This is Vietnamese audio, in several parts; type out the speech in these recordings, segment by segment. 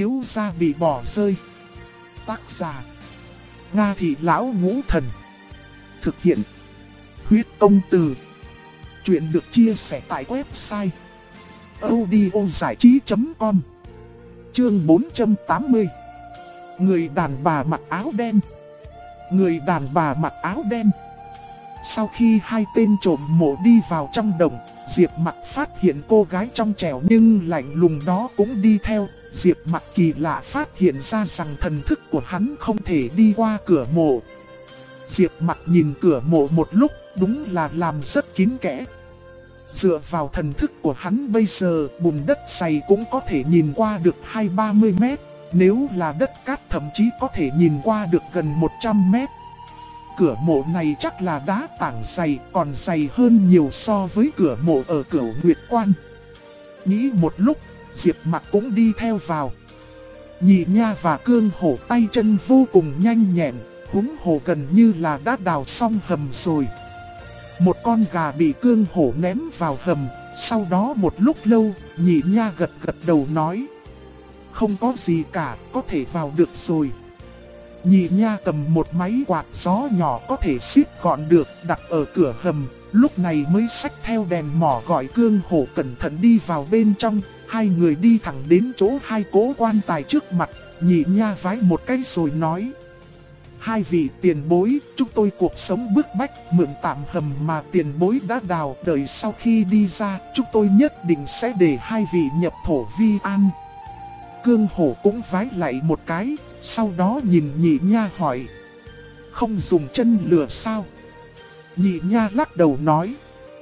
thiếu gia bị bỏ rơi. Tác giả: Nga Thị Lão Ngũ Thần. Thực hiện: Huyết Công Từ. Chuyện được chia sẻ tại website audiozảichí.com. Chương 480. Người đàn bà mặc áo đen. Người đàn bà mặc áo đen. Sau khi hai tên trộm mộ đi vào trong đồng, Diệp Mặc phát hiện cô gái trong trẻo nhưng lạnh lùng đó cũng đi theo. Diệp Mặc kỳ lạ phát hiện ra rằng thần thức của hắn không thể đi qua cửa mộ. Diệp Mặc nhìn cửa mộ một lúc, đúng là làm rất kín kẽ. Dựa vào thần thức của hắn bây giờ, bùn đất dày cũng có thể nhìn qua được 20-30 mét. Nếu là đất cát thậm chí có thể nhìn qua được gần 100 mét. Cửa mộ này chắc là đá tảng dày, còn dày hơn nhiều so với cửa mộ ở Cửu Nguyệt Quan. Nghĩ một lúc, Diệp Mặc cũng đi theo vào. Nhị Nha và Cương Hổ tay chân vô cùng nhanh nhẹn, huống hồ gần như là đã đào xong hầm rồi. Một con gà bị Cương Hổ ném vào hầm, sau đó một lúc lâu, Nhị Nha gật gật đầu nói: không có gì cả, có thể vào được rồi. Nhị Nha cầm một máy quạt gió nhỏ có thể xếp gọn được, đặt ở cửa hầm, lúc này mới xách theo đèn mỏ gọi Cương Hổ cẩn thận đi vào bên trong. Hai người đi thẳng đến chỗ hai cố quan tài trước mặt, Nhị Nha vái một cái rồi nói: hai vị tiền bối, chúng tôi cuộc sống bức bách, mượn tạm hầm mà tiền bối đã đào, đợi sau khi đi ra, chúng tôi nhất định sẽ để hai vị nhập thổ vi an. Cương Hổ cũng vái lại một cái, sau đó nhìn Nhị Nha hỏi: không dùng chân lừa sao? Nhị Nha lắc đầu nói: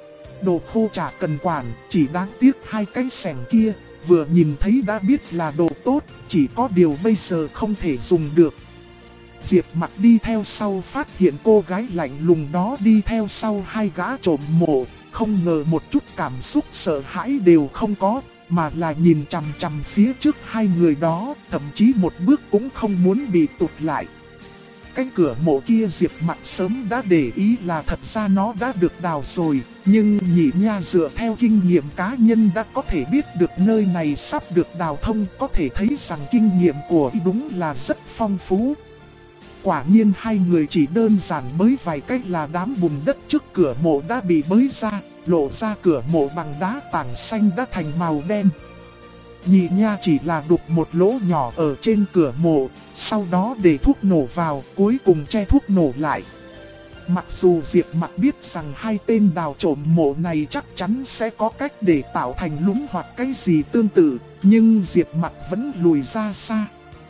đồ khô chả cần quản, chỉ đáng tiếc hai cái xẻng kia, vừa nhìn thấy đã biết là đồ tốt, chỉ có điều bây giờ không thể dùng được. Diệp Mặc đi theo sau phát hiện cô gái lạnh lùng đó đi theo sau hai gã trộm mộ, không ngờ một chút cảm xúc sợ hãi đều không có, mà là nhìn chằm chằm phía trước hai người đó, thậm chí một bước cũng không muốn bị tụt lại. Cái cửa mộ kia Diệp Mặc sớm đã để ý là thật ra nó đã được đào rồi, nhưng Nhị Nha dựa theo kinh nghiệm cá nhân đã có thể biết được nơi này sắp được đào thông, có thể thấy rằng kinh nghiệm của y đúng là rất phong phú. Quả nhiên hai người chỉ đơn giản bới vài cách là đám bùn đất trước cửa mộ đã bị bới ra, lộ ra cửa mộ bằng đá tảng xanh đã thành màu đen. Nhị Nha chỉ là đục một lỗ nhỏ ở trên cửa mộ, sau đó để thuốc nổ vào, cuối cùng che thuốc nổ lại. Mặc dù Diệp Mặc biết rằng hai tên đào trộm mộ này chắc chắn sẽ có cách để tạo thành lũng hoặc cái gì tương tự, nhưng Diệp Mặc vẫn lùi ra xa.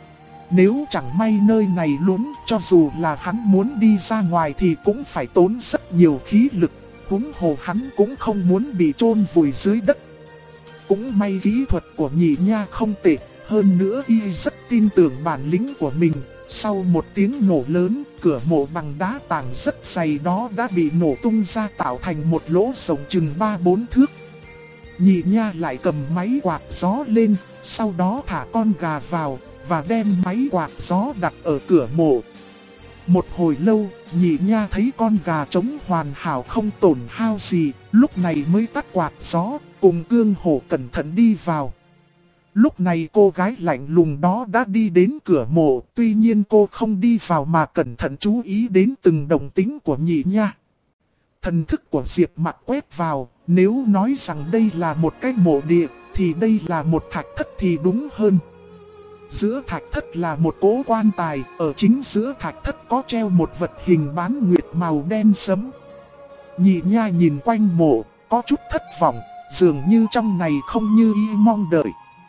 Nếu chẳng may nơi này lún, cho dù là hắn muốn đi ra ngoài thì cũng phải tốn rất nhiều khí lực, huống hồ hắn cũng không muốn bị chôn vùi dưới đất. Cũng may kỹ thuật của Nhị Nha không tệ, hơn nữa y rất tin tưởng bản lĩnh của mình. Sau một tiếng nổ lớn, cửa mộ bằng đá tảng rất dày đó đã bị nổ tung ra tạo thành một lỗ rộng chừng 3-4 thước. Nhị Nha lại cầm máy quạt gió lên, sau đó thả con gà vào và đem máy quạt gió đặt ở cửa mộ. Một hồi lâu, Nhị Nha thấy con gà trống hoàn hảo không tổn hao gì, lúc này mới tắt quạt gió, cùng Cương Hổ cẩn thận đi vào. Lúc này cô gái lạnh lùng đó đã đi đến cửa mộ, tuy nhiên cô không đi vào mà cẩn thận chú ý đến từng động tĩnh của Nhị Nha. Thần thức của Diệp Mặc quét vào, nếu nói rằng đây là một cái mộ địa, thì đây là một thạch thất thì đúng hơn. Giữa thạch thất là một cố quan tài, ở chính giữa thạch thất có treo một vật hình bán nguyệt màu đen sẫm. Nhị Nha nhìn quanh mộ, có chút thất vọng, dường như trong này không như y mong đợi.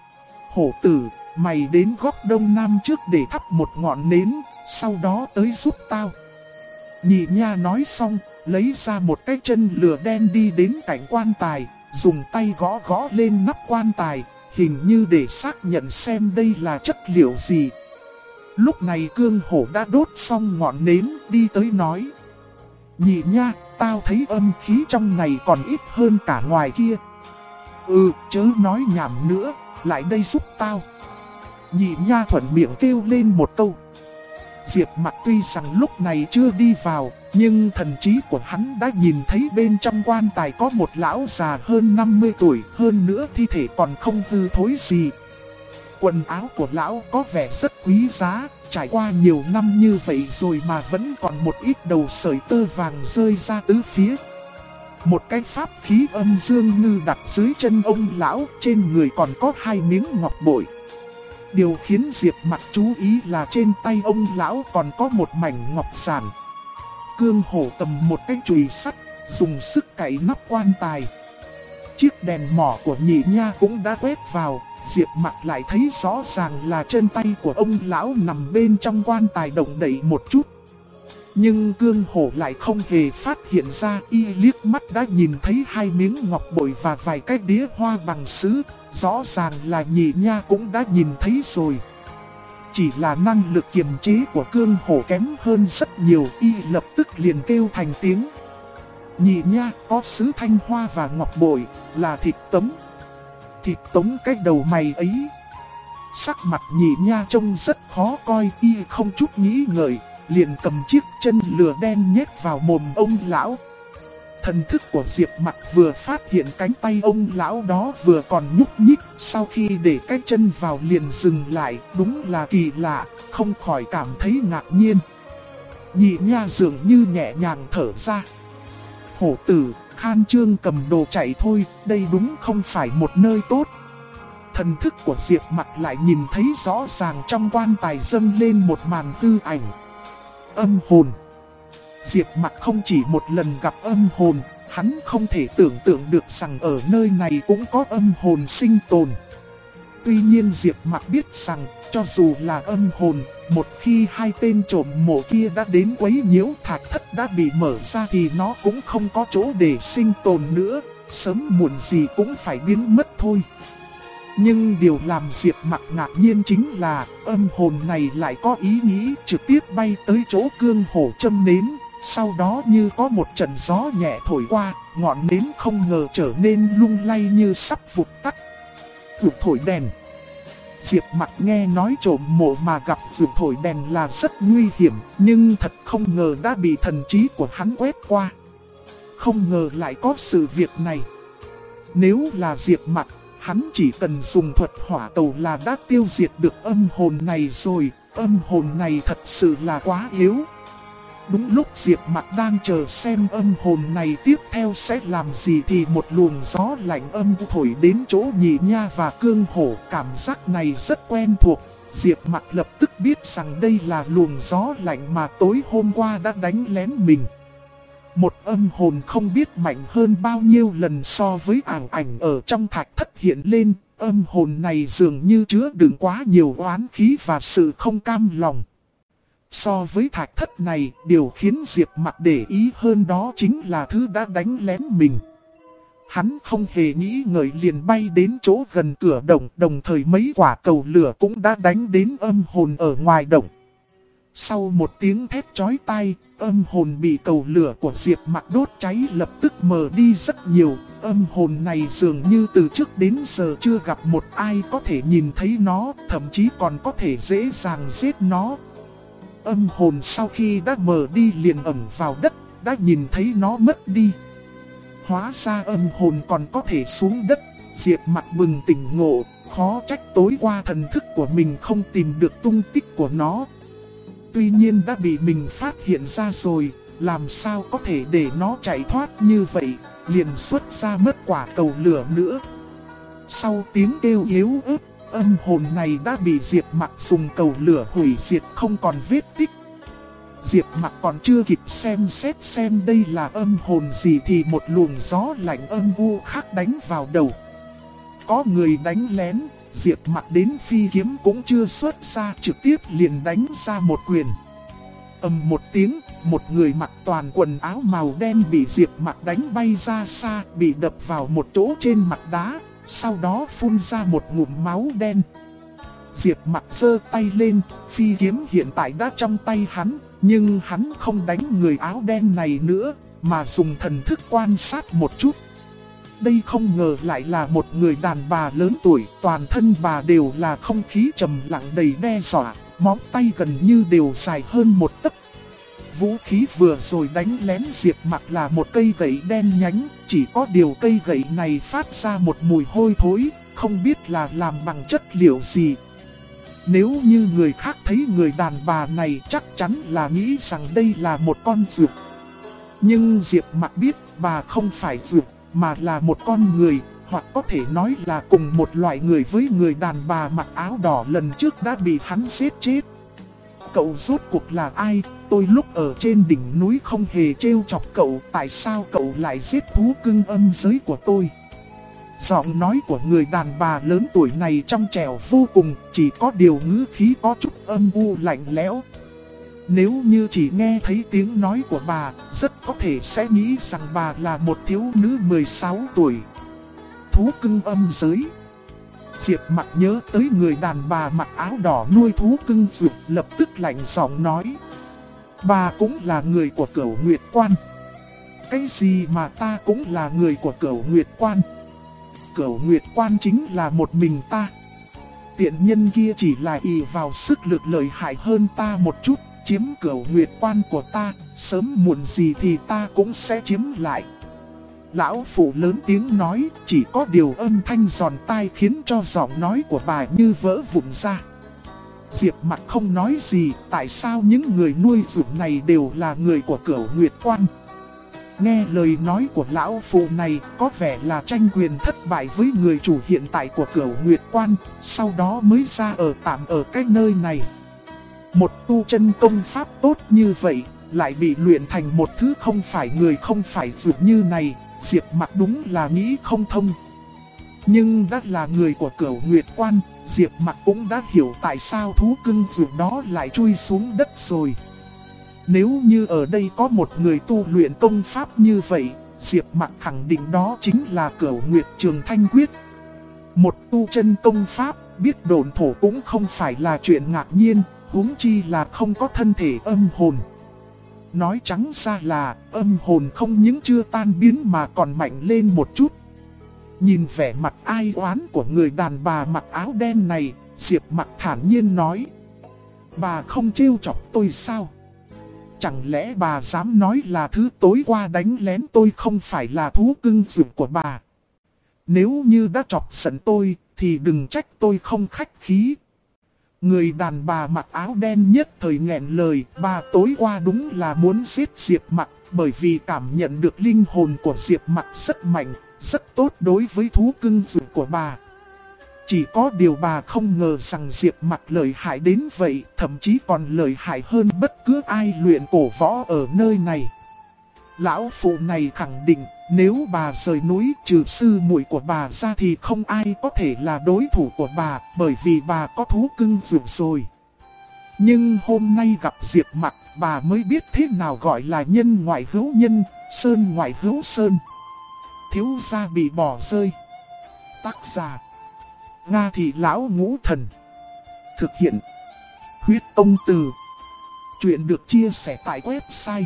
Hổ tử, mày đến góc đông nam trước để thắp một ngọn nến, sau đó tới giúp tao. Nhị Nha nói xong, lấy ra một cái chân lửa đen đi đến cạnh quan tài, dùng tay gõ gõ lên nắp quan tài, hình như để xác nhận xem đây là chất liệu gì. Lúc này Cương Hổ đã đốt xong ngọn nến, đi tới nói: Nhị Nha, tao thấy âm khí trong này còn ít hơn cả ngoài kia. Chớ nói nhảm nữa, lại đây giúp tao. Nhị Nha thuận miệng kêu lên một câu. Diệp Mặc tuy rằng lúc này chưa đi vào, nhưng thần trí của hắn đã nhìn thấy bên trong quan tài có một lão già hơn 50 tuổi, hơn nữa thi thể còn không hư thối gì. Quần áo của lão có vẻ rất quý giá, trải qua nhiều năm như vậy rồi mà vẫn còn một ít đầu sợi tơ vàng rơi ra tứ phía. Một cái pháp khí âm dương ngư đặt dưới chân ông lão, trên người còn có 2 miếng ngọc bội. Điều khiến Diệp Mặc chú ý là trên tay ông lão còn có một mảnh ngọc giản. Cương Hổ cầm một cái chùy sắt, dùng sức cạy nắp quan tài. Chiếc đèn mỏ của Nhị Nha cũng đã quét vào, Diệp Mặc lại thấy rõ ràng là chân tay của ông lão nằm bên trong quan tài động đậy một chút. Nhưng Cương Hổ lại không hề phát hiện ra, y liếc mắt đã nhìn thấy 2 miếng ngọc bội và vài cái đĩa hoa bằng sứ, rõ ràng là Nhị Nha cũng đã nhìn thấy rồi. Chỉ là năng lực kiềm chế của Cương Hổ kém hơn rất nhiều, y lập tức liền kêu thành tiếng. Nhị Nha, có sứ thanh hoa và ngọc bội, là thịt tống. Thịt tống cái đầu mày ấy. Sắc mặt Nhị Nha trông rất khó coi, y không chút nghĩ ngợi, liền cầm chiếc chân lừa đen nhét vào mồm ông lão. Thần thức của Diệp Mặc vừa phát hiện cánh tay ông lão đó vừa còn nhúc nhích, sau khi để cái chân vào liền dừng lại, đúng là kỳ lạ, không khỏi cảm thấy ngạc nhiên. Nhị Nha dường như nhẹ nhàng thở ra. Hổ tử, Khan Trương cầm đồ chạy thôi, đây đúng không phải một nơi tốt. Thần thức của Diệp Mặc lại nhìn thấy rõ ràng trong quan tài dâng lên một màn hư ảnh. Âm hồn. Diệp Mặc không chỉ một lần gặp âm hồn, hắn không thể tưởng tượng được rằng ở nơi này cũng có âm hồn sinh tồn. Tuy nhiên Diệp Mặc biết rằng, cho dù là âm hồn, một khi 2 tên trộm mộ kia đã đến quấy nhiễu thạch thất đã bị mở ra thì nó cũng không có chỗ để sinh tồn nữa, sớm muộn gì cũng phải biến mất thôi. Nhưng điều làm Diệp Mặc ngạc nhiên chính là âm hồn này lại có ý nghĩ trực tiếp bay tới chỗ Cương Hổ châm nến. Sau đó như có một trận gió nhẹ thổi qua, ngọn nến không ngờ trở nên lung lay như sắp vụt tắt. Vụt thổi đèn. Diệp Mặc nghe nói trộm mộ mà gặp vụt thổi đèn là rất nguy hiểm, nhưng thật không ngờ đã bị thần trí của hắn quét qua. Không ngờ lại có sự việc này. Nếu là Diệp Mặc, hắn chỉ cần dùng thuật hỏa cầu là đã tiêu diệt được âm hồn này rồi, âm hồn này thật sự là quá yếu. Đúng lúc Diệp Mặc đang chờ xem âm hồn này tiếp theo sẽ làm gì thì một luồng gió lạnh âm thổi đến chỗ Nhị Nha và Cương Hổ. Cảm giác này rất quen thuộc, Diệp Mặc lập tức biết rằng đây là luồng gió lạnh mà tối hôm qua đã đánh lén mình. Một âm hồn không biết mạnh hơn bao nhiêu lần so với ảo ảnh ở trong thạch thất hiện lên, âm hồn này dường như chứa đựng quá nhiều oán khí và sự không cam lòng. So với thạch thất này, điều khiến Diệp Mặc để ý hơn đó chính là thứ đã đánh lén mình. Hắn không hề nghĩ ngợi liền bay đến chỗ gần cửa động, đồng thời mấy quả cầu lửa cũng đã đánh đến âm hồn ở ngoài động. Sau một tiếng thét chói tai, âm hồn bị cầu lửa của Diệp Mặc đốt cháy lập tức mờ đi rất nhiều. Âm hồn này dường như từ trước đến giờ chưa gặp một ai có thể nhìn thấy nó, thậm chí còn có thể dễ dàng giết nó. Âm hồn sau khi đã mờ đi liền ẩn vào đất, đã nhìn thấy nó mất đi. Hóa ra âm hồn còn có thể xuống đất. Diệp Mặc bừng tỉnh ngộ, khó trách tối qua thần thức của mình không tìm được tung tích của nó. Tuy nhiên đã bị mình phát hiện ra rồi, làm sao có thể để nó chạy thoát như vậy, liền xuất ra mất quả cầu lửa nữa. Sau tiếng kêu yếu ớt, âm hồn này đã bị Diệp Mặc dùng cầu lửa hủy diệt không còn vết tích. Diệp Mặc còn chưa kịp xem xét xem đây là âm hồn gì thì một luồng gió lạnh âm u khác đánh vào đầu. Có người đánh lén, Diệp Mặc đến phi kiếm cũng chưa xuất ra, trực tiếp liền đánh ra một quyền. Ầm một tiếng, một người mặc toàn quần áo màu đen bị Diệp Mặc đánh bay ra xa, bị đập vào một chỗ trên mặt đá, sau đó phun ra một ngụm máu đen. Diệp Mặc giơ tay lên, phi kiếm hiện tại đã trong tay hắn, nhưng hắn không đánh người áo đen này nữa, mà dùng thần thức quan sát một chút. Đây không ngờ lại là một người đàn bà lớn tuổi, toàn thân bà đều là không khí trầm lặng đầy đe dọa, móng tay gần như đều dài hơn một tấc. Vũ khí vừa rồi đánh lén Diệp Mặc là một cây gậy đen nhánh, chỉ có điều cây gậy này phát ra một mùi hôi thối, không biết là làm bằng chất liệu gì. Nếu như người khác thấy người đàn bà này chắc chắn là nghĩ rằng đây là một con ruột. Nhưng Diệp Mặc biết bà không phải ruột, mà là một con người, hoặc có thể nói là cùng một loại người với người đàn bà mặc áo đỏ lần trước đã bị hắn giết chết. Cậu rốt cuộc là ai? Tôi lúc ở trên đỉnh núi không hề trêu chọc cậu, tại sao cậu lại giết thú cưng âm giới của tôi? Giọng nói của người đàn bà lớn tuổi này trong trẻo vô cùng, chỉ có điều ngữ khí có chút âm u lạnh lẽo. Nếu như chỉ nghe thấy tiếng nói của bà, rất có thể sẽ nghĩ rằng bà là một thiếu nữ 16 tuổi. Thú cưng âm giới. Diệp Mặc nhớ tới người đàn bà mặc áo đỏ nuôi thú cưng ruột, lập tức lạnh giọng nói. Bà cũng là người của Cửu Nguyệt Quan. Cái gì mà ta cũng là người của Cửu Nguyệt Quan? Cửu Nguyệt Quan chính là một mình ta. Tiện nhân kia chỉ là ỷ vào sức lực lợi hại hơn ta một chút, chiếm Cửu Nguyệt Quan của ta, sớm muộn gì thì ta cũng sẽ chiếm lại. Lão phụ lớn tiếng nói, chỉ có điều âm thanh giòn tai khiến cho giọng nói của bà như vỡ vụn ra. Diệp Mặc không nói gì, tại sao những người nuôi ruột này đều là người của Cửu Nguyệt Quan? Nghe lời nói của lão phụ này có vẻ là tranh quyền thất bại với người chủ hiện tại của Cửu Nguyệt Quan, sau đó mới ra ở tạm ở cái nơi này. Một tu chân công pháp tốt như vậy, lại bị luyện thành một thứ không phải người không phải ruột như này, Diệp Mặc đúng là nghĩ không thông. Nhưng đã là người của Cửu Nguyệt Quan, Diệp Mặc cũng đã hiểu tại sao thú cưng ruột đó lại chui xuống đất rồi. Nếu như ở đây có một người tu luyện công pháp như vậy, Diệp Mặc khẳng định đó chính là Cửu Nguyệt Trường Thanh Quyết. Một tu chân công pháp, biết độn thổ cũng không phải là chuyện ngạc nhiên, huống chi là không có thân thể âm hồn. Nói trắng ra là âm hồn không những chưa tan biến mà còn mạnh lên một chút. Nhìn vẻ mặt ai oán của người đàn bà mặc áo đen này, Diệp Mặc thản nhiên nói. Bà không trêu chọc tôi sao? Chẳng lẽ bà dám nói là thứ tối qua đánh lén tôi không phải là thú cưng ruột của bà? Nếu như đã chọc giận tôi, thì đừng trách tôi không khách khí. Người đàn bà mặc áo đen nhất thời nghẹn lời, bà tối qua đúng là muốn giết Diệp Mặc, bởi vì cảm nhận được linh hồn của Diệp Mặc rất mạnh, rất tốt đối với thú cưng ruột của bà. Chỉ có điều bà không ngờ rằng Diệp Mặc lợi hại đến vậy, thậm chí còn lợi hại hơn bất cứ ai luyện cổ võ ở nơi này. Lão phụ này khẳng định, nếu bà rời núi trừ sư muội của bà ra thì không ai có thể là đối thủ của bà, bởi vì bà có thú cưng ruột rồi. Nhưng hôm nay gặp Diệp Mặc, bà mới biết thế nào gọi là nhân ngoại hữu nhân, sơn ngoại hữu sơn. Thiếu gia bị bỏ rơi. Tác giả Nga Thị Lão Ngũ Thần. Thực hiện Huyết Công Từ. Chuyện được chia sẻ tại website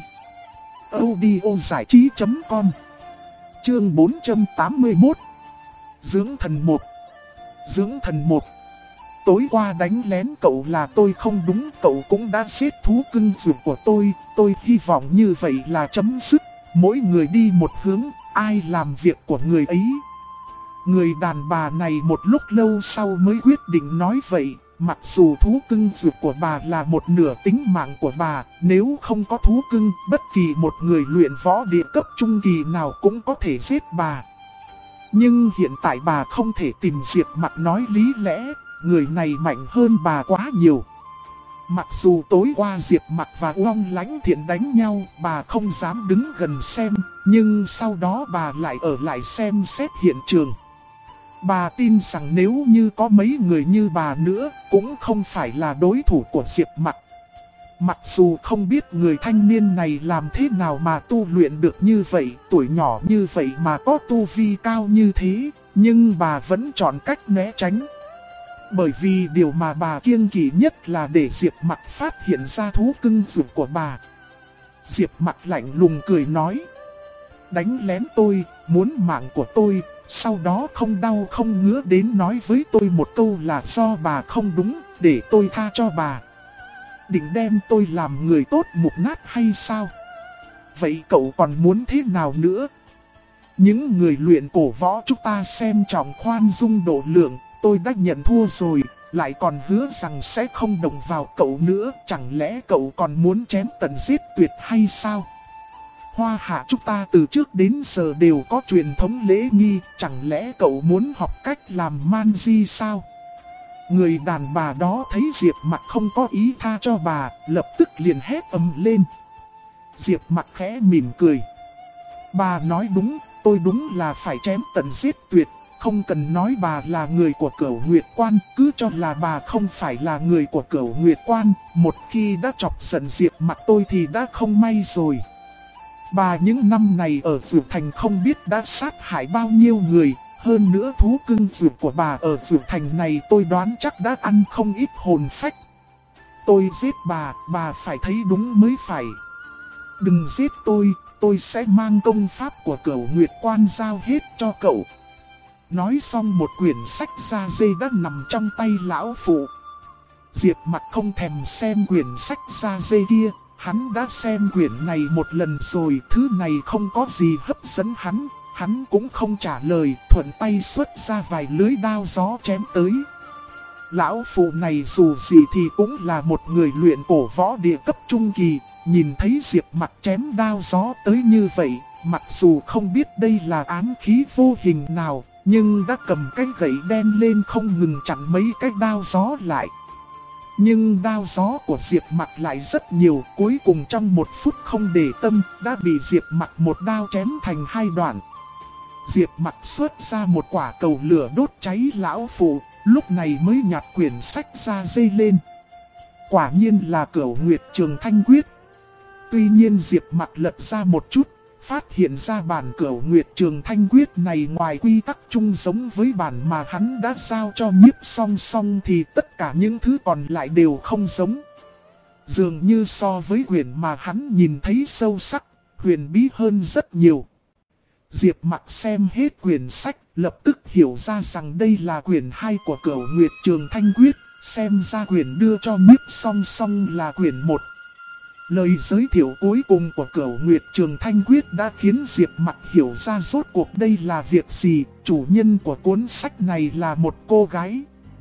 audiozảichí.com. Chương 481. Dưỡng thần 1. Dưỡng thần 1. Tối qua đánh lén cậu là tôi không đúng, cậu cũng đã giết thú cưng ruột của tôi hy vọng như vậy là chấm dứt, mỗi người đi một hướng, ai làm việc của người ấy. Người đàn bà này một lúc lâu sau mới quyết định nói vậy, mặc dù thú cưng ruột của bà là một nửa tính mạng của bà, nếu không có thú cưng, bất kỳ một người luyện võ địa cấp trung kỳ nào cũng có thể giết bà. Nhưng hiện tại bà không thể tìm Diệp Mặc nói lý lẽ, người này mạnh hơn bà quá nhiều. Mặc dù tối qua Diệp Mặc và Uông Lãnh Thiện đánh nhau, bà không dám đứng gần xem, nhưng sau đó bà lại ở lại xem xét hiện trường. Bà tin rằng nếu như có mấy người như bà nữa, cũng không phải là đối thủ của Diệp Mặc. Mặc dù không biết người thanh niên này làm thế nào mà tu luyện được như vậy, tuổi nhỏ như vậy mà có tu vi cao như thế, nhưng bà vẫn chọn cách né tránh. Bởi vì điều mà bà kiêng kỵ nhất là để Diệp Mặc phát hiện ra thú cưng ruột của bà. Diệp Mặc lạnh lùng cười nói. Đánh lén tôi, muốn mạng của tôi, sau đó không đau không ngứa đến nói với tôi một câu là do bà không đúng, để tôi tha cho bà. Định đem tôi làm người tốt mục nát hay sao? Vậy cậu còn muốn thế nào nữa? Những người luyện cổ võ chúng ta xem trọng khoan dung độ lượng, tôi đã nhận thua rồi, lại còn hứa rằng sẽ không động vào cậu nữa, chẳng lẽ cậu còn muốn chém tận giết tuyệt hay sao? Hoa Hạ chúng ta từ trước đến giờ đều có truyền thống lễ nghi, chẳng lẽ cậu muốn học cách làm man di sao? Người đàn bà đó thấy Diệp Mặc không có ý tha cho bà, lập tức liền hét ầm lên. Diệp Mặc khẽ mỉm cười. Bà nói đúng, tôi đúng là phải chém tận giết tuyệt, không cần nói bà là người của Cửu Nguyệt Quan, cứ cho là bà không phải là người của Cửu Nguyệt Quan, một khi đã chọc giận Diệp Mặc tôi thì đã không may rồi. Bà những năm này ở Dược Thành không biết đã sát hại bao nhiêu người, hơn nữa thú cưng dược của bà ở Dược Thành này tôi đoán chắc đã ăn không ít hồn phách. Tôi giết bà phải thấy đúng mới phải. Đừng giết tôi sẽ mang công pháp của Cửu Nguyệt Quan giao hết cho cậu. Nói xong một quyển sách da dê đã nằm trong tay lão phụ. Diệp Mặc không thèm xem quyển sách da dê kia, hắn đã xem quyển này một lần rồi, thứ này không có gì hấp dẫn hắn cũng không trả lời, thuận tay xuất ra vài lưới đao gió chém tới. Lão phụ này dù gì thì cũng là một người luyện cổ võ địa cấp trung kỳ, nhìn thấy Diệp Mặc chém đao gió tới như vậy, mặc dù không biết đây là ám khí vô hình nào, nhưng đã cầm cái gậy đen lên không ngừng chặn mấy cái đao gió lại. Nhưng đao gió của Diệp Mặc lại rất nhiều, cuối cùng trong một phút không để tâm, đã bị Diệp Mặc một đao chém thành hai đoạn. Diệp Mặc xuất ra một quả cầu lửa đốt cháy lão phụ, lúc này mới nhặt quyển sách ra dây lên. Quả nhiên là Cửu Nguyệt Trường Thanh Quyết. Tuy nhiên Diệp Mặc lật ra một chút, phát hiện ra bản Cửu Nguyệt Trường Thanh Quyết này ngoài quy tắc chung giống với bản mà hắn đã giao cho Nhiếp Song Song thì tất cả những thứ còn lại đều không giống. Dường như so với quyển mà hắn nhìn thấy sâu sắc, huyền bí hơn rất nhiều. Diệp Mặc xem hết quyển sách, lập tức hiểu ra rằng đây là quyển 2 của Cửu Nguyệt Trường Thanh Quyết, xem ra quyển đưa cho Nhiếp Song Song là quyển 1. Lời giới thiệu cuối cùng của Cửu Nguyệt Trường Thanh Quyết đã khiến Diệp Mặc hiểu ra rốt cuộc đây là việc gì, chủ nhân của cuốn sách này là một cô gái.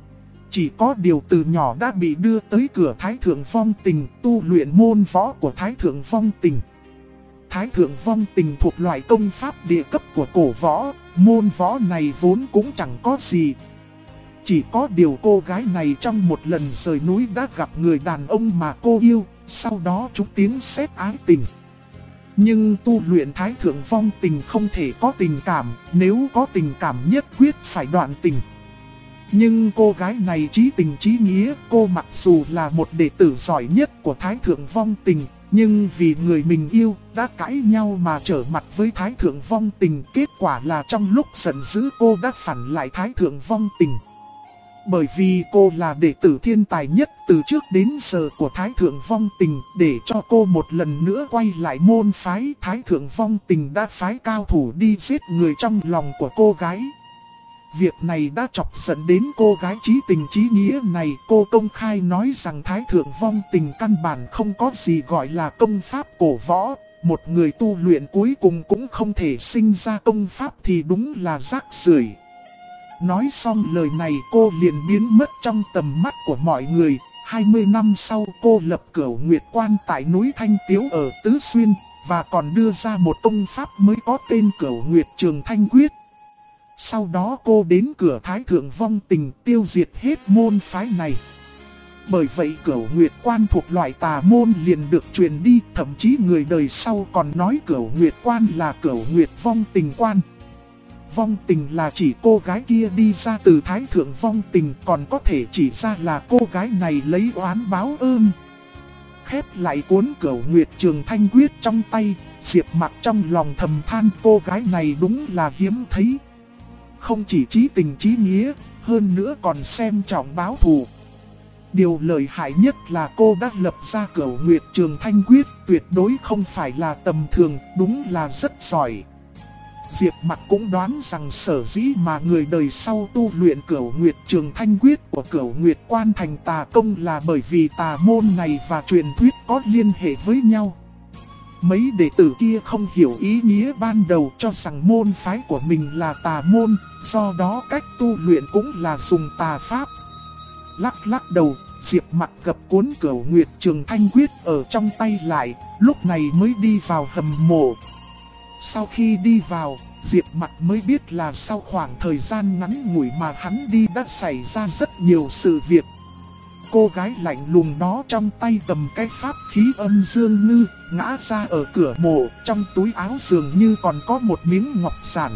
Chỉ có điều từ nhỏ đã bị đưa tới cửa Thái Thượng Vong Tình tu luyện môn võ của Thái Thượng Vong Tình. Thái Thượng Vong Tình thuộc loại công pháp địa cấp của cổ võ, môn võ này vốn cũng chẳng có gì. Chỉ có điều cô gái này trong một lần rời núi đã gặp người đàn ông mà cô yêu, sau đó chúng tiếng sét ái tình. Nhưng tu luyện Thái Thượng Vong Tình không thể có tình cảm, nếu có tình cảm nhất quyết phải đoạn tình. Nhưng cô gái này chí tình chí nghĩa, cô mặc dù là một đệ tử giỏi nhất của Thái Thượng Vong Tình, nhưng vì người mình yêu đã cãi nhau mà trở mặt với Thái Thượng Vong Tình. Kết quả là trong lúc giận dữ cô đã phản lại Thái Thượng Vong Tình. Bởi vì cô là đệ tử thiên tài nhất từ trước đến giờ của Thái Thượng Vong Tình, để cho cô một lần nữa quay lại môn phái, Thái Thượng Vong Tình đã phái cao thủ đi giết người trong lòng của cô gái. Việc này đã chọc giận đến cô gái chí tình chí nghĩa này, cô công khai nói rằng Thái Thượng Vong Tình căn bản không có gì gọi là công pháp cổ võ, một người tu luyện cuối cùng cũng không thể sinh ra công pháp thì đúng là rác rưởi. Nói xong lời này cô liền biến mất trong tầm mắt của mọi người. 20 năm sau cô lập Cửu Nguyệt Quan tại núi Thanh Tiếu ở Tứ Xuyên, và còn đưa ra một công pháp mới có tên Cửu Nguyệt Trường Thanh Quyết. Sau đó cô đến cửa Thái Thượng Vong Tình tiêu diệt hết môn phái này. Bởi vậy Cửu Nguyệt Quan thuộc loại tà môn liền được truyền đi, thậm chí người đời sau còn nói Cửu Nguyệt Quan là Cửu Nguyệt Vong Tình Quan. Vong Tình là chỉ cô gái kia đi ra từ Thái Thượng Vong Tình, còn có thể chỉ ra là cô gái này lấy oán báo ơn. Khép lại cuốn Cửu Nguyệt Trường Thanh Quyết trong tay, Diệp Mặc trong lòng thầm than cô gái này đúng là hiếm thấy. Không chỉ chí tình chí nghĩa, hơn nữa còn xem trọng báo thù. Điều lợi hại nhất là cô đã lập ra Cửu Nguyệt Trường Thanh Quyết, tuyệt đối không phải là tầm thường, đúng là rất giỏi. Diệp Mặc cũng đoán rằng sở dĩ mà người đời sau tu luyện Cửu Nguyệt Trường Thanh Quyết của Cửu Nguyệt Quan thành tà công là bởi vì tà môn này và truyền thuyết có liên hệ với nhau. Mấy đệ tử kia không hiểu ý nghĩa ban đầu, cho rằng môn phái của mình là tà môn, do đó cách tu luyện cũng là dùng tà pháp. lắc lắc đầu, Diệp Mặc gập cuốn Cửu Nguyệt Trường Thanh Quyết ở trong tay lại, lúc này mới đi vào hầm mộ. Sau khi đi vào, Diệp Mặc mới biết là sau khoảng thời gian ngắn ngủi mà hắn đi đã xảy ra rất nhiều sự việc. Cô gái lạnh lùng đó trong tay cầm cái pháp khí âm dương ngư, ngã ra ở cửa mộ, trong túi áo dường như còn có một miếng ngọc giản.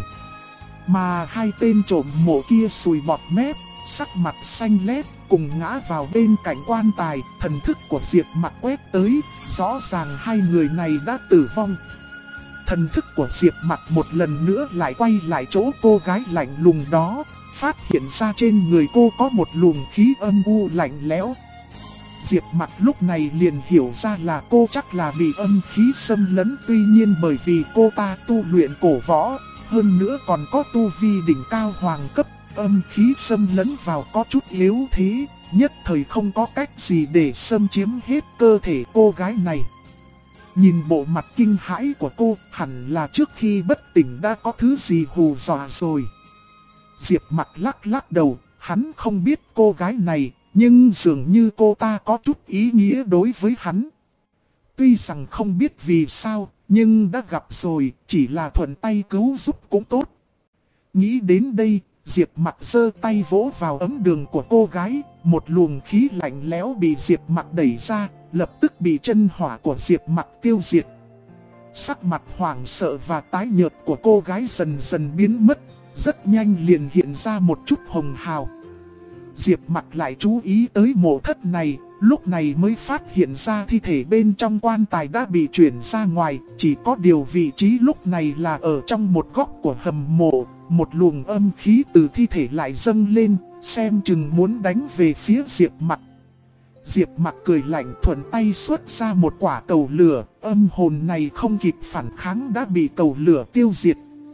Mà hai tên trộm mộ kia sùi bọt mép, sắc mặt xanh lét, cùng ngã vào bên cạnh quan tài, thần thức của Diệp Mặc quét tới, rõ ràng hai người này đã tử vong. Thần thức của Diệp Mặc một lần nữa lại quay lại chỗ cô gái lạnh lùng đó, phát hiện ra trên người cô có một luồng khí âm u lạnh lẽo. Diệp Mặc lúc này liền hiểu ra là cô chắc là bị âm khí xâm lấn, tuy nhiên bởi vì cô ta tu luyện cổ võ, hơn nữa còn có tu vi đỉnh cao hoàng cấp, âm khí xâm lấn vào có chút yếu thế, nhất thời không có cách gì để xâm chiếm hết cơ thể cô gái này. Nhìn bộ mặt kinh hãi của cô, hẳn là trước khi bất tỉnh đã có thứ gì hù dọa rồi. Diệp Mặc lắc lắc đầu, hắn không biết cô gái này, nhưng dường như cô ta có chút ý nghĩa đối với hắn. Tuy rằng không biết vì sao, nhưng đã gặp rồi, chỉ là thuận tay cứu giúp cũng tốt. Nghĩ đến đây, Diệp Mặc giơ tay vỗ vào ấm đường của cô gái, một luồng khí lạnh lẽo bị Diệp Mặc đẩy ra, lập tức bị chân hỏa của Diệp Mặc tiêu diệt. Sắc mặt hoảng sợ và tái nhợt của cô gái dần dần biến mất, rất nhanh liền hiện ra một chút hồng hào. Diệp Mặc lại chú ý tới mộ thất này, lúc này mới phát hiện ra thi thể bên trong quan tài đã bị chuyển ra ngoài, chỉ có điều vị trí lúc này là ở trong một góc của hầm mộ, một luồng âm khí từ thi thể lại dâng lên, xem chừng muốn đánh về phía Diệp Mặc. Diệp Mặc cười lạnh thuận tay xuất ra một quả cầu lửa, âm hồn này không kịp phản kháng đã bị cầu lửa tiêu diệt.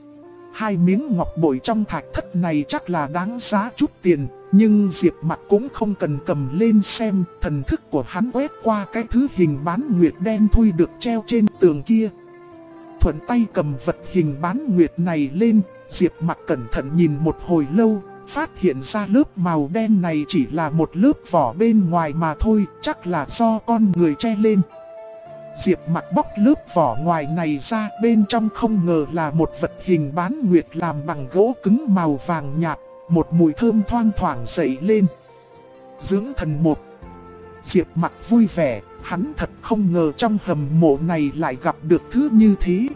Hai miếng ngọc bội trong thạch thất này chắc là đáng giá chút tiền, nhưng Diệp Mặc cũng không cần cầm lên xem, thần thức của hắn quét qua cái thứ hình bán nguyệt đen thui được treo trên tường kia. Thuận tay cầm vật hình bán nguyệt này lên, Diệp Mặc cẩn thận nhìn một hồi lâu, phát hiện ra lớp màu đen này chỉ là một lớp vỏ bên ngoài mà thôi, chắc là do con người che lên. Diệp Mặc bóc lớp vỏ ngoài này ra, bên trong không ngờ là một vật hình bán nguyệt làm bằng gỗ cứng màu vàng nhạt, một mùi thơm thoang thoảng dậy lên. Dưỡng thần mục. Diệp Mặc vui vẻ, hắn thật không ngờ trong hầm mộ này lại gặp được thứ như thế.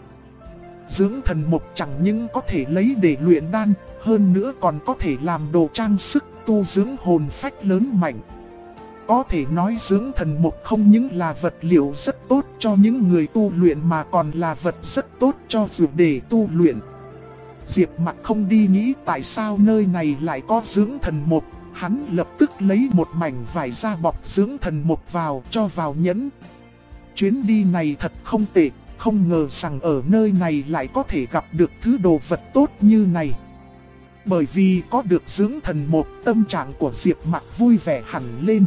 Dưỡng thần mục chẳng những có thể lấy để luyện đan, hơn nữa còn có thể làm đồ trang sức, tu dưỡng hồn phách lớn mạnh. Có thể nói dưỡng thần mục không những là vật liệu rất tốt cho những người tu luyện mà còn là vật rất tốt cho dù để tu luyện. Diệp Mặc không đi nghĩ tại sao nơi này lại có dưỡng thần mục, hắn lập tức lấy một mảnh vải da bọc dưỡng thần mục vào cho vào nhẫn. Chuyến đi này thật không tệ, không ngờ rằng ở nơi này lại có thể gặp được thứ đồ vật tốt như này. Bởi vì có được dưỡng thần mục, tâm trạng của Diệp Mặc vui vẻ hẳn lên.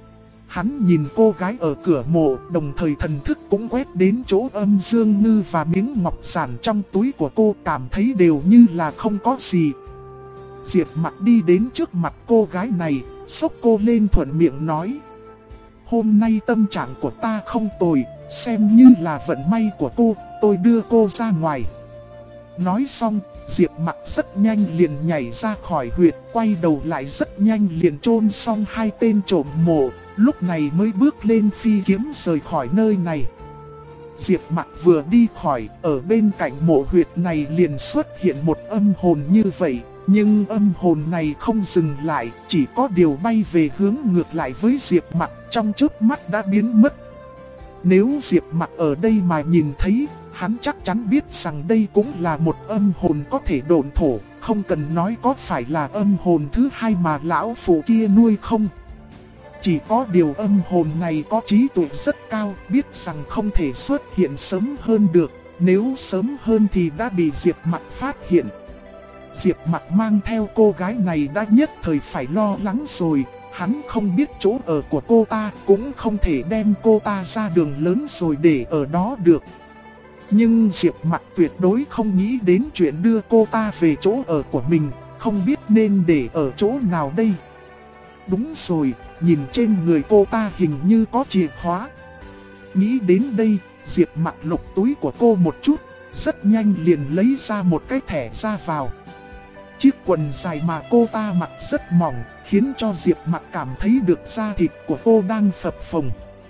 Hắn nhìn cô gái ở cửa mộ, đồng thời thần thức cũng quét đến chỗ âm dương ngư và miếng ngọc giản trong túi của cô, cảm thấy đều như là không có gì. Diệp Mặc đi đến trước mặt cô gái này, xốc cô lên thuận miệng nói: "Hôm nay tâm trạng của ta không tồi, xem như là vận may của cô, tôi đưa cô ra ngoài." Nói xong, Diệp Mặc rất nhanh liền nhảy ra khỏi huyệt, quay đầu lại rất nhanh liền chôn xong hai tên trộm mộ, lúc này mới bước lên phi kiếm rời khỏi nơi này. Diệp Mặc vừa đi khỏi, ở bên cạnh mộ huyệt này liền xuất hiện một âm hồn như vậy, nhưng âm hồn này không dừng lại, chỉ có điều bay về hướng ngược lại với Diệp Mặc, trong chớp mắt đã biến mất. Nếu Diệp Mặc ở đây mà nhìn thấy, hắn chắc chắn biết rằng đây cũng là một âm hồn có thể độn thổ, không cần nói có phải là âm hồn thứ hai mà lão phụ kia nuôi không. Chỉ có điều âm hồn này có trí tuệ rất cao, biết rằng không thể xuất hiện sớm hơn được, nếu sớm hơn thì đã bị Diệp Mặc phát hiện. Diệp Mặc mang theo cô gái này đã nhất thời phải lo lắng rồi, hắn không biết chỗ ở của cô ta, cũng không thể đem cô ta ra đường lớn rồi để ở đó được. Nhưng Diệp Mặc tuyệt đối không nghĩ đến chuyện đưa cô ta về chỗ ở của mình, không biết nên để ở chỗ nào đây. Đúng rồi, nhìn trên người cô ta hình như có chìa khóa. Nghĩ đến đây, Diệp Mặc lục túi của cô một chút, rất nhanh liền lấy ra một cái thẻ ra vào. Chiếc quần dài mà cô ta mặc rất mỏng, khiến cho Diệp Mặc cảm thấy được da thịt của cô đang phập phồng.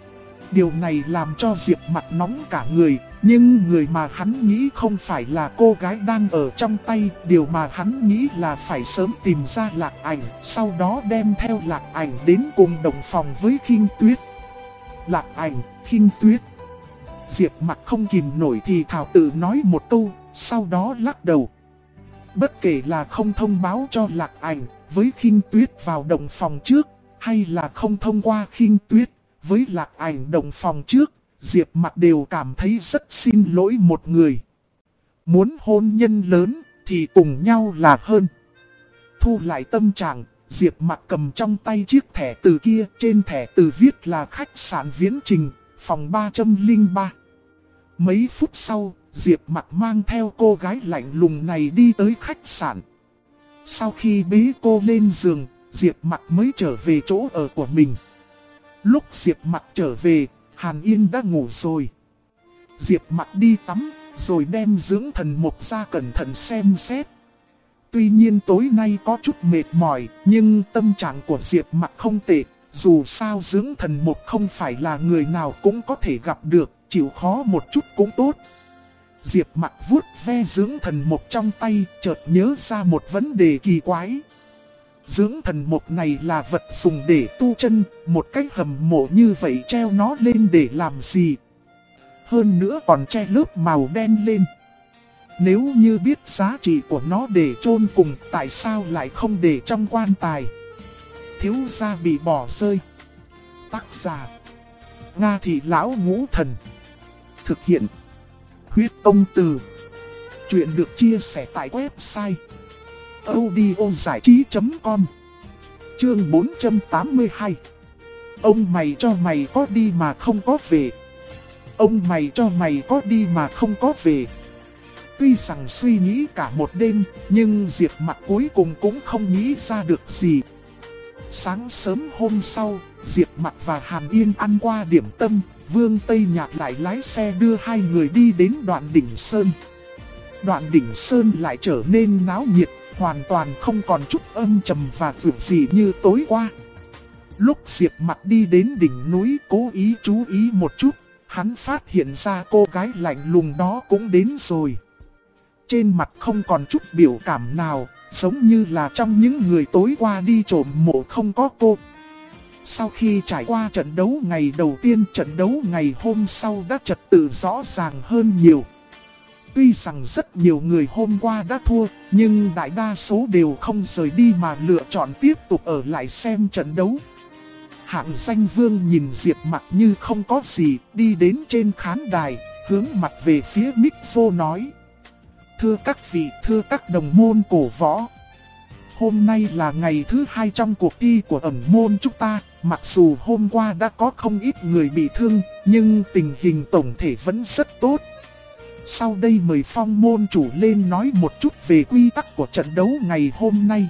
Điều này làm cho Diệp Mặc nóng cả người, nhưng người mà hắn nghĩ không phải là cô gái đang ở trong tay. Điều mà hắn nghĩ là phải sớm tìm ra Lạc Ảnh, sau đó đem theo Lạc Ảnh đến cùng đồng phòng với Khinh Tuyết. Lạc Ảnh, Khinh Tuyết. Diệp Mặc không kìm nổi thì thào tự nói một câu, sau đó lắc đầu. Bất kể là không thông báo cho Lạc Ảnh với Khinh Tuyết vào đồng phòng trước, hay là không thông qua Khinh Tuyết với Lạc Ảnh đồng phòng trước, Diệp Mặc đều cảm thấy rất xin lỗi một người. Muốn hôn nhân lớn thì cùng nhau là hơn. Thu lại tâm trạng, Diệp Mặc cầm trong tay chiếc thẻ từ kia, trên thẻ từ viết là khách sạn Viễn Trình, phòng 303. Mấy phút sau, Diệp Mặc mang theo cô gái lạnh lùng này đi tới khách sạn. Sau khi bế cô lên giường, Diệp Mặc mới trở về chỗ ở của mình. Lúc Diệp Mặc trở về, Hàn Yên đã ngủ rồi. Diệp Mặc đi tắm, rồi đem dưỡng thần mục ra cẩn thận xem xét. Tuy nhiên tối nay có chút mệt mỏi, nhưng tâm trạng của Diệp Mặc không tệ. Dù sao dưỡng thần mục không phải là người nào cũng có thể gặp được, chịu khó một chút cũng tốt. Diệp Mặc vuốt ve dưỡng thần mục trong tay, chợt nhớ ra một vấn đề kỳ quái. Dưỡng thần mục này là vật dùng để tu chân, một cái hầm mộ như vậy treo nó lên để làm gì? Hơn nữa còn che lớp màu đen lên. Nếu như biết giá trị của nó để chôn cùng, tại sao lại không để trong quan tài? Thiếu gia bị bỏ rơi. Tác giả: Nga Thị Lão Ngũ Thần. Thực hiện: Huyết Công Từ. Chuyện được chia sẻ tại website audiozảichí.com. Chương 482. Ông mày cho mày có đi mà không có về. Ông mày cho mày có đi mà không có về. Tuy rằng suy nghĩ cả một đêm, nhưng Diệp Mặc cuối cùng cũng không nghĩ ra được gì. Sáng sớm hôm sau, Diệp Mặc và Hàn Yên ăn qua điểm tâm, Vương Tây Nhạc lại lái xe đưa hai người đi đến Đoạn Đỉnh Sơn. Đoạn Đỉnh Sơn lại trở nên náo nhiệt, hoàn toàn không còn chút âm trầm và vượng gì như tối qua. Lúc Diệp Mặc đi đến đỉnh núi cố ý chú ý một chút, hắn phát hiện ra cô gái lạnh lùng đó cũng đến rồi. Trên mặt không còn chút biểu cảm nào, giống như là trong những người tối qua đi trộm mộ không có cô. Sau khi trải qua trận đấu ngày đầu tiên, trận đấu ngày hôm sau đã trật tự rõ ràng hơn nhiều. Tuy rằng rất nhiều người hôm qua đã thua, nhưng đại đa số đều không rời đi mà lựa chọn tiếp tục ở lại xem trận đấu. Hạng Danh Vương nhìn Diệp Mặc như không có gì, đi đến trên khán đài, hướng mặt về phía micro nói. Thưa các vị, thưa các đồng môn cổ võ. Hôm nay là ngày thứ 2 trong cuộc thi của ẩn môn chúng ta. Mặc dù hôm qua đã có không ít người bị thương, nhưng tình hình tổng thể vẫn rất tốt. Sau đây mời Phong môn chủ lên nói một chút về quy tắc của trận đấu ngày hôm nay.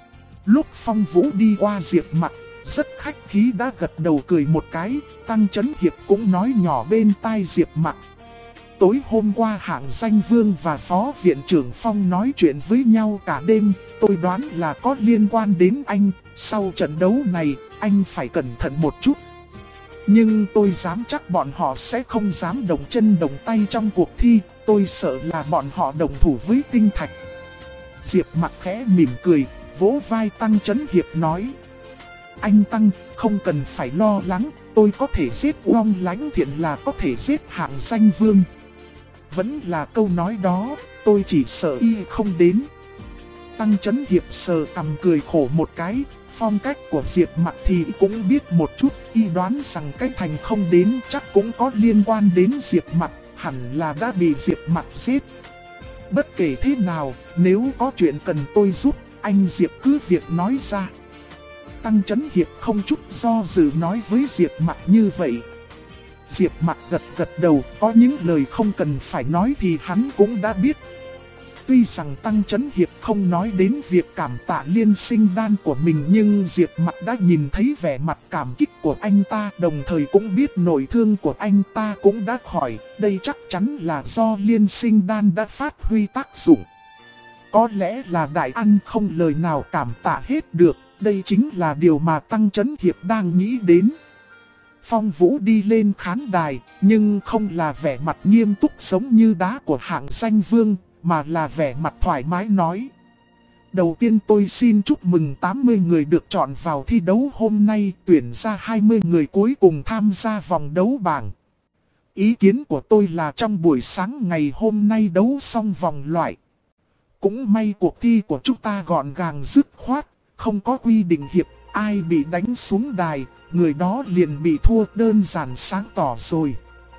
Lúc Phong Vũ đi qua Diệp Mặc, rất khách khí đã gật đầu cười một cái, Tăng Chấn Hiệp cũng nói nhỏ bên tai Diệp Mặc. Tối hôm qua Hạng Danh Vương và Phó Viện trưởng Phong nói chuyện với nhau cả đêm, tôi đoán là có liên quan đến anh, sau trận đấu này, anh phải cẩn thận một chút. Nhưng tôi dám chắc bọn họ sẽ không dám động chân động tay trong cuộc thi, tôi sợ là bọn họ đồng thủ với Tinh Thạch. Diệp Mặc khẽ mỉm cười, vỗ vai Tăng Chấn Hiệp nói. Anh Tăng, không cần phải lo lắng, tôi có thể giết Uông Lãnh Thiện là có thể giết Hạng Danh Vương. Vẫn là câu nói đó, tôi chỉ sợ y không đến. Tăng Chấn Hiệp sờ cằm cười khổ một cái, phong cách của Diệp Mặc thì cũng biết một chút, y đoán rằng cái Thành không đến chắc cũng có liên quan đến Diệp Mặc, hẳn là đã bị Diệp Mặc giết. Bất kể thế nào, nếu có chuyện cần tôi giúp, anh Diệp cứ việc nói ra. Tăng Chấn Hiệp không chút do dự nói với Diệp Mặc như vậy. Diệp Mặc gật gật đầu, có những lời không cần phải nói thì hắn cũng đã biết. Tuy rằng Tăng Chấn Hiệp không nói đến việc cảm tạ liên sinh đan của mình, nhưng Diệp Mặc đã nhìn thấy vẻ mặt cảm kích của anh ta, đồng thời cũng biết nội thương của anh ta cũng đã khỏi. Đây chắc chắn là do liên sinh đan đã phát huy tác dụng. Có lẽ là Đại Ăn không lời nào cảm tạ hết được, đây chính là điều mà Tăng Chấn Hiệp đang nghĩ đến. Phong Vũ đi lên khán đài, nhưng không là vẻ mặt nghiêm túc giống như đá của hạng danh vương, mà là vẻ mặt thoải mái nói. Đầu tiên tôi xin chúc mừng 80 người được chọn vào thi đấu hôm nay, tuyển ra 20 người cuối cùng tham gia vòng đấu bảng. Ý kiến của tôi là trong buổi sáng ngày hôm nay đấu xong vòng loại. Cũng may cuộc thi của chúng ta gọn gàng dứt khoát, không có quy định hiệp, ai bị đánh xuống đài, người đó liền bị thua, đơn giản sáng tỏ rồi.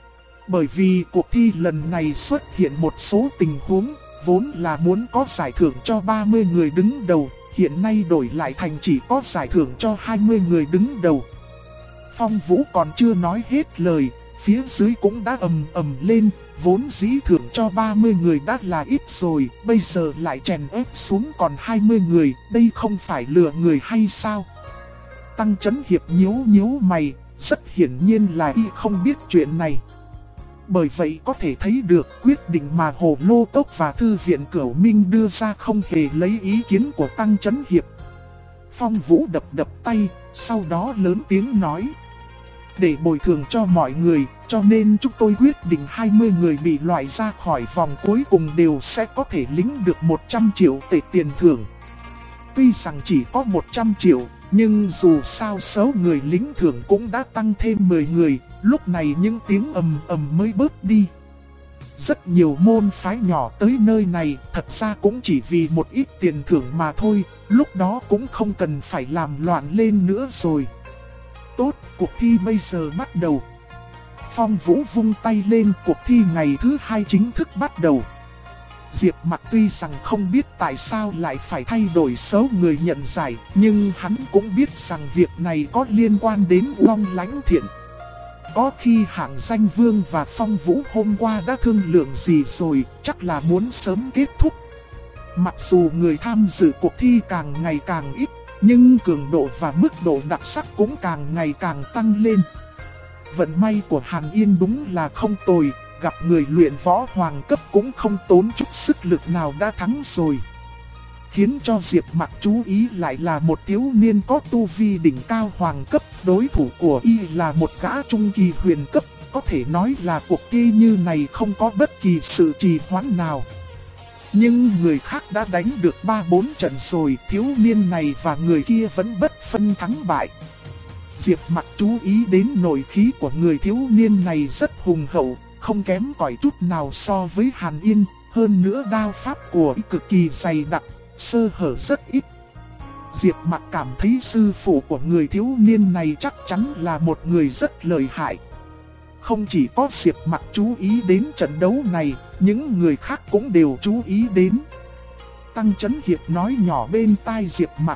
Bởi vì cuộc thi lần này xuất hiện một số tình huống, vốn là muốn có giải thưởng cho 30 người đứng đầu, hiện nay đổi lại thành chỉ có giải thưởng cho 20 người đứng đầu. Phong Vũ còn chưa nói hết lời, phía dưới cũng đã ầm ầm lên, vốn dĩ thưởng cho 30 người đã là ít rồi, bây giờ lại chèn ép xuống còn 20 người, đây không phải lừa người hay sao? Tăng Chấn Hiệp nhíu mày, rất hiển nhiên là y không biết chuyện này. Bởi vậy có thể thấy được quyết định mà Hồ Lô Tốc và Thư viện Cửu Minh đưa ra không hề lấy ý kiến của Tăng Chấn Hiệp. Phong Vũ đập tay, sau đó lớn tiếng nói. Để bồi thường cho mọi người, cho nên chúng tôi quyết định 20 người bị loại ra khỏi vòng cuối cùng đều sẽ có thể lĩnh được 100 triệu tệ tiền thưởng. Tuy rằng chỉ có 100 triệu, nhưng dù sao số người lính thưởng cũng đã tăng thêm 10 người, lúc này những tiếng ầm ầm mới bớt đi. Rất nhiều môn phái nhỏ tới nơi này, thật ra cũng chỉ vì một ít tiền thưởng mà thôi, lúc đó cũng không cần phải làm loạn lên nữa rồi. Tốt, cuộc thi bây giờ bắt đầu. Phong Vũ vung tay lên, cuộc thi ngày thứ 2 chính thức bắt đầu. Diệp Mặc tuy rằng không biết tại sao lại phải thay đổi số người nhận giải, nhưng hắn cũng biết rằng việc này có liên quan đến Long Lãnh Thiện. Có khi hạng danh vương và Phong Vũ hôm qua đã thương lượng gì rồi, chắc là muốn sớm kết thúc. Mặc dù người tham dự cuộc thi càng ngày càng ít, nhưng cường độ và mức độ đặc sắc cũng càng ngày càng tăng lên. Vận may của Hàn Yên đúng là không tồi, gặp người luyện võ hoàng cấp cũng không tốn chút sức lực nào đã thắng rồi. Khiến cho Diệp Mặc chú ý lại là một thiếu niên có tu vi đỉnh cao hoàng cấp, đối thủ của y là một gã trung kỳ huyền cấp, có thể nói là cuộc thi như này không có bất kỳ sự trì hoãn nào. Nhưng người khác đã đánh được 3-4 trận rồi, thiếu niên này và người kia vẫn bất phân thắng bại. Diệp Mặc chú ý đến nội khí của người thiếu niên này rất hùng hậu, không kém cỏi chút nào so với Hàn Yên, hơn nữa đao pháp của y cực kỳ dày đặc, sơ hở rất ít. Diệp Mặc cảm thấy sư phụ của người thiếu niên này chắc chắn là một người rất lợi hại. Không chỉ có Diệp Mặc chú ý đến trận đấu này, những người khác cũng đều chú ý đến. Tăng Chấn Hiệp nói nhỏ bên tai Diệp Mặc.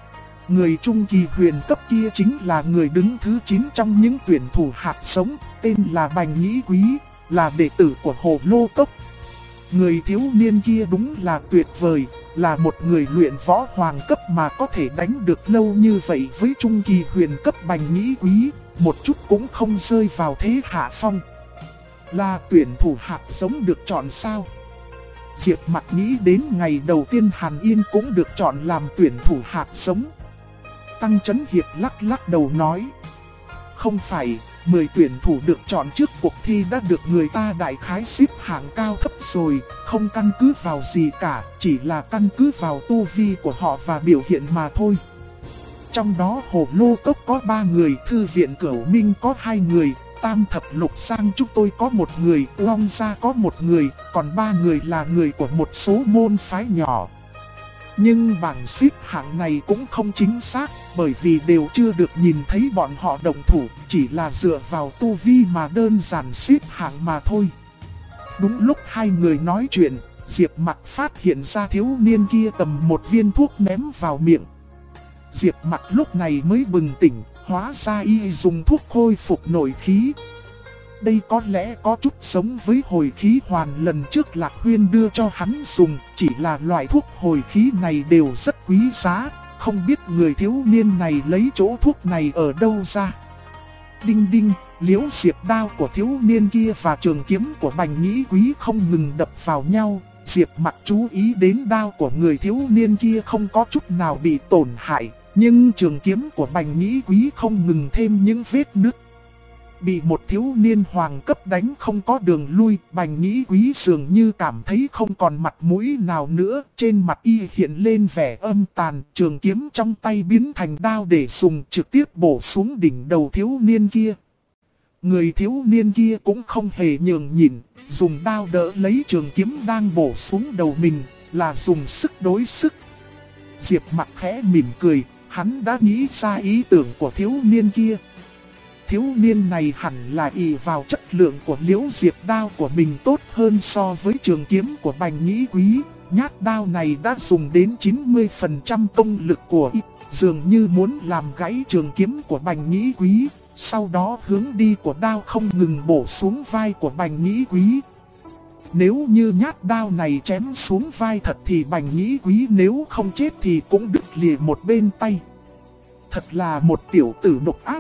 Người trung kỳ huyền cấp kia chính là người đứng thứ 9 trong những tuyển thủ hạt giống, tên là Bành Nhĩ Quý, là đệ tử của Hồ Lô Tốc. Người thiếu niên kia đúng là tuyệt vời, là một người luyện võ hoàng cấp mà có thể đánh được lâu như vậy với trung kỳ huyền cấp Bành Nhĩ Quý, một chút cũng không rơi vào thế hạ phong. Là tuyển thủ hạt giống được chọn sao? Diệp Mặc nghĩ đến ngày đầu tiên Hàn Yên cũng được chọn làm tuyển thủ hạt giống. Tăng Chấn Hiệp lắc đầu nói. Không phải, 10 tuyển thủ được chọn trước cuộc thi đã được người ta đại khái xếp hạng cao thấp rồi, không căn cứ vào gì cả, chỉ là căn cứ vào tu vi của họ và biểu hiện mà thôi. Trong đó Hồ Lô Cốc có 3 người, Thư viện Cửu Minh có 2 người, Tam Thập Lục Sang chúng tôi có 1 người, Long Gia có 1 người, còn 3 người là người của một số môn phái nhỏ. Nhưng bảng xếp hạng này cũng không chính xác, bởi vì đều chưa được nhìn thấy bọn họ động thủ, chỉ là dựa vào tu vi mà đơn giản xếp hạng mà thôi. Đúng lúc hai người nói chuyện, Diệp Mặc phát hiện ra thiếu niên kia cầm một viên thuốc ném vào miệng. Diệp Mặc lúc này mới bừng tỉnh, hóa ra y dùng thuốc khôi phục nội khí. Đây có lẽ có chút giống với hồi khí hoàn lần trước Lạc Huyên đưa cho hắn dùng, chỉ là loại thuốc hồi khí này đều rất quý giá, không biết người thiếu niên này lấy chỗ thuốc này ở đâu ra. Đinh đinh, liễu diệp đao của thiếu niên kia và trường kiếm của Bành Nhĩ Quý không ngừng đập vào nhau. Diệp Mặc chú ý đến đao của người thiếu niên kia không có chút nào bị tổn hại, nhưng trường kiếm của Bành Nhĩ Quý không ngừng thêm những vết nứt. Bị một thiếu niên hoàng cấp đánh không có đường lui, Bành Nhĩ Quý dường như cảm thấy không còn mặt mũi nào nữa, trên mặt y hiện lên vẻ âm tàn, trường kiếm trong tay biến thành đao để dùng trực tiếp bổ xuống đỉnh đầu thiếu niên kia. Người thiếu niên kia cũng không hề nhường nhịn, dùng đao đỡ lấy trường kiếm đang bổ xuống đầu mình, là dùng sức đối sức. Diệp Mặc khẽ mỉm cười, hắn đã nghĩ ra ý tưởng của thiếu niên kia. Thiếu niên này hẳn là ỷ vào chất lượng của liễu diệp đao của mình tốt hơn so với trường kiếm của Bành Nhĩ Quý. Nhát đao này đã dùng đến 90% công lực của y, dường như muốn làm gãy trường kiếm của Bành Nhĩ Quý. Sau đó hướng đi của đao không ngừng bổ xuống vai của Bành Nhĩ Quý. Nếu như nhát đao này chém xuống vai thật thì Bành Nhĩ Quý nếu không chết thì cũng đứt lìa một bên tay. Thật là một tiểu tử độc ác.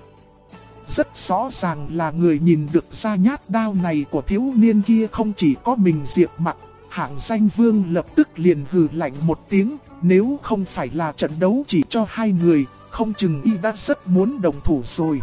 Rất rõ ràng là người nhìn được ra nhát đao này của thiếu niên kia không chỉ có mình Diệp Mặc. Hạng Danh Vương lập tức liền hừ lạnh một tiếng, nếu không phải là trận đấu chỉ cho hai người, không chừng y đã rất muốn đồng thủ rồi.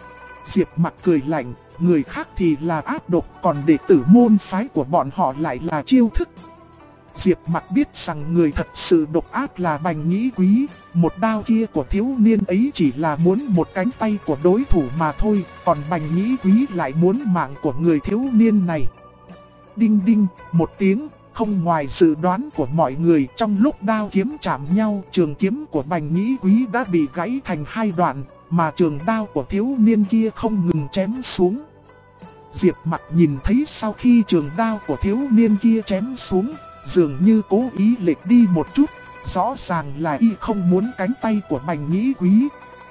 Diệp Mặc cười lạnh, người khác thì là ác độc, còn đệ tử môn phái của bọn họ lại là chiêu thức. Diệp Mặc biết rằng người thật sự độc ác là Bành Nhĩ Quý, một đao kia của thiếu niên ấy chỉ là muốn một cánh tay của đối thủ mà thôi, còn Bành Nhĩ Quý lại muốn mạng của người thiếu niên này. Đinh đinh, một tiếng, không ngoài dự đoán của mọi người, trong lúc đao kiếm chạm nhau, trường kiếm của Bành Nhĩ Quý đã bị gãy thành hai đoạn, mà trường đao của thiếu niên kia không ngừng chém xuống. Diệp Mặc nhìn thấy sau khi trường đao của thiếu niên kia chém xuống, dường như cố ý lệch đi một chút, rõ ràng là y không muốn cánh tay của Bành Nhĩ Quý.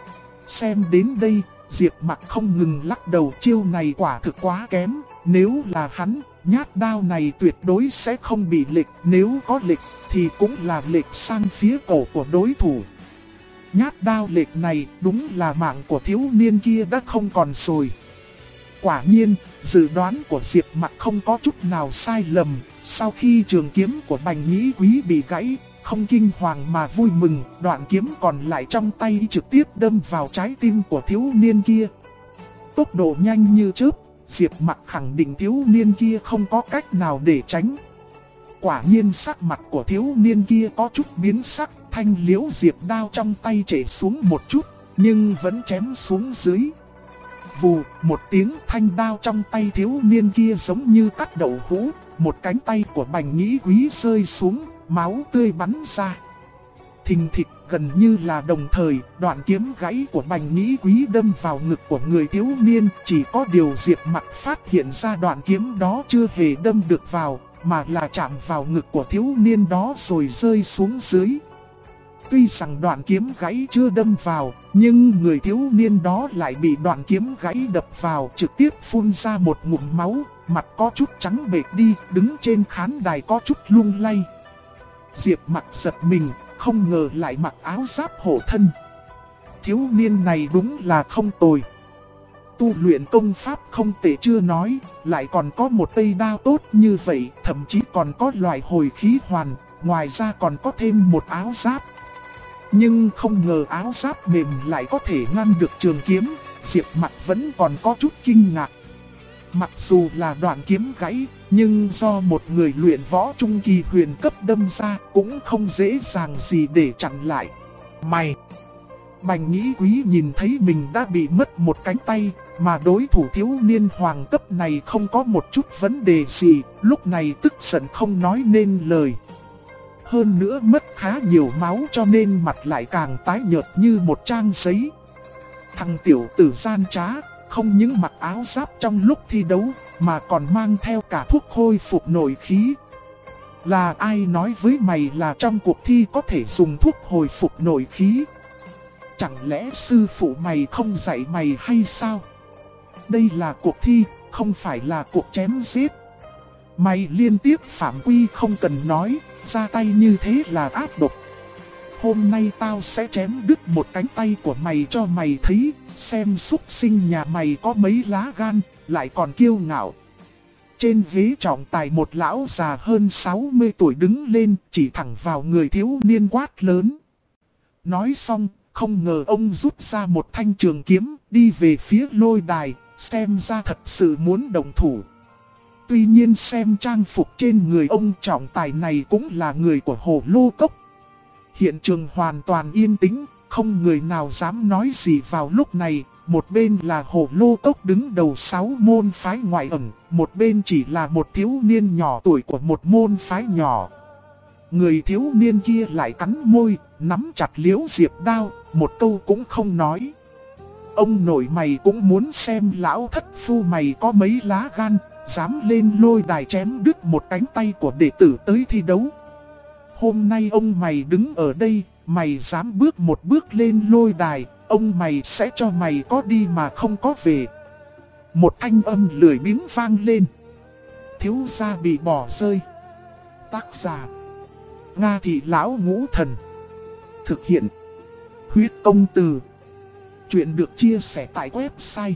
Xem đến đây, Diệp Mặc không ngừng lắc đầu, chiêu này quả thực quá kém, nếu là hắn, nhát đao này tuyệt đối sẽ không bị lệch, nếu có lệch thì cũng là lệch sang phía cổ của đối thủ. Nhát đao lệch này đúng là mạng của thiếu niên kia đã không còn rồi. Quả nhiên, dự đoán của Diệp Mặc không có chút nào sai lầm. Sau khi trường kiếm của Bành Nhĩ Quý bị gãy, không kinh hoàng mà vui mừng, đoạn kiếm còn lại trong tay trực tiếp đâm vào trái tim của thiếu niên kia. Tốc độ nhanh như chớp, Diệp Mặc khẳng định thiếu niên kia không có cách nào để tránh. Quả nhiên sắc mặt của thiếu niên kia có chút biến sắc, thanh liễu diệp đao trong tay chảy xuống một chút, nhưng vẫn chém xuống dưới. Vù, một tiếng, thanh đao trong tay thiếu niên kia giống như cắt đậu hũ, một cánh tay của Bành Nhĩ Quý rơi xuống, máu tươi bắn ra. Thình thịch, gần như là đồng thời, đoạn kiếm gãy của Bành Nhĩ Quý đâm vào ngực của người thiếu niên, chỉ có điều Diệp Mặc phát hiện ra đoạn kiếm đó chưa hề đâm được vào, mà là chạm vào ngực của thiếu niên đó rồi rơi xuống dưới. Tuy rằng đoạn kiếm gãy chưa đâm vào, nhưng người thiếu niên đó lại bị đoạn kiếm gãy đập vào, trực tiếp phun ra một ngụm máu, mặt có chút trắng bệch đi, đứng trên khán đài có chút lung lay. Diệp Mặc giật mình, không ngờ lại mặc áo giáp hộ thân. Thiếu niên này đúng là không tồi. Tu luyện công pháp không tệ chưa nói, lại còn có một cây đao tốt như vậy, thậm chí còn có loại hồi khí hoàn, ngoài ra còn có thêm một áo giáp. Nhưng không ngờ áo giáp mềm lại có thể ngăn được trường kiếm, Diệp Mặc vẫn còn có chút kinh ngạc. Mặc dù là đoạn kiếm gãy, nhưng do một người luyện võ trung kỳ huyền cấp đâm ra cũng không dễ dàng gì để chặn lại. Mày! Bành Nhĩ Quý nhìn thấy mình đã bị mất một cánh tay, mà đối thủ thiếu niên hoàng cấp này không có một chút vấn đề gì, lúc này tức giận không nói nên lời. Hơn nữa mất khá nhiều máu cho nên mặt lại càng tái nhợt như một trang giấy. Thằng tiểu tử gian trá, không những mặc áo giáp trong lúc thi đấu, mà còn mang theo cả thuốc khôi phục nội khí. Là ai nói với mày là trong cuộc thi có thể dùng thuốc hồi phục nội khí? Chẳng lẽ sư phụ mày không dạy mày hay sao? Đây là cuộc thi, không phải là cuộc chém giết. Mày liên tiếp phạm quy không cần nói, ra tay như thế là ác độc. Hôm nay tao sẽ chém đứt một cánh tay của mày cho mày thấy, xem súc sinh nhà mày có mấy lá gan, lại còn kiêu ngạo. Trên ghế trọng tài một lão già hơn 60 tuổi đứng lên, chỉ thẳng vào người thiếu niên quát lớn. Nói xong, không ngờ ông rút ra một thanh trường kiếm, đi về phía lôi đài, xem ra thật sự muốn động thủ. Tuy nhiên xem trang phục trên người ông trọng tài này cũng là người của Hồ Lô Cốc. Hiện trường hoàn toàn yên tĩnh, không người nào dám nói gì vào lúc này. Một bên là Hồ Lô Cốc đứng đầu 6 môn phái ngoại ẩn, một bên chỉ là một thiếu niên nhỏ tuổi của một môn phái nhỏ. Người thiếu niên kia lại cắn môi, nắm chặt liễu diệp đao, một câu cũng không nói. Ông nội mày cũng muốn xem lão thất phu mày có mấy lá gan, dám lên lôi đài chém đứt một cánh tay của đệ tử tới thi đấu. Hôm nay ông mày đứng ở đây, mày dám bước một bước lên lôi đài, ông mày sẽ cho mày có đi mà không có về. Một thanh âm lười biếng vang lên. Thiếu gia bị bỏ rơi. Tác giả: Nga Thị Lão Ngũ Thần. Thực hiện: Huyết Công Từ. Chuyện được chia sẻ tại website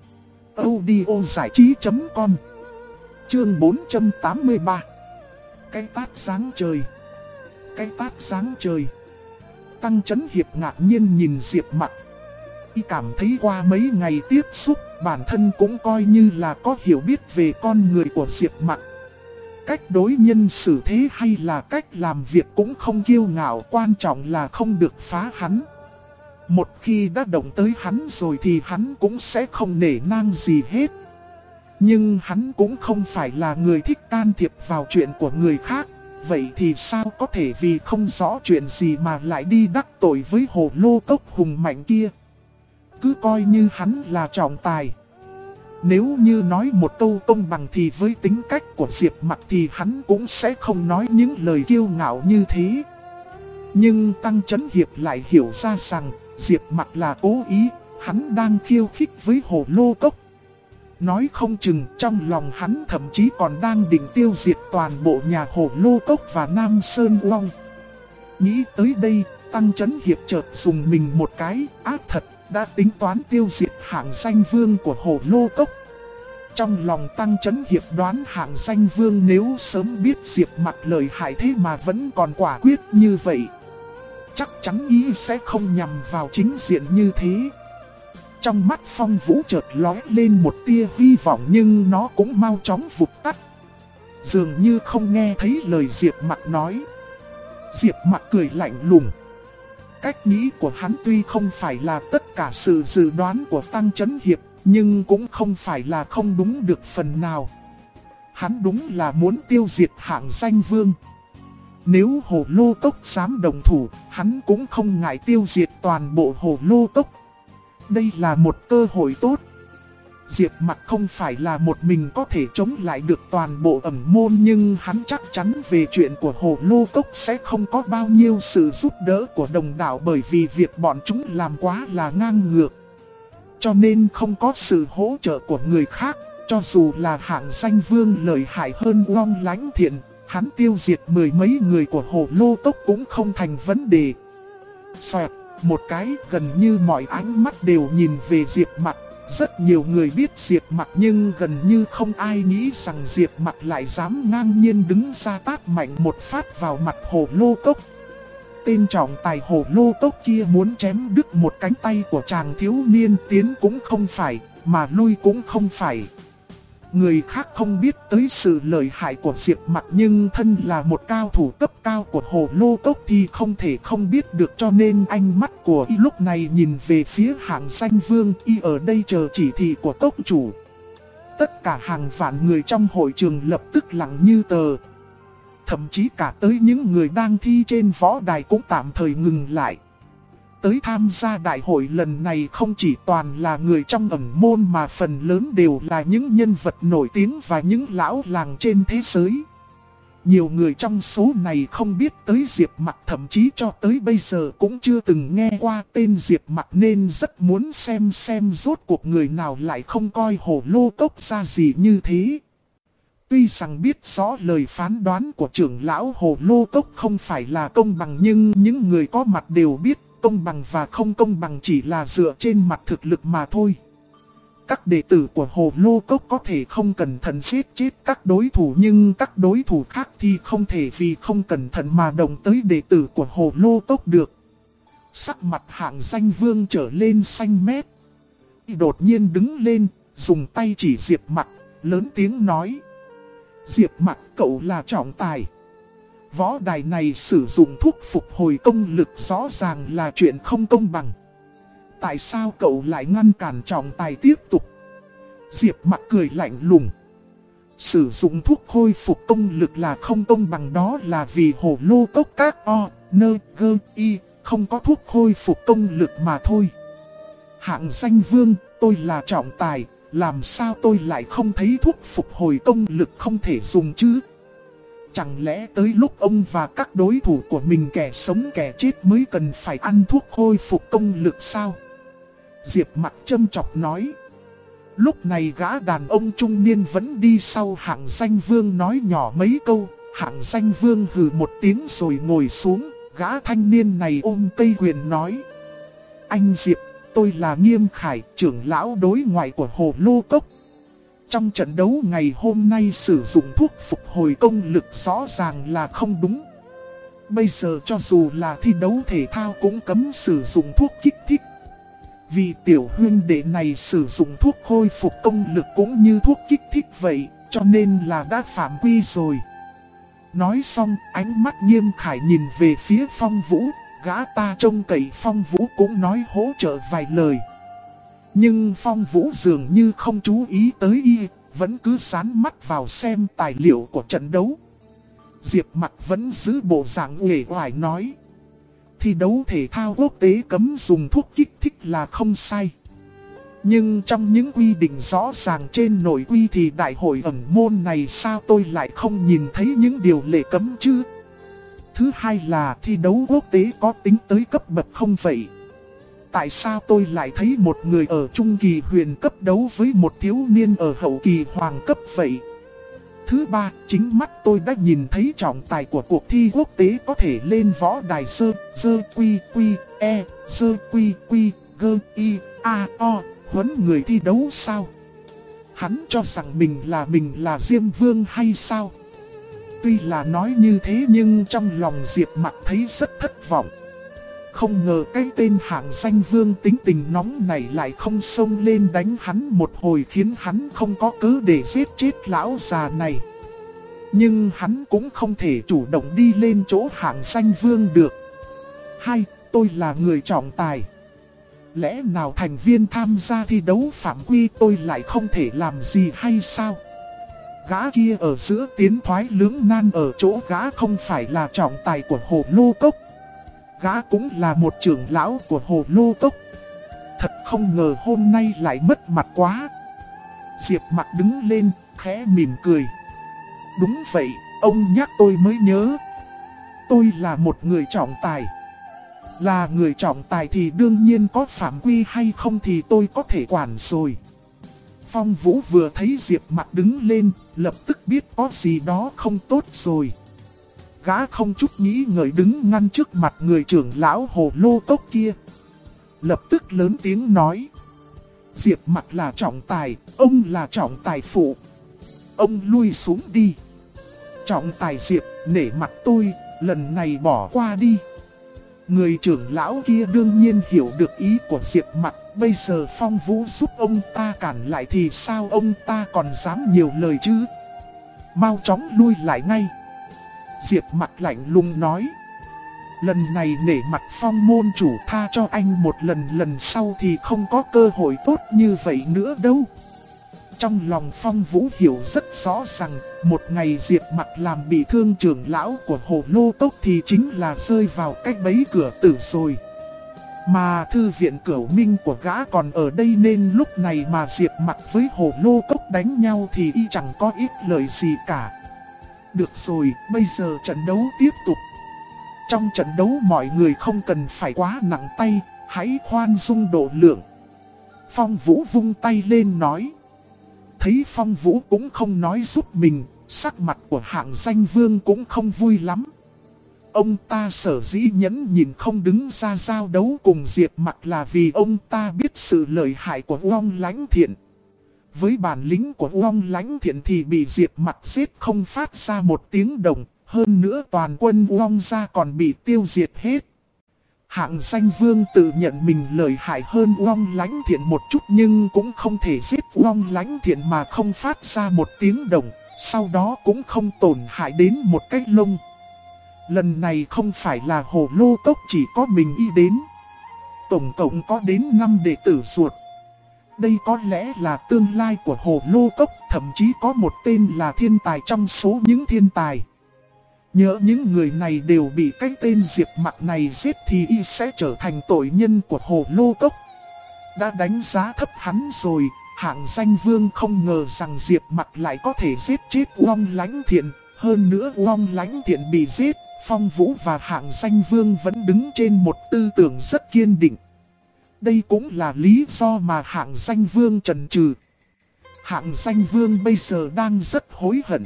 audiozảichí.com. Chương 483. Cái tát sáng trời. Cái tát sáng trời. Tăng Chấn Hiệp ngạc nhiên nhìn Diệp Mặc. Y cảm thấy qua mấy ngày tiếp xúc, bản thân cũng coi như là có hiểu biết về con người của Diệp Mặc. Cách đối nhân xử thế hay là cách làm việc cũng không kiêu ngạo, quan trọng là không được phá hắn. Một khi đã động tới hắn rồi thì hắn cũng sẽ không nể nang gì hết. Nhưng hắn cũng không phải là người thích can thiệp vào chuyện của người khác. Vậy thì sao có thể vì không rõ chuyện gì mà lại đi đắc tội với Hồ Lô Cốc hùng mạnh kia. Cứ coi như hắn là trọng tài. Nếu như nói một câu công bằng thì với tính cách của Diệp Mặc thì hắn cũng sẽ không nói những lời kiêu ngạo như thế. Nhưng Tăng Chấn Hiệp lại hiểu ra rằng Diệp Mặc là cố ý, hắn đang khiêu khích với Hồ Lô Cốc. Nói không chừng trong lòng hắn thậm chí còn đang định tiêu diệt toàn bộ nhà Hồ Lô Cốc và Nam Sơn Long. Nghĩ tới đây, Tăng Chấn Hiệp chợt dùng mình một cái, ác thật, đã tính toán tiêu diệt hạng danh vương của Hồ Lô Cốc. Trong lòng Tăng Chấn Hiệp đoán hạng danh vương nếu sớm biết Diệp Mặc lợi hại thế mà vẫn còn quả quyết như vậy, chắc chắn ý sẽ không nhằm vào chính diện như thế. Trong mắt Phong Vũ chợt lóe lên một tia hy vọng nhưng nó cũng mau chóng vụt tắt. Dường như không nghe thấy lời Diệp Mặc nói. Diệp Mặc cười lạnh lùng. Cách nghĩ của hắn tuy không phải là tất cả sự dự đoán của Tăng Chấn Hiệp, nhưng cũng không phải là không đúng được phần nào. Hắn đúng là muốn tiêu diệt hạng danh vương. Nếu Hồ Lô Cốc dám đồng thủ, hắn cũng không ngại tiêu diệt toàn bộ Hồ Lô Cốc. Đây là một cơ hội tốt. Diệp Mặc không phải là một mình có thể chống lại được toàn bộ ẩn môn, nhưng hắn chắc chắn về chuyện của Hồ Lô Cốc sẽ không có bao nhiêu sự giúp đỡ của đồng đạo, bởi vì việc bọn chúng làm quá là ngang ngược. Cho nên không có sự hỗ trợ của người khác, cho dù là hạng danh vương lợi hại hơn Long Lãnh Thiện, hắn tiêu diệt mười mấy người của Hồ Lô Cốc cũng không thành vấn đề. Xoẹt, một cái, gần như mọi ánh mắt đều nhìn về Diệp Mặc. Rất nhiều người biết Diệp Mặc nhưng gần như không ai nghĩ rằng Diệp Mặc lại dám ngang nhiên đứng ra tát mạnh một phát vào mặt Hồ Lô Cốc. Tên trọng tài Hồ Lô Cốc kia muốn chém đứt một cánh tay của chàng thiếu niên, tiến cũng không phải, mà lui cũng không phải. Người khác không biết tới sự lợi hại của Diệp Mặc, nhưng thân là một cao thủ cấp cao của Hồ Lô Cốc thì không thể không biết được, cho nên ánh mắt của y lúc này nhìn về phía hạng danh vương, y ở đây chờ chỉ thị của cốc chủ. Tất cả hàng vạn người trong hội trường lập tức lặng như tờ. Thậm chí cả tới những người đang thi trên võ đài cũng tạm thời ngừng lại. Tới tham gia đại hội lần này không chỉ toàn là người trong ẩn môn mà phần lớn đều là những nhân vật nổi tiếng và những lão làng trên thế giới. Nhiều người trong số này không biết tới Diệp Mặc, thậm chí cho tới bây giờ cũng chưa từng nghe qua tên Diệp Mặc, nên rất muốn xem rốt cuộc người nào lại không coi Hồ Lô Cốc ra gì như thế. Tuy rằng biết rõ lời phán đoán của trưởng lão Hồ Lô Cốc không phải là công bằng, nhưng những người có mặt đều biết công bằng và không công bằng chỉ là dựa trên mặt thực lực mà thôi. Các đệ tử của Hồ Lô Cốc có thể không cẩn thận giết chết các đối thủ, nhưng các đối thủ khác thì không thể vì không cẩn thận mà động tới đệ tử của Hồ Lô Cốc được. Sắc mặt Hạng Danh Vương trở lên xanh mét. Đột nhiên đứng lên, dùng tay chỉ Diệp Mặc, lớn tiếng nói: Diệp Mặc, cậu là trọng tài. Võ đài này sử dụng thuốc phục hồi công lực rõ ràng là chuyện không công bằng. Tại sao cậu lại ngăn cản trọng tài tiếp tục? Diệp Mặc cười lạnh lùng. Sử dụng thuốc khôi phục công lực là không công bằng, đó là vì Hồ Lô Cốc các O.N.G.I không có thuốc khôi phục công lực mà thôi. Hạng Danh Vương, tôi là trọng tài, làm sao tôi lại không thấy thuốc phục hồi công lực không thể dùng chứ? Chẳng lẽ tới lúc ông và các đối thủ của mình kẻ sống kẻ chết mới cần phải ăn thuốc khôi phục công lực sao? Diệp Mặc châm chọc nói. Lúc này gã đàn ông trung niên vẫn đi sau Hạng Danh Vương nói nhỏ mấy câu. Hạng Danh Vương hừ một tiếng rồi ngồi xuống. Gã thanh niên này ôm cây quyền nói: Anh Diệp, tôi là Nghiêm Khải, trưởng lão đối ngoại của Hồ Lô Cốc. Trong trận đấu ngày hôm nay sử dụng thuốc phục hồi công lực rõ ràng là không đúng. Bây giờ cho dù là thi đấu thể thao cũng cấm sử dụng thuốc kích thích. Vì tiểu huynh đệ này sử dụng thuốc khôi phục công lực cũng như thuốc kích thích vậy, cho nên là đã phạm quy rồi. Nói xong, ánh mắt Nghiêm Khải nhìn về phía Phong Vũ, gã ta trông cậy Phong Vũ cũng nói hỗ trợ vài lời. Nhưng Phong Vũ dường như không chú ý tới y, vẫn cứ dán mắt vào xem tài liệu của trận đấu. Diệp Mặc vẫn giữ bộ dạng uể oải nói: Thi đấu thể thao quốc tế cấm dùng thuốc kích thích là không sai. Nhưng trong những quy định rõ ràng trên nội quy thì đại hội ẩn môn này sao tôi lại không nhìn thấy những điều lệ cấm chứ? Thứ hai là thi đấu quốc tế có tính tới cấp bậc không vậy? Tại sao tôi lại thấy một người ở trung kỳ huyền cấp đấu với một thiếu niên ở hậu kỳ hoàng cấp vậy? Thứ ba, chính mắt tôi đã nhìn thấy trọng tài của cuộc thi quốc tế có thể lên võ đài sơ quy e quy gơ y a o huấn người thi đấu sao? Hắn cho rằng mình là Diêm Vương hay sao? Tuy là nói như thế nhưng trong lòng Diệp Mặc thấy rất thất vọng. Không ngờ cái tên Hạng Danh Vương tính tình nóng này lại không xông lên đánh hắn một hồi, khiến hắn không có cớ để giết chết lão già này. Nhưng hắn cũng không thể chủ động đi lên chỗ Hạng Danh Vương được. Hai, tôi là người trọng tài. Lẽ nào thành viên tham gia thi đấu phạm quy tôi lại không thể làm gì hay sao? Gã kia ở giữa tiến thoái lưỡng nan ở chỗ gã không phải là trọng tài của Hồ Lô Cốc. Gã cũng là một trưởng lão của Hồ Lô Cốc. Thật không ngờ hôm nay lại mất mặt quá. Diệp Mặc đứng lên, khẽ mỉm cười. Đúng vậy, ông nhắc tôi mới nhớ. Tôi là một người trọng tài. Là người trọng tài thì đương nhiên có phạm quy hay không thì tôi có thể quản rồi. Phong Vũ vừa thấy Diệp Mặc đứng lên, lập tức biết có gì đó không tốt rồi. Gã không chút nghĩ ngợi đứng ngăn trước mặt người trưởng lão Hồ Lô Cốc kia. Lập tức lớn tiếng nói: Diệp Mặc là trọng tài, ông là trọng tài phụ. Ông lui xuống đi. Trọng tài Diệp, nể mặt tôi, lần này bỏ qua đi. Người trưởng lão kia đương nhiên hiểu được ý của Diệp Mặc. Bây giờ Phong Vũ giúp ông ta cản lại thì sao ông ta còn dám nhiều lời chứ? Mau chóng lui lại ngay. Diệp Mặc lạnh lùng nói: Lần này nể mặt Phong môn chủ tha cho anh một lần, lần sau thì không có cơ hội tốt như vậy nữa đâu. Trong lòng Phong Vũ hiểu rất rõ rằng, một ngày Diệp Mặc làm bị thương trưởng lão của Hồ Lô Cốc thì chính là rơi vào cái bẫy cửa tử rồi. Mà thư viện Cửu Minh của gã còn ở đây nên lúc này mà Diệp Mặc với Hồ Lô Cốc đánh nhau thì y chẳng có ít lợi gì cả. Được rồi, bây giờ trận đấu tiếp tục. Trong trận đấu mọi người không cần phải quá nặng tay, hãy khoan dung độ lượng. Phong Vũ vung tay lên nói. Thấy Phong Vũ cũng không nói giúp mình, sắc mặt của Hạng Danh Vương cũng không vui lắm. Ông ta sở dĩ nhẫn nhịn không đứng ra giao đấu cùng Diệp Mặc là vì ông ta biết sự lợi hại của Uông Lãnh Thiện. Với bản lĩnh của Uông Lãnh Thiện thì bị Diệp Mặc giết không phát ra một tiếng động, hơn nữa toàn quân Uông gia còn bị tiêu diệt hết. Hạng Danh Vương tự nhận mình lợi hại hơn Uông Lãnh Thiện một chút nhưng cũng không thể giết Uông Lãnh Thiện mà không phát ra một tiếng động, sau đó cũng không tổn hại đến một cái lông. Lần này không phải là Hồ Lô Cốc chỉ có mình y đến. Tổng cộng có đến 5 đệ tử ruột. Đây có lẽ là tương lai của Hồ Lô Cốc, thậm chí có một tên là thiên tài trong số những thiên tài. Nhớ những người này đều bị cái tên Diệp Mặc này giết thì y sẽ trở thành tội nhân của Hồ Lô Cốc. Đã đánh giá thấp hắn rồi, Hạng Danh Vương không ngờ rằng Diệp Mặc lại có thể giết chết Uông Lãnh Thiện. Hơn nữa Uông Lãnh Thiện bị giết, Phong Vũ và Hạng Danh Vương vẫn đứng trên một tư tưởng rất kiên định. Đây cũng là lý do mà Hạng Danh Vương chần chừ. Hạng Danh Vương bây giờ đang rất hối hận.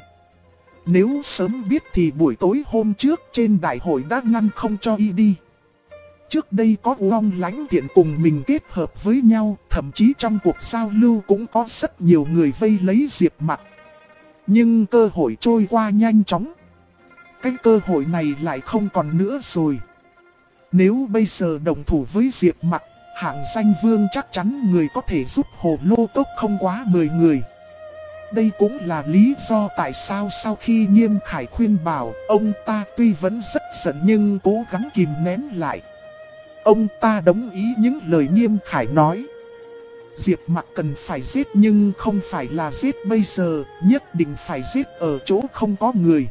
Nếu sớm biết thì buổi tối hôm trước trên đại hội đã ngăn không cho y đi. Trước đây có Uông Lãnh Thiện cùng mình kết hợp với nhau, thậm chí trong cuộc giao lưu cũng có rất nhiều người vây lấy Diệp Mặc. Nhưng cơ hội trôi qua nhanh chóng. Cái cơ hội này lại không còn nữa rồi. Nếu bây giờ đồng thủ với Diệp Mặc, Hạng Danh Vương chắc chắn người có thể giúp Hồ Lô Cốc không quá 10 người. Đây cũng là lý do tại sao sau khi Nghiêm Khải khuyên bảo, ông ta tuy vẫn rất giận nhưng cố gắng kìm nén lại. Ông ta đồng ý những lời Nghiêm Khải nói. Diệp Mặc cần phải giết nhưng không phải là giết bây giờ, nhất định phải giết ở chỗ không có người.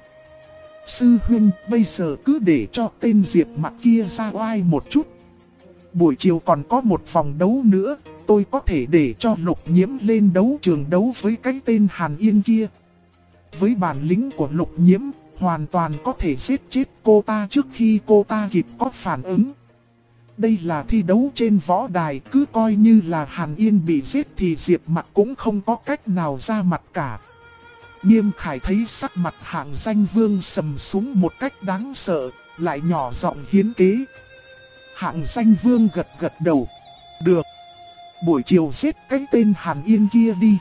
Sư huynh, bây giờ cứ để cho tên Diệp Mặc kia ra oai một chút. Buổi chiều còn có một vòng đấu nữa, tôi có thể để cho Lục Nhiễm lên đấu trường đấu với cái tên Hàn Yên kia. Với bản lĩnh của Lục Nhiễm, hoàn toàn có thể giết chết cô ta trước khi cô ta kịp có phản ứng. Đây là thi đấu trên võ đài, cứ coi như là Hàn Yên bị giết thì Diệp Mặc cũng không có cách nào ra mặt cả. Nghiêm Khải thấy sắc mặt Hạng Danh Vương sầm xuống một cách đáng sợ, lại nhỏ giọng hiến kế. Hạng Danh Vương gật gật đầu. Được. Buổi chiều giết cái tên Hàn Yên kia đi.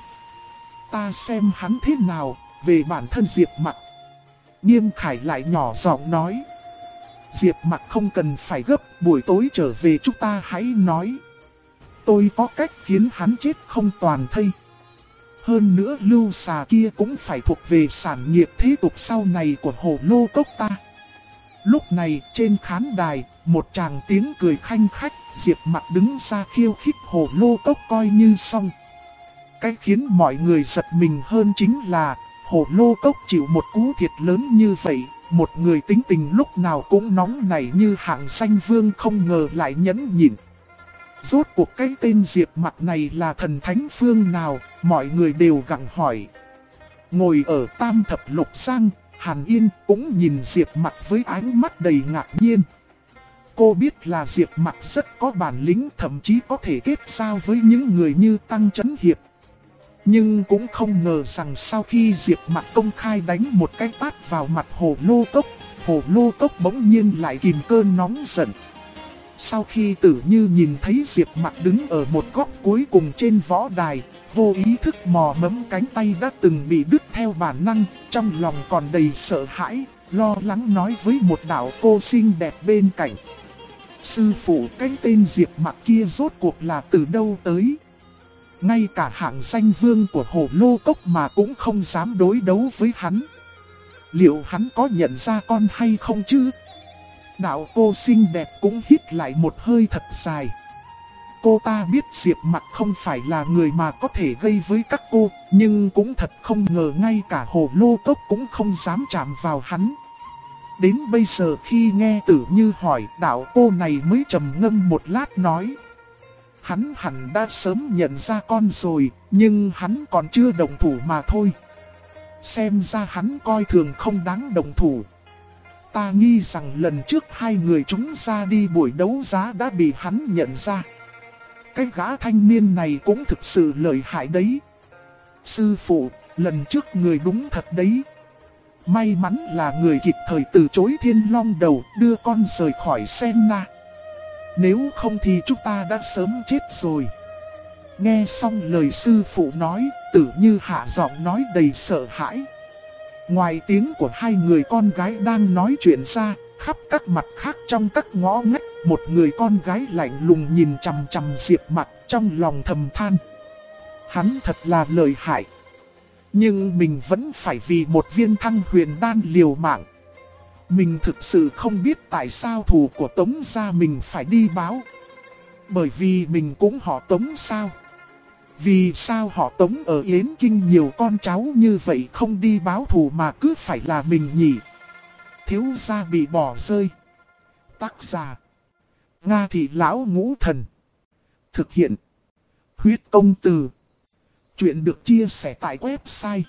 Ta xem hắn thế nào, về bản thân Diệp Mặc. Nghiêm Khải lại nhỏ giọng nói. Diệp Mặc không cần phải gấp, buổi tối trở về chúng ta hãy nói. Tôi có cách khiến hắn chết không toàn thây. Hơn nữa Lưu Xà kia cũng phải thuộc về sản nghiệp thế tục sau này của Hồ Lô Cốc ta. Lúc này trên khán đài, một chàng tiếng cười khanh khách, Diệp Mặc đứng ra khiêu khích Hồ Lô Cốc coi như xong. Cái khiến mọi người giật mình hơn chính là Hồ Lô Cốc chịu một cú thiệt lớn như vậy. Một người tính tình lúc nào cũng nóng nảy như Hạng Danh Vương không ngờ lại nhẫn nhịn. Rốt cuộc cái tên Diệp Mặc này là thần thánh phương nào, mọi người đều gặng hỏi. Ngồi ở Tam Thập Lục Giang, Hàn Yên cũng nhìn Diệp Mặc với ánh mắt đầy ngạc nhiên. Cô biết là Diệp Mặc rất có bản lĩnh, thậm chí có thể kết giao với những người như Tăng Chấn Hiệp. Nhưng cũng không ngờ rằng sau khi Diệp Mặc công khai đánh một cái tát vào mặt Hồ Lô Cốc bỗng nhiên lại kìm cơn nóng giận. Sau khi Tử Như nhìn thấy Diệp Mặc đứng ở một góc cuối cùng trên võ đài, vô ý thức mò mẫm cánh tay đã từng bị đứt theo bản năng, trong lòng còn đầy sợ hãi, lo lắng nói với một đạo cô xinh đẹp bên cạnh. Sư phụ, cái tên Diệp Mặc kia rốt cuộc là từ đâu tới? Ngay cả Hạng Danh Vương của Hồ Lô Cốc mà cũng không dám đối đấu với hắn. Liệu hắn có nhận ra con hay không chứ? Đạo cô xinh đẹp cũng hít lại một hơi thật dài. Cô ta biết Diệp Mặc không phải là người mà có thể gây với các cô, nhưng cũng thật không ngờ ngay cả Hồ Lô Cốc cũng không dám chạm vào hắn. Đến bây giờ khi nghe Tử Như hỏi, đạo cô này mới trầm ngâm một lát nói. Hắn hẳn đã sớm nhận ra con rồi, nhưng hắn còn chưa động thủ mà thôi. Xem ra hắn coi thường không đáng đồng thủ. Ta nghi rằng lần trước hai người chúng ra đi buổi đấu giá đã bị hắn nhận ra. Cái gã thanh niên này cũng thực sự lợi hại đấy. Sư phụ, lần trước người đúng thật đấy. May mắn là người kịp thời từ chối Thiên Long đầu đưa con rời khỏi Senna. Nếu không thì chúng ta đã sớm chết rồi. Nghe xong lời sư phụ nói, Tử Như hạ giọng nói đầy sợ hãi. Ngoài tiếng của hai người con gái đang nói chuyện ra, khắp các mặt khác trong các ngõ ngách, một người con gái lạnh lùng nhìn chằm chằm Diệp Mặc, trong lòng thầm than. Hắn thật là lợi hại. Nhưng mình vẫn phải vì một viên Thăng Huyền đan liều mạng. Mình thực sự không biết tại sao thù của Tống gia mình phải đi báo. Bởi vì mình cũng họ Tống sao? Vì sao họ Tống ở Yến Kinh nhiều con cháu như vậy không đi báo thù mà cứ phải là mình nhỉ? Thiếu gia bị bỏ rơi. Tác giả: Nga Thị Lão Ngũ Thần. Thực hiện: Huyết Công Từ. Chuyện được chia sẻ tại website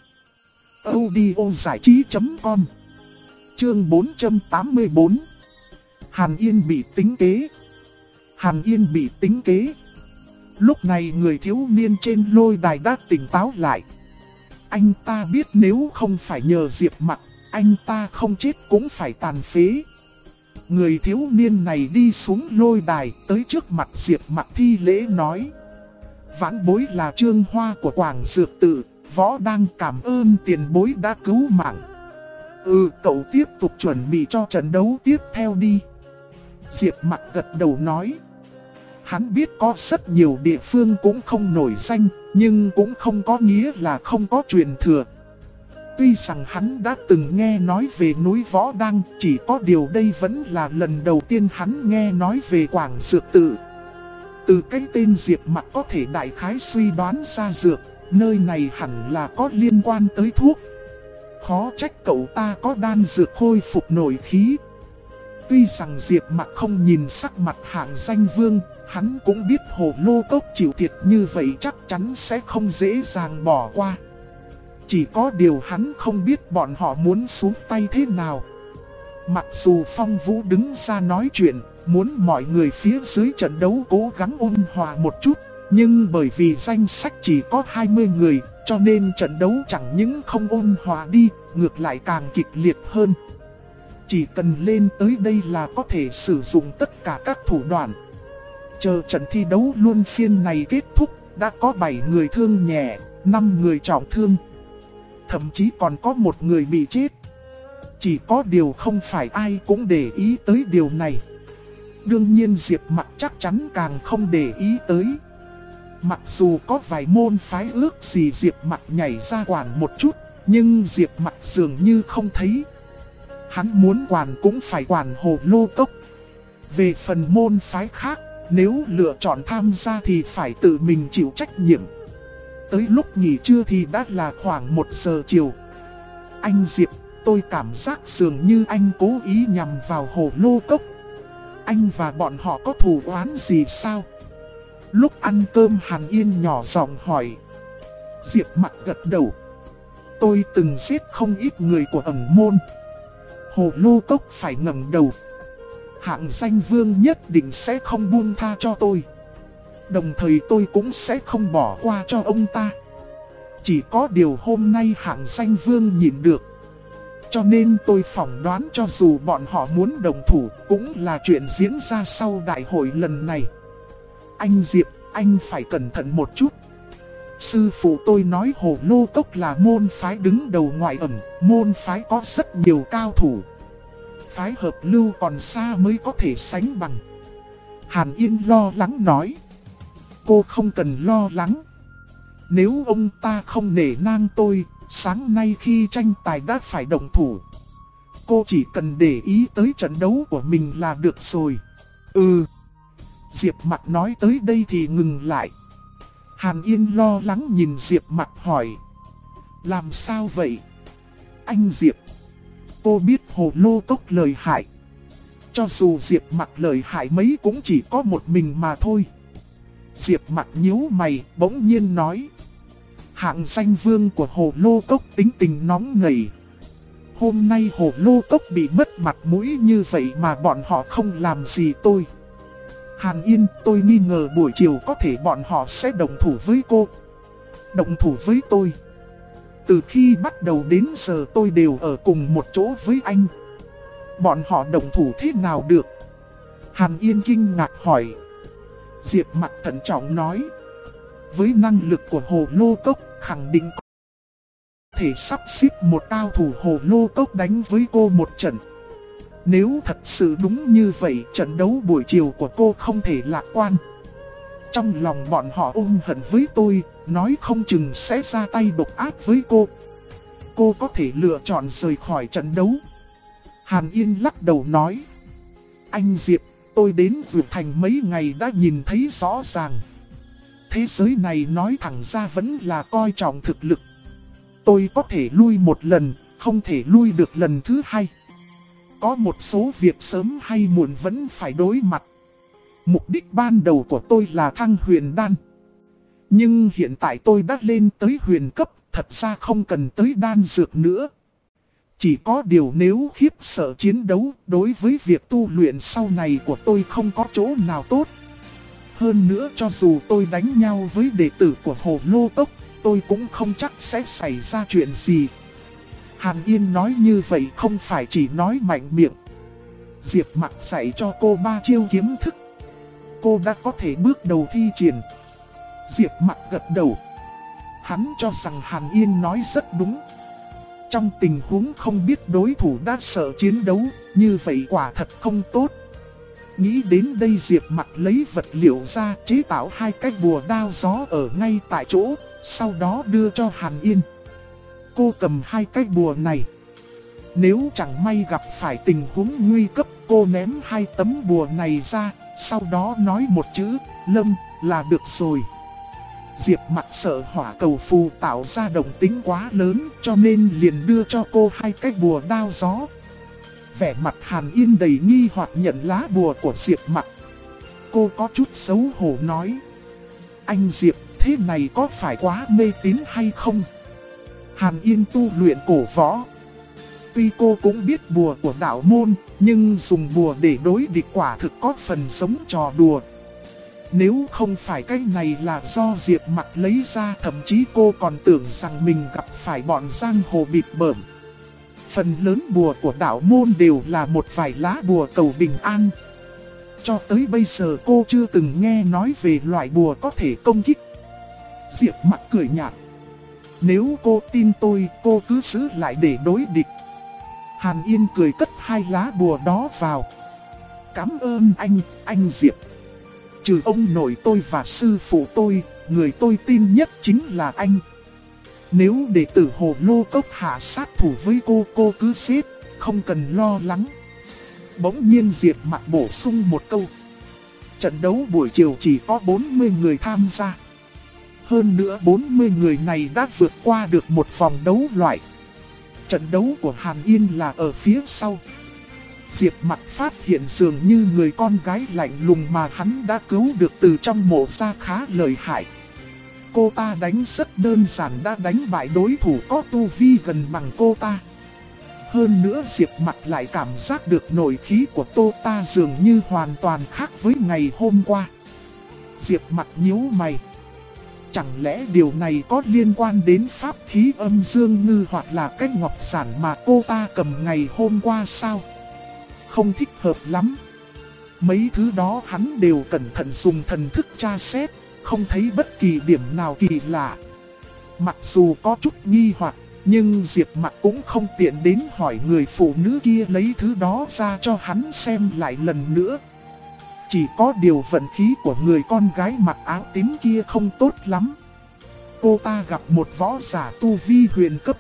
audiozảichí.com. Chương 484. Hàn Yên bị tính kế. Hàn Yên bị tính kế. Lúc này người thiếu niên trên lôi đài đã tỉnh táo lại. Anh ta biết nếu không phải nhờ Diệp Mặc, anh ta không chết cũng phải tàn phế. Người thiếu niên này đi xuống lôi đài tới trước mặt Diệp Mặc thi lễ nói. Vãn bối là Trương Hoa của Quảng Dược Tự, võ đang cảm ơn tiền bối đã cứu mạng. Cậu tiếp tục chuẩn bị cho trận đấu tiếp theo đi. Diệp Mặc gật đầu nói. Hắn biết có rất nhiều địa phương cũng không nổi danh, nhưng cũng không có nghĩa là không có truyền thừa. Tuy rằng hắn đã từng nghe nói về núi Võ Đăng, chỉ có điều đây vẫn là lần đầu tiên hắn nghe nói về Quảng Dược Tự. Từ cái tên Diệp Mặc có thể đại khái suy đoán ra dược, nơi này hẳn là có liên quan tới thuốc. Khó trách cậu ta có đan dược khôi phục nội khí. Tuy rằng Diệp Mặc không nhìn sắc mặt hạng danh vương, hắn cũng biết Hồ Lô Cốc chịu thiệt như vậy chắc chắn sẽ không dễ dàng bỏ qua. Chỉ có điều hắn không biết bọn họ muốn xuống tay thế nào. Mặc dù Phong Vũ đứng ra nói chuyện, muốn mọi người phía dưới trận đấu cố gắng ôn hòa một chút, nhưng bởi vì danh sách chỉ có 20 người, cho nên trận đấu chẳng những không ôn hòa đi, ngược lại càng kịch liệt hơn. Chỉ cần lên tới đây là có thể sử dụng tất cả các thủ đoạn. Chờ trận thi đấu luân phiên này kết thúc, đã có 7 người thương nhẹ, 5 người trọng thương. Thậm chí còn có một người bị chết. Chỉ có điều không phải ai cũng để ý tới điều này. Đương nhiên Diệp Mặc chắc chắn càng không để ý tới. Mặc dù có vài môn phái ước gì Diệp Mặc nhảy ra quản một chút, nhưng Diệp Mặc dường như không thấy. Hắn muốn quản cũng phải quản Hồ Lô Cốc. Về phần môn phái khác, nếu lựa chọn tham gia thì phải tự mình chịu trách nhiệm. Tới lúc nghỉ trưa thì đã là khoảng 1 giờ chiều. Anh Diệp, tôi cảm giác dường như anh cố ý nhằm vào Hồ Lô Cốc. Anh và bọn họ có thù oán gì sao? Lúc ăn cơm Hàn Yên nhỏ giọng hỏi. Diệp Mặc gật đầu. Tôi từng giết không ít người của ẩn môn. Hồ Lô Cốc phải ngẩng đầu. Hạng danh vương nhất định sẽ không buông tha cho tôi. Đồng thời tôi cũng sẽ không bỏ qua cho ông ta. Chỉ có điều hôm nay hạng danh vương nhịn được. Cho nên tôi phỏng đoán cho dù bọn họ muốn đồng thủ cũng là chuyện diễn ra sau đại hội lần này. Anh Diệp, anh phải cẩn thận một chút. Sư phụ tôi nói Hồ Lô Cốc là môn phái đứng đầu ngoại ẩn, môn phái có rất nhiều cao thủ. Phái hợp lưu còn xa mới có thể sánh bằng. Hàn Yên lo lắng nói. Cô không cần lo lắng. Nếu ông ta không nể nang tôi, sáng nay khi tranh tài đã phải động thủ. Cô chỉ cần để ý tới trận đấu của mình là được rồi. Diệp Mặc nói tới đây thì ngừng lại. Hàn Yên lo lắng nhìn Diệp Mặc hỏi. Làm sao vậy? Anh Diệp, cô biết Hồ Lô Cốc lợi hại. Cho dù Diệp Mặc lợi hại mấy cũng chỉ có một mình mà thôi. Diệp Mặc nhíu mày bỗng nhiên nói. hạng danh vương của Hồ Lô Cốc tính tình nóng nảy. Hôm nay Hồ Lô Cốc bị mất mặt mũi như vậy mà bọn họ không làm gì tôi. Hàn Yên, tôi nghi ngờ buổi chiều có thể bọn họ sẽ động thủ với cô. Động thủ với tôi. Từ khi bắt đầu đến giờ tôi đều ở cùng một chỗ với anh. Bọn họ động thủ thế nào được? Hàn Yên kinh ngạc hỏi. Diệp Mặc thận trọng nói. Với năng lực của Hồ Lô Cốc khẳng định có thể sắp xếp một cao thủ Hồ Lô Cốc đánh với cô một trận. Nếu thật sự đúng như vậy, trận đấu buổi chiều của cô không thể lạc quan. Trong lòng bọn họ ôm hận với tôi, nói không chừng sẽ ra tay độc ác với cô. Cô có thể lựa chọn rời khỏi trận đấu. Hàn Yên lắc đầu nói. Anh Diệp, tôi đến Dược Thành mấy ngày đã nhìn thấy rõ ràng. Thế giới này nói thẳng ra vẫn là coi trọng thực lực. Tôi có thể lui một lần, không thể lui được lần thứ hai. Có một số việc sớm hay muộn vẫn phải đối mặt. Mục đích ban đầu của tôi là thăng huyền đan. Nhưng hiện tại tôi đã lên tới huyền cấp, thật ra không cần tới đan dược nữa. Chỉ có điều nếu khiếp sợ chiến đấu, đối với việc tu luyện sau này của tôi không có chỗ nào tốt. Hơn nữa cho dù tôi đánh nhau với đệ tử của Hồ Lô Cốc, tôi cũng không chắc sẽ xảy ra chuyện gì. Hàn Yên nói như vậy không phải chỉ nói mạnh miệng. Diệp Mặc dạy cho cô 3 chiêu kiếm thức. Cô đã có thể bước đầu thi triển. Diệp Mặc gật đầu. Hắn cho rằng Hàn Yên nói rất đúng. Trong tình huống không biết đối thủ đã sợ chiến đấu, như vậy quả thật không tốt. Nghĩ đến đây Diệp Mặc lấy vật liệu ra chế tạo 2 cái bùa đao gió ở ngay tại chỗ, sau đó đưa cho Hàn Yên. Cô cầm 2 cái bùa này. Nếu chẳng may gặp phải tình huống nguy cấp, cô ném 2 tấm bùa này ra, sau đó nói một chữ, Lâm, là được rồi. Diệp Mặc sợ hỏa cầu phù tạo ra động tính quá lớn, cho nên liền đưa cho cô 2 cái bùa đao gió. Vẻ mặt Hàn Yên đầy nghi hoặc nhận lá bùa của Diệp Mặc. Cô có chút xấu hổ nói. Anh Diệp, thế này có phải quá mê tín hay không? Hàn Yên tu luyện cổ võ. Tuy cô cũng biết bùa của đạo môn, nhưng dùng bùa để đối địch quả thực có phần giống trò đùa. Nếu không phải cái này là do Diệp Mặc lấy ra, thậm chí cô còn tưởng rằng mình gặp phải bọn giang hồ bịp bợm. Phần lớn bùa của đạo môn đều là một vài lá bùa cầu bình an. Cho tới bây giờ cô chưa từng nghe nói về loại bùa có thể công kích. Diệp Mặc cười nhạt. Nếu cô tin tôi, cô cứ giữ lại để đối địch. Hàn Yên cười cất 2 lá bùa đó vào. Cảm ơn anh Diệp. Trừ ông nội tôi và sư phụ tôi, người tôi tin nhất chính là anh. Nếu đệ tử Hồ Lô Cốc hạ sát thủ với cô cứ xếp, không cần lo lắng. Bỗng nhiên Diệp Mặc bổ sung một câu. Trận đấu buổi chiều chỉ có 40 người tham gia. Hơn nữa 40 người này đã vượt qua được một vòng đấu loại. Trận đấu của Hàn Yên là ở phía sau. Diệp Mặc phát hiện dường như người con gái lạnh lùng mà hắn đã cứu được từ trong mộ ra khá lợi hại. Cô ta đánh rất đơn giản đã đánh bại đối thủ có tu vi gần bằng cô ta. Hơn nữa Diệp Mặc lại cảm giác được nổi khí của cô ta dường như hoàn toàn khác với ngày hôm qua. Diệp Mặc nhíu mày. Chẳng lẽ điều này có liên quan đến pháp khí âm dương ngư hoặc là cái ngọc giản mà cô ta cầm ngày hôm qua sao? Không thích hợp lắm. Mấy thứ đó hắn đều cẩn thận dùng thần thức tra xét, không thấy bất kỳ điểm nào kỳ lạ. Mặc dù có chút nghi hoặc, nhưng Diệp Mặc cũng không tiện đến hỏi người phụ nữ kia lấy thứ đó ra cho hắn xem lại lần nữa. Chỉ có điều vận khí của người con gái mặc áo tím kia không tốt lắm. Cô ta gặp một võ giả tu vi huyền cấp.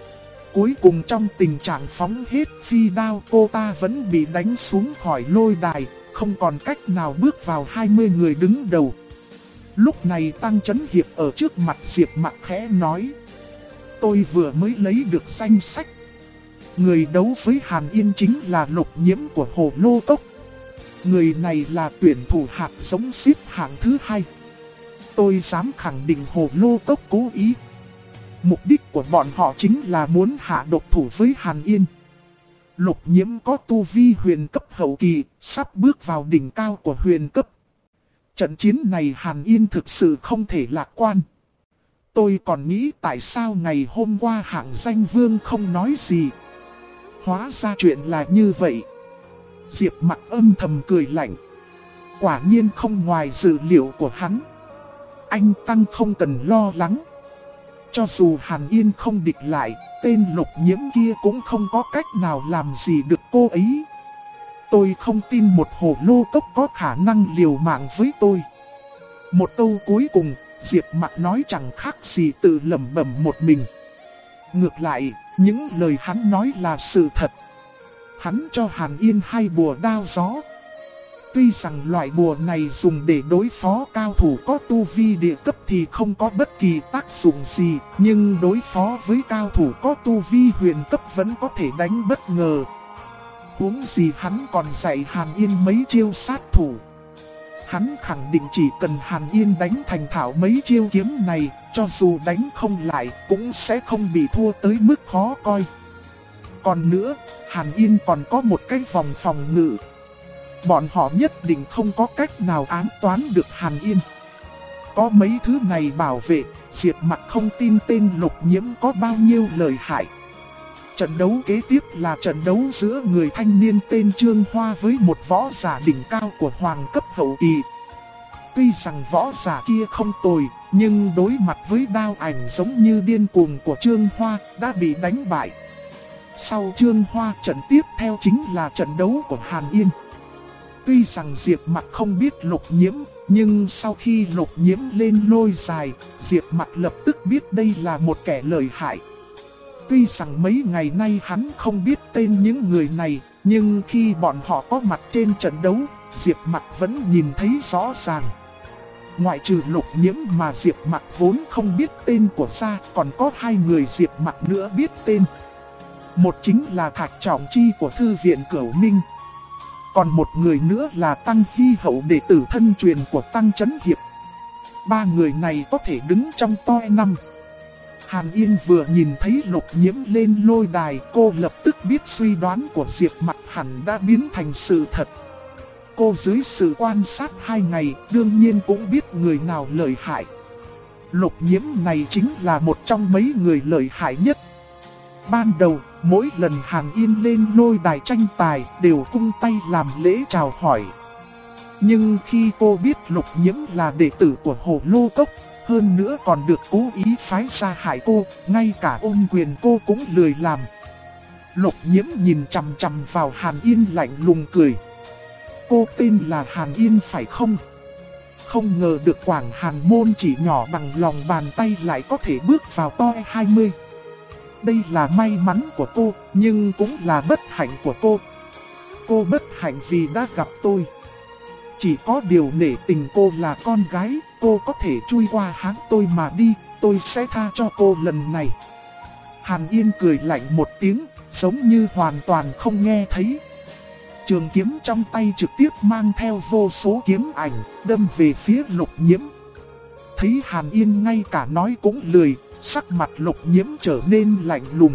Cuối cùng trong tình trạng phóng hết phi đao, cô ta vẫn bị đánh xuống khỏi lôi đài, không còn cách nào bước vào 20 người đứng đầu. Lúc này Tăng Chấn Hiệp ở trước mặt Diệp Mặc khẽ nói. Tôi vừa mới lấy được danh sách. Người đấu với Hàn Yên chính là Lục Nhiễm của Hồ Lô Cốc. Người này là tuyển thủ hạt giống xếp hạng thứ 2. Tôi dám khẳng định Hồ Lô Cốc cố ý. Mục đích của bọn họ chính là muốn hạ độc thủ với Hàn Yên. Lục Nhiễm có tu vi huyền cấp hậu kỳ, sắp bước vào đỉnh cao của huyền cấp. Trận chiến này Hàn Yên thực sự không thể lạc quan. Tôi còn nghĩ tại sao ngày hôm qua hạng danh vương không nói gì. Hóa ra chuyện là như vậy. Diệp Mặc âm thầm cười lạnh. Quả nhiên không ngoài dự liệu của hắn. Anh Tăng không cần lo lắng. Cho dù Hàn Yên không địch lại, tên Lục Nhiễm kia cũng không có cách nào làm gì được cô ấy. Tôi không tin một hồ lô cốc có khả năng liều mạng với tôi. Một câu cuối cùng, Diệp Mặc nói chẳng khác gì tự lẩm bẩm một mình. Ngược lại, những lời hắn nói là sự thật. Hắn cho Hàn Yên 2 bùa đao gió. Tuy rằng loại bùa này dùng để đối phó cao thủ có tu vi địa cấp thì không có bất kỳ tác dụng gì, nhưng đối phó với cao thủ có tu vi huyền cấp vẫn có thể đánh bất ngờ. Huống gì hắn còn dạy Hàn Yên mấy chiêu sát thủ. Hắn khẳng định chỉ cần Hàn Yên đánh thành thạo mấy chiêu kiếm này, cho dù đánh không lại cũng sẽ không bị thua tới mức khó coi. Còn nữa, Hàn Yên còn có một cái vòng phòng ngự. Bọn họ nhất định không có cách nào ám toán được Hàn Yên. Có mấy thứ này bảo vệ, Diệp Mặc không tin tên Lục Nhiễm có bao nhiêu lợi hại. Trận đấu kế tiếp là trận đấu giữa người thanh niên tên Trương Hoa với một võ giả đỉnh cao của hoàng cấp hậu kỳ. Tuy rằng võ giả kia không tồi, nhưng đối mặt với đao ảnh giống như điên cuồng của Trương Hoa đã bị đánh bại. Sau Trương Hoa, trận tiếp theo chính là trận đấu của Hàn Yên. Tuy rằng Diệp Mặc không biết Lục Nhiễm, nhưng sau khi Lục Nhiễm lên lôi dài, Diệp Mặc lập tức biết đây là một kẻ lợi hại. Tuy rằng mấy ngày nay hắn không biết tên những người này, nhưng khi bọn họ có mặt trên trận đấu, Diệp Mặc vẫn nhìn thấy rõ ràng. Ngoại trừ Lục Nhiễm mà Diệp Mặc vốn không biết tên của ra, còn có 2 người Diệp Mặc nữa biết tên. Một chính là Thạch Trọng Chi của Thư viện Cửu Minh. Còn một người nữa là Tăng Hy Hậu, đệ tử thân truyền của Tăng Chấn Hiệp. 3 người này có thể đứng trong top 5. Hàn Yên vừa nhìn thấy Lục Nhiễm lên lôi đài, cô lập tức biết suy đoán của Diệp Mặc hẳn đã biến thành sự thật. Cô dưới sự quan sát 2 ngày, đương nhiên cũng biết người nào lợi hại. Lục Nhiễm này chính là một trong mấy người lợi hại nhất. Ban đầu, mỗi lần Hàn Yên lên lôi đài tranh tài đều cung tay làm lễ chào hỏi. Nhưng khi cô biết Lục Nhiễm là đệ tử của Hồ Lô Cốc, hơn nữa còn được cố ý phái ra hại cô, ngay cả ôm quyền cô cũng lười làm. Lục Nhiễm nhìn chằm chằm vào Hàn Yên lạnh lùng cười. Cô tên là Hàn Yên phải không? Không ngờ được Quảng Hàn môn chỉ nhỏ bằng lòng bàn tay lại có thể bước vào top 20. Đây là may mắn của cô, nhưng cũng là bất hạnh của cô. Cô bất hạnh vì đã gặp tôi. Chỉ có điều nể tình cô là con gái, cô có thể chui qua háng tôi mà đi, tôi sẽ tha cho cô lần này. Hàn Yên cười lạnh một tiếng, giống như hoàn toàn không nghe thấy. Trường kiếm trong tay trực tiếp mang theo vô số kiếm ảnh, đâm về phía Lục Nhiễm. Thấy Hàn Yên ngay cả nói cũng lười, sắc mặt Lục Nhiễm trở nên lạnh lùng.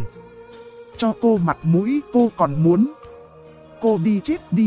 Cho cô mặt mũi cô còn muốn. Cô đi chết đi.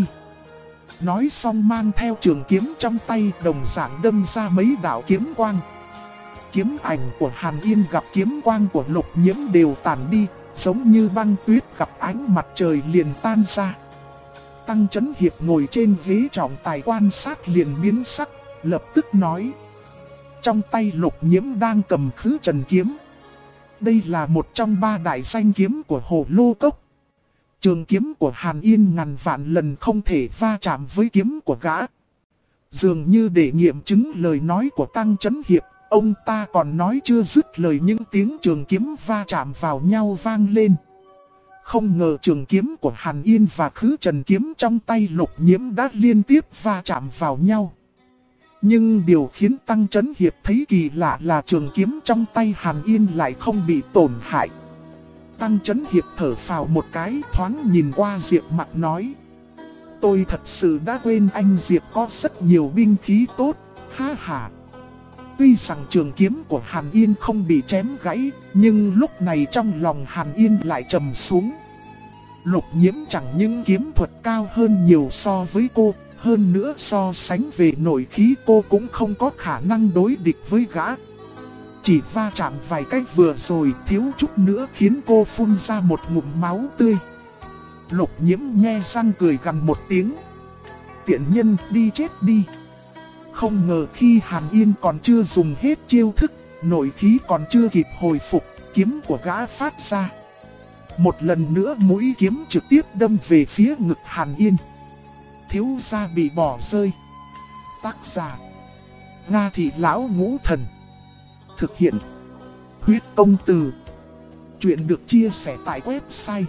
Nói xong mang theo trường kiếm trong tay đồng dạng đâm ra mấy đạo kiếm quang. Kiếm ảnh của Hàn Yên gặp kiếm quang của Lục Nhiễm đều tàn đi, giống như băng tuyết gặp ánh mặt trời liền tan ra. Tăng Chấn Hiệp ngồi trên ghế trọng tài quan sát liền biến sắc, lập tức nói. Trong tay Lục Nhiễm đang cầm Khứ Trần Kiếm. Đây là một trong 3 đại danh kiếm của Hồ Lô Cốc. Trường kiếm của Hàn Yên ngàn vạn lần không thể va chạm với kiếm của gã. Dường như để nghiệm chứng lời nói của Tăng Chấn Hiệp, ông ta còn nói chưa dứt lời những tiếng trường kiếm va chạm vào nhau vang lên. Không ngờ trường kiếm của Hàn Yên và Khứ Trần Kiếm trong tay Lục Nhiễm đã liên tiếp va chạm vào nhau. Nhưng điều khiến Tăng Chấn Hiệp thấy kỳ lạ là trường kiếm trong tay Hàn Yên lại không bị tổn hại. Tăng Chấn Hiệp thở phào một cái, thoáng nhìn qua Diệp Mặc nói. Tôi thật sự đã quên anh Diệp có rất nhiều binh khí tốt, ha ha. Tuy rằng trường kiếm của Hàn Yên không bị chém gãy, nhưng lúc này trong lòng Hàn Yên lại trầm xuống. Lục Nhiễm chẳng những kiếm thuật cao hơn nhiều so với cô, hơn nữa so sánh về nội khí cô cũng không có khả năng đối địch với gã. Chỉ va chạm vài cách vừa rồi thiếu chút nữa khiến cô phun ra một ngụm máu tươi. Lục Nhiễm nhe răng cười gằn một tiếng. Tiện nhân, đi chết đi. Không ngờ khi Hàn Yên còn chưa dùng hết chiêu thức, nội khí còn chưa kịp hồi phục, kiếm của gã phát ra. Một lần nữa mũi kiếm trực tiếp đâm về phía ngực Hàn Yên. Thiếu gia bị bỏ rơi. Tác giả: Nga Thị Lão Ngũ Thần. Thực hiện: Huyết Công Từ. Chuyện được chia sẻ tại website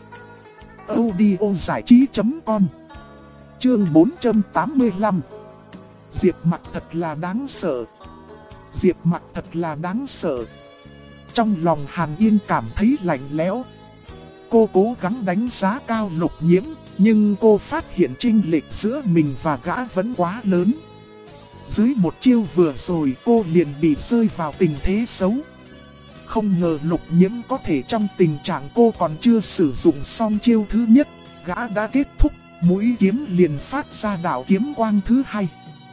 audiozảichí.com. Chương 485. Diệp Mặc thật là đáng sợ. Diệp Mặc thật là đáng sợ. Trong lòng Hàn Yên cảm thấy lạnh lẽo. Cô cố gắng đánh giá cao Lục Nhiễm, nhưng cô phát hiện chênh lệch giữa mình và gã vẫn quá lớn. Dưới một chiêu vừa rồi cô liền bị rơi vào tình thế xấu. Không ngờ Lục Nhiễm có thể trong tình trạng cô còn chưa sử dụng xong chiêu thứ nhất, gã đã kết thúc, mũi kiếm liền phát ra đạo kiếm quang thứ hai.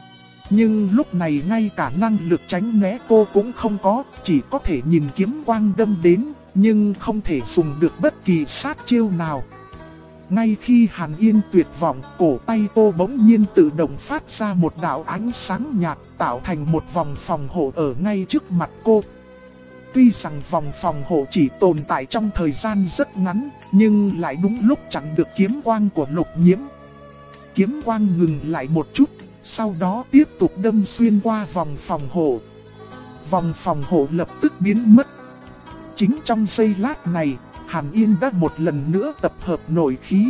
Nhưng lúc này ngay cả năng lực tránh né cô cũng không có, chỉ có thể nhìn kiếm quang đâm đến, nhưng không thể dùng được bất kỳ sát chiêu nào. Ngay khi Hàn Yên tuyệt vọng, cổ tay cô bỗng nhiên tự động phát ra một đạo ánh sáng nhạt, tạo thành một vòng phòng hộ ở ngay trước mặt cô. Tuy rằng vòng phòng hộ chỉ tồn tại trong thời gian rất ngắn, nhưng lại đúng lúc chặn được kiếm quang của Lục Nhiễm. Kiếm quang ngừng lại một chút, sau đó tiếp tục đâm xuyên qua vòng phòng hộ. Vòng phòng hộ lập tức biến mất. Chính trong giây lát này, Hàn Yên đã một lần nữa tập hợp nội khí.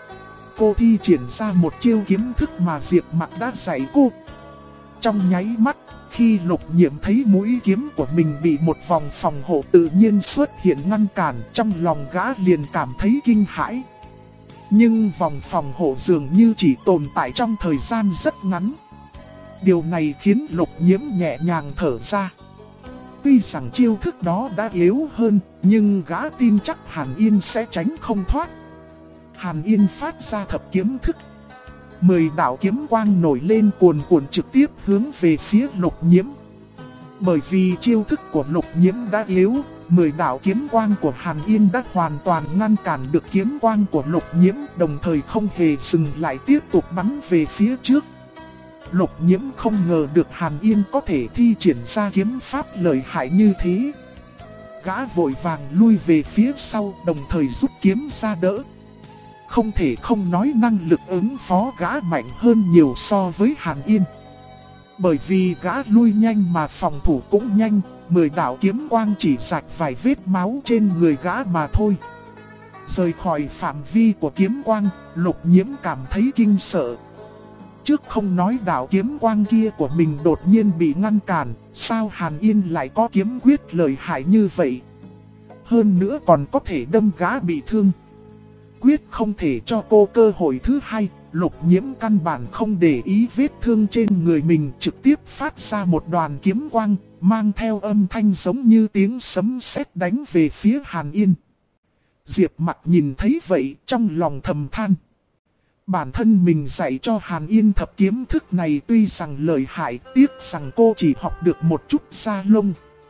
Cô thi triển ra một chiêu kiếm thức mà Diệp Mặc đã dạy cô. Trong nháy mắt, khi Lục Nhiễm thấy mũi kiếm của mình bị một vòng phòng hộ tự nhiên xuất hiện ngăn cản, trong lòng gã liền cảm thấy kinh hãi. Nhưng vòng phòng hộ dường như chỉ tồn tại trong thời gian rất ngắn. Điều này khiến Lục Nhiễm nhẹ nhàng thở ra. Tuy rằng chiêu thức đó đã yếu hơn, nhưng gã tin chắc Hàn Yên sẽ tránh không thoát. Hàn Yên phát ra thập kiếm thức. 10 đạo kiếm quang nổi lên cuồn cuộn trực tiếp hướng về phía Lục Nhiễm. Bởi vì chiêu thức của Lục Nhiễm đã yếu, 10 đạo kiếm quang của Hàn Yên đã hoàn toàn ngăn cản được kiếm quang của Lục Nhiễm, đồng thời không hề dừng lại tiếp tục bắn về phía trước. Lục Nhiễm không ngờ được Hàn Yên có thể thi triển ra kiếm pháp lợi hại như thế. Gã vội vàng lui về phía sau, đồng thời rút kiếm ra đỡ. Không thể không nói năng lực ứng phó gã mạnh hơn nhiều so với Hàn Yên. Bởi vì gã lui nhanh mà phòng thủ cũng nhanh, 10 đạo kiếm quang chỉ rạch vài vết máu trên người gã mà thôi. Rời khỏi phạm vi của kiếm quang, Lục Nhiễm cảm thấy kinh sợ. Trước không nói đạo kiếm quang kia của mình đột nhiên bị ngăn cản, sao Hàn Yên lại có kiếm quyết lợi hại như vậy? Hơn nữa còn có thể đâm gã bị thương. Quyết không thể cho cô cơ hội thứ hai, Lục Nhiễm căn bản không để ý vết thương trên người mình, trực tiếp phát ra một đoàn kiếm quang, mang theo âm thanh giống như tiếng sấm sét đánh về phía Hàn Yên. Diệp Mặc nhìn thấy vậy, trong lòng thầm than. Bản thân mình dạy cho Hàn Yên thập kiếm thức này tuy rằng lợi hại, tiếc rằng cô chỉ học được một chút da lông.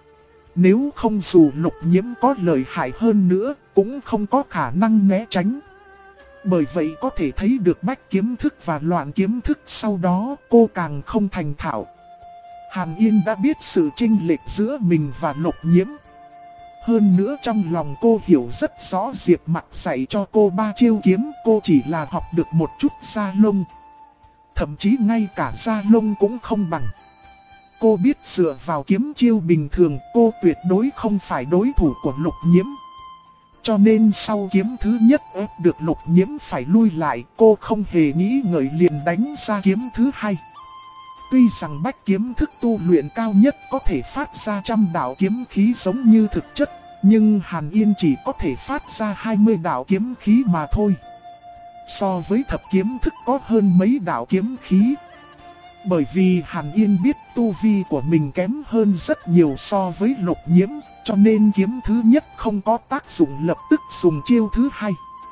Nếu không dù Lục Nhiễm có lợi hại hơn nữa, cũng không có khả năng né tránh. Bởi vậy có thể thấy được bách kiếm thức và loạn kiếm thức sau đó cô càng không thành thạo. Hàn Yên đã biết sự chênh lệch giữa mình và Lục Nhiễm. Hơn nữa trong lòng cô hiểu rất rõ Diệp Mặc dạy cho cô 3 chiêu kiếm, cô chỉ là học được một chút da lông. Thậm chí ngay cả da lông cũng không bằng. Cô biết dựa vào kiếm chiêu bình thường cô tuyệt đối không phải đối thủ của Lục Nhiễm. Cho nên sau kiếm thứ nhất ép được Lục Nhiễm phải lui lại, cô không hề nghĩ ngợi liền đánh ra kiếm thứ hai. Tuy rằng bách kiếm thức tu luyện cao nhất có thể phát ra trăm đạo kiếm khí giống như thực chất, nhưng Hàn Yên chỉ có thể phát ra 20 đạo kiếm khí mà thôi. So với thập kiếm thức có hơn mấy đạo kiếm khí. Bởi vì Hàn Yên biết tu vi của mình kém hơn rất nhiều so với Lục Nhiễm, cho nên kiếm thứ nhất không có tác dụng, lập tức dùng chiêu thứ hai.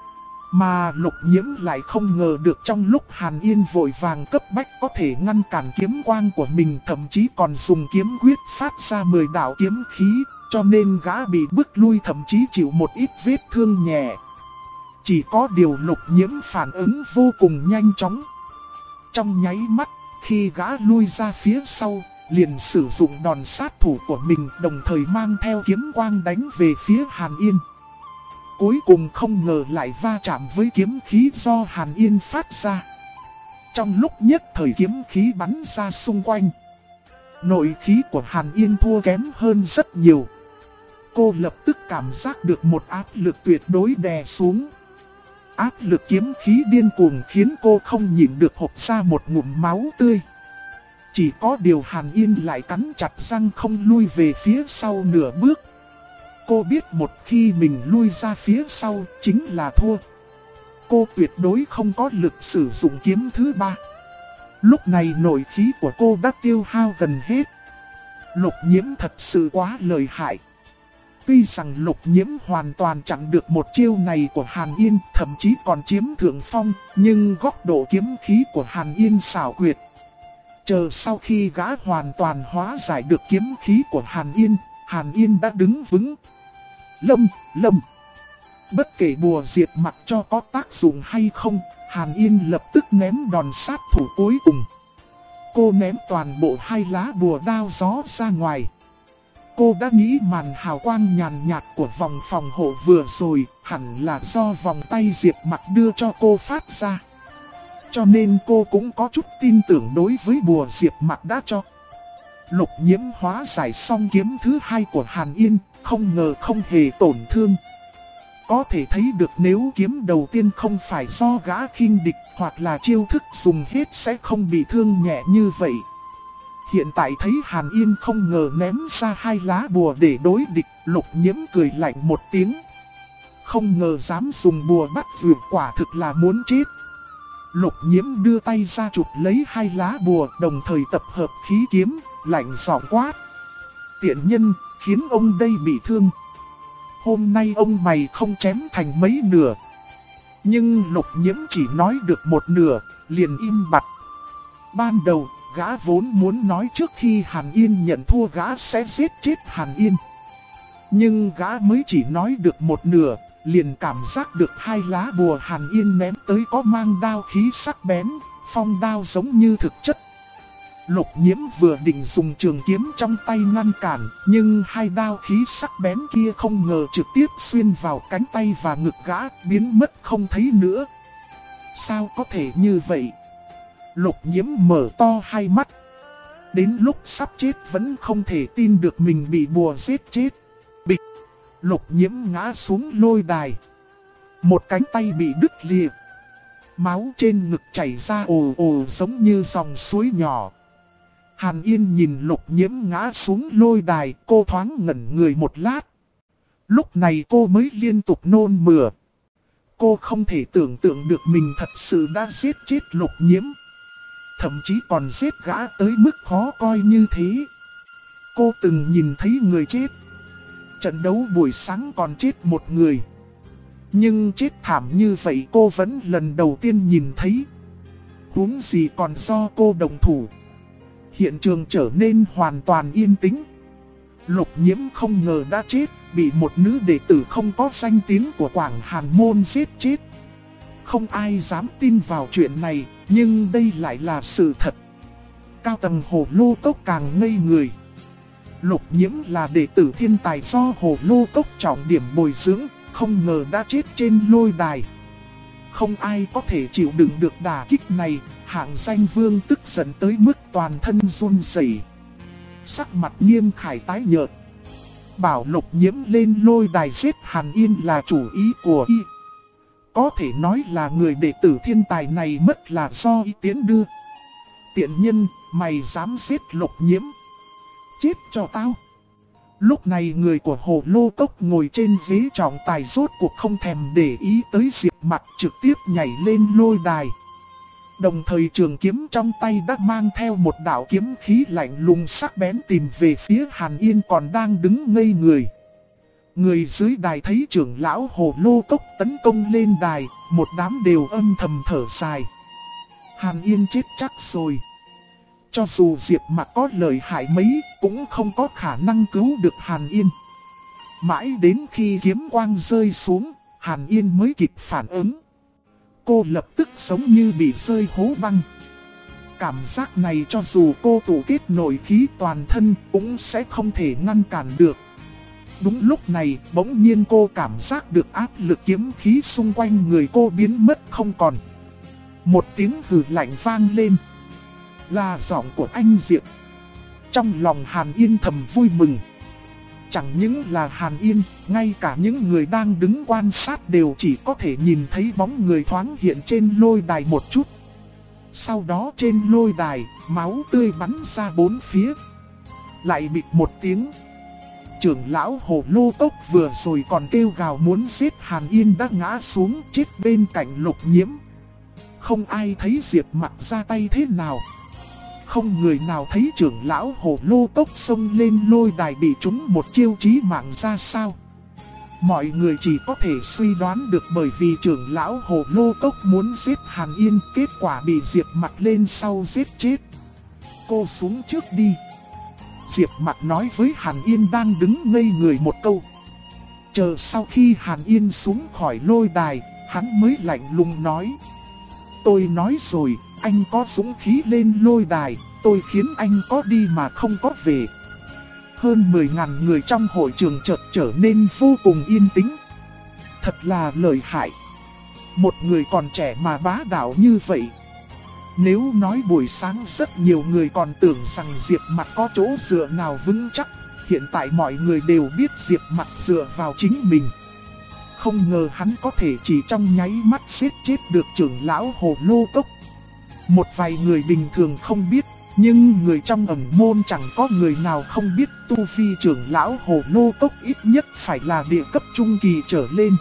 Mà Lục Nhiễm lại không ngờ được trong lúc Hàn Yên vội vàng cấp bách có thể ngăn cản kiếm quang của mình, thậm chí còn dùng kiếm quyết phát ra 10 đạo kiếm khí, cho nên gã bị bước lui, thậm chí chịu một ít vết thương nhẹ. Chỉ có điều Lục Nhiễm phản ứng vô cùng nhanh chóng. Trong nháy mắt, khi gã lui ra phía sau, liền sử dụng đòn sát thủ của mình, đồng thời mang theo kiếm quang đánh về phía Hàn Yên. Cuối cùng không ngờ lại va chạm với kiếm khí do Hàn Yên phát ra. Trong lúc nhất thời kiếm khí bắn ra xung quanh, nội khí của Hàn Yên thua kém hơn rất nhiều. Cô lập tức cảm giác được một áp lực tuyệt đối đè xuống. Áp lực kiếm khí điên cuồng khiến cô không nhịn được hộc ra một ngụm máu tươi. Chỉ có điều Hàn Yên lại cắn chặt răng không lui về phía sau nửa bước. Cô biết một khi mình lui ra phía sau chính là thua. Cô tuyệt đối không có lực sử dụng kiếm thứ ba. Lúc này nội khí của cô đã tiêu hao gần hết. Lục Nhiễm thật sự quá lợi hại. Tuy rằng Lục Nhiễm hoàn toàn chặn được một chiêu này của Hàn Yên, thậm chí còn chiếm thượng phong, nhưng góc độ kiếm khí của Hàn Yên xảo quyệt. Chờ sau khi gã hoàn toàn hóa giải được kiếm khí của Hàn Yên đã đứng vững. Lâm. Bất kể bùa diệt mặc cho có tác dụng hay không, Hàn Yên lập tức ném đòn sát thủ cuối cùng. Cô ném toàn bộ 2 lá bùa đao gió ra ngoài. Cô đã nghĩ màn hào quang nhàn nhạt của vòng phòng hộ vừa rồi hẳn là do vòng tay diệt mặc đưa cho cô phát ra. Cho nên cô cũng có chút tin tưởng đối với bùa diệt mặc đã cho. Lục Nhiễm hóa giải xong kiếm thứ hai của Hàn Yên, không ngờ không hề tổn thương. Có thể thấy được nếu kiếm đầu tiên không phải do gã khinh địch hoặc là chiêu thức dùng hết sẽ không bị thương nhẹ như vậy. Hiện tại thấy Hàn Yên không ngờ ném ra 2 lá bùa để đối địch, Lục Nhiễm cười lạnh một tiếng. Không ngờ dám dùng bùa bắt dược, quả thực là muốn chết. Lục Nhiễm đưa tay ra chụp lấy 2 lá bùa, đồng thời tập hợp khí kiếm, lạnh giọng quát. Tiện nhân, khiến ông đây bị thương. Hôm nay ông mày không chém thành mấy nửa. Nhưng Lục Nhiễm chỉ nói được một nửa, liền im bặt. Ban đầu, gã vốn muốn nói trước khi Hàn Yên nhận thua gã sẽ giết chết Hàn Yên. Nhưng gã mới chỉ nói được một nửa, liền cảm giác được 2 lá bùa Hàn Yên ném tới có mang đao khí sắc bén, phong đao giống như thực chất. Lục Nhiễm vừa định dùng trường kiếm trong tay ngăn cản, nhưng 2 đao khí sắc bén kia không ngờ trực tiếp xuyên vào cánh tay và ngực gã, biến mất không thấy nữa. Sao có thể như vậy? Lục Nhiễm mở to hai mắt. Đến lúc sắp chết vẫn không thể tin được mình bị bùa giết chết. Bịch! Lục Nhiễm ngã xuống lôi đài. Một cánh tay bị đứt lìa. Máu trên ngực chảy ra ồ ồ giống như dòng suối nhỏ. Hàn Yên nhìn Lục Nhiễm ngã xuống lôi đài, cô thoáng ngẩn người một lát. Lúc này cô mới liên tục nôn mửa. Cô không thể tưởng tượng được mình thật sự đã giết chết Lục Nhiễm. Thậm chí còn giết gã tới mức khó coi như thế. Cô từng nhìn thấy người chết. Trận đấu buổi sáng còn chết một người. Nhưng chết thảm như vậy cô vẫn lần đầu tiên nhìn thấy. Huống gì còn do cô đồng thủ. Hiện trường trở nên hoàn toàn yên tĩnh. Lục Nhiễm không ngờ đã chết, bị một nữ đệ tử không có danh tiếng của Quảng Hàn Môn giết chết. Không ai dám tin vào chuyện này, nhưng đây lại là sự thật. Cao tầng Hồ Lô Cốc càng ngây người. Lục Nhiễm là đệ tử thiên tài do Hồ Lô Cốc trọng điểm bồi dưỡng, không ngờ đã chết trên lôi đài. Không ai có thể chịu đựng được đả kích này, hạng danh vương tức giận tới mức toàn thân run rẩy. Sắc mặt Nghiêm Khải tái nhợt. Bảo Lục Nhiễm lên lôi đài giết Hàn Yên là chủ ý của y. Có thể nói là người đệ tử thiên tài này mất là do y tiến đưa. Tiện nhân, mày dám giết Lục Nhiễm? Chết cho tao! Lúc này người của Hồ Lô Cốc ngồi trên ghế trọng tài rốt cuộc không thèm để ý tới Diệp Mặc, trực tiếp nhảy lên lôi đài. Đồng thời trường kiếm trong tay đã mang theo một đạo kiếm khí lạnh lùng sắc bén tìm về phía Hàn Yên còn đang đứng ngây người. Người dưới đài thấy trưởng lão Hồ Lô Cốc tấn công lên đài, một đám đều âm thầm thở dài. Hàn Yên chết chắc rồi. Cho dù Diệp Mặc có lợi hại mấy, cũng không có khả năng cứu được Hàn Yên. Mãi đến khi kiếm quang rơi xuống, Hàn Yên mới kịp phản ứng. Cô lập tức giống như bị rơi hố băng. Cảm giác này cho dù cô tụ kết nội khí toàn thân cũng sẽ không thể ngăn cản được. Đúng lúc này, bỗng nhiên cô cảm giác được áp lực kiếm khí xung quanh người cô biến mất không còn. Một tiếng hừ lạnh vang lên. Là giọng của anh Diệp. Trong lòng Hàn Yên thầm vui mừng. Chẳng những là Hàn Yên, ngay cả những người đang đứng quan sát đều chỉ có thể nhìn thấy bóng người thoáng hiện trên lôi đài một chút. Sau đó trên lôi đài, máu tươi bắn ra bốn phía. Lại bịch một tiếng. Trưởng lão Hồ Lô Cốc vừa rồi còn kêu gào muốn giết Hàn Yên đã ngã xuống chết bên cạnh Lục Nhiễm. Không ai thấy Diệp Mặc ra tay thế nào. Không người nào thấy trưởng lão Hồ Lô Cốc xông lên lôi đài bị trúng một chiêu chí mạng ra sao. Mọi người chỉ có thể suy đoán được bởi vì trưởng lão Hồ Lô Cốc muốn giết Hàn Yên, kết quả bị Diệp Mặc lên sau giết chết. Cô xuống trước đi. Diệp Mặc nói với Hàn Yên đang đứng ngây người một câu. Chờ sau khi Hàn Yên xuống khỏi lôi đài, hắn mới lạnh lùng nói. Tôi nói rồi, anh có dũng khí lên lôi đài, tôi khiến anh có đi mà không có về. Hơn 10.000 người trong hội trường chợt trở nên vô cùng yên tĩnh. Thật là lợi hại. Một người còn trẻ mà bá đạo như vậy. Nếu nói buổi sáng rất nhiều người còn tưởng rằng Diệp Mặc có chỗ dựa nào vững chắc, hiện tại mọi người đều biết Diệp Mặc dựa vào chính mình. Không ngờ hắn có thể chỉ trong nháy mắt giết chết được trưởng lão Hồ Lô Cốc. Một vài người bình thường không biết, nhưng người trong ẩn môn chẳng có người nào không biết tu vi trưởng lão Hồ Lô Cốc ít nhất phải là địa cấp trung kỳ trở lên.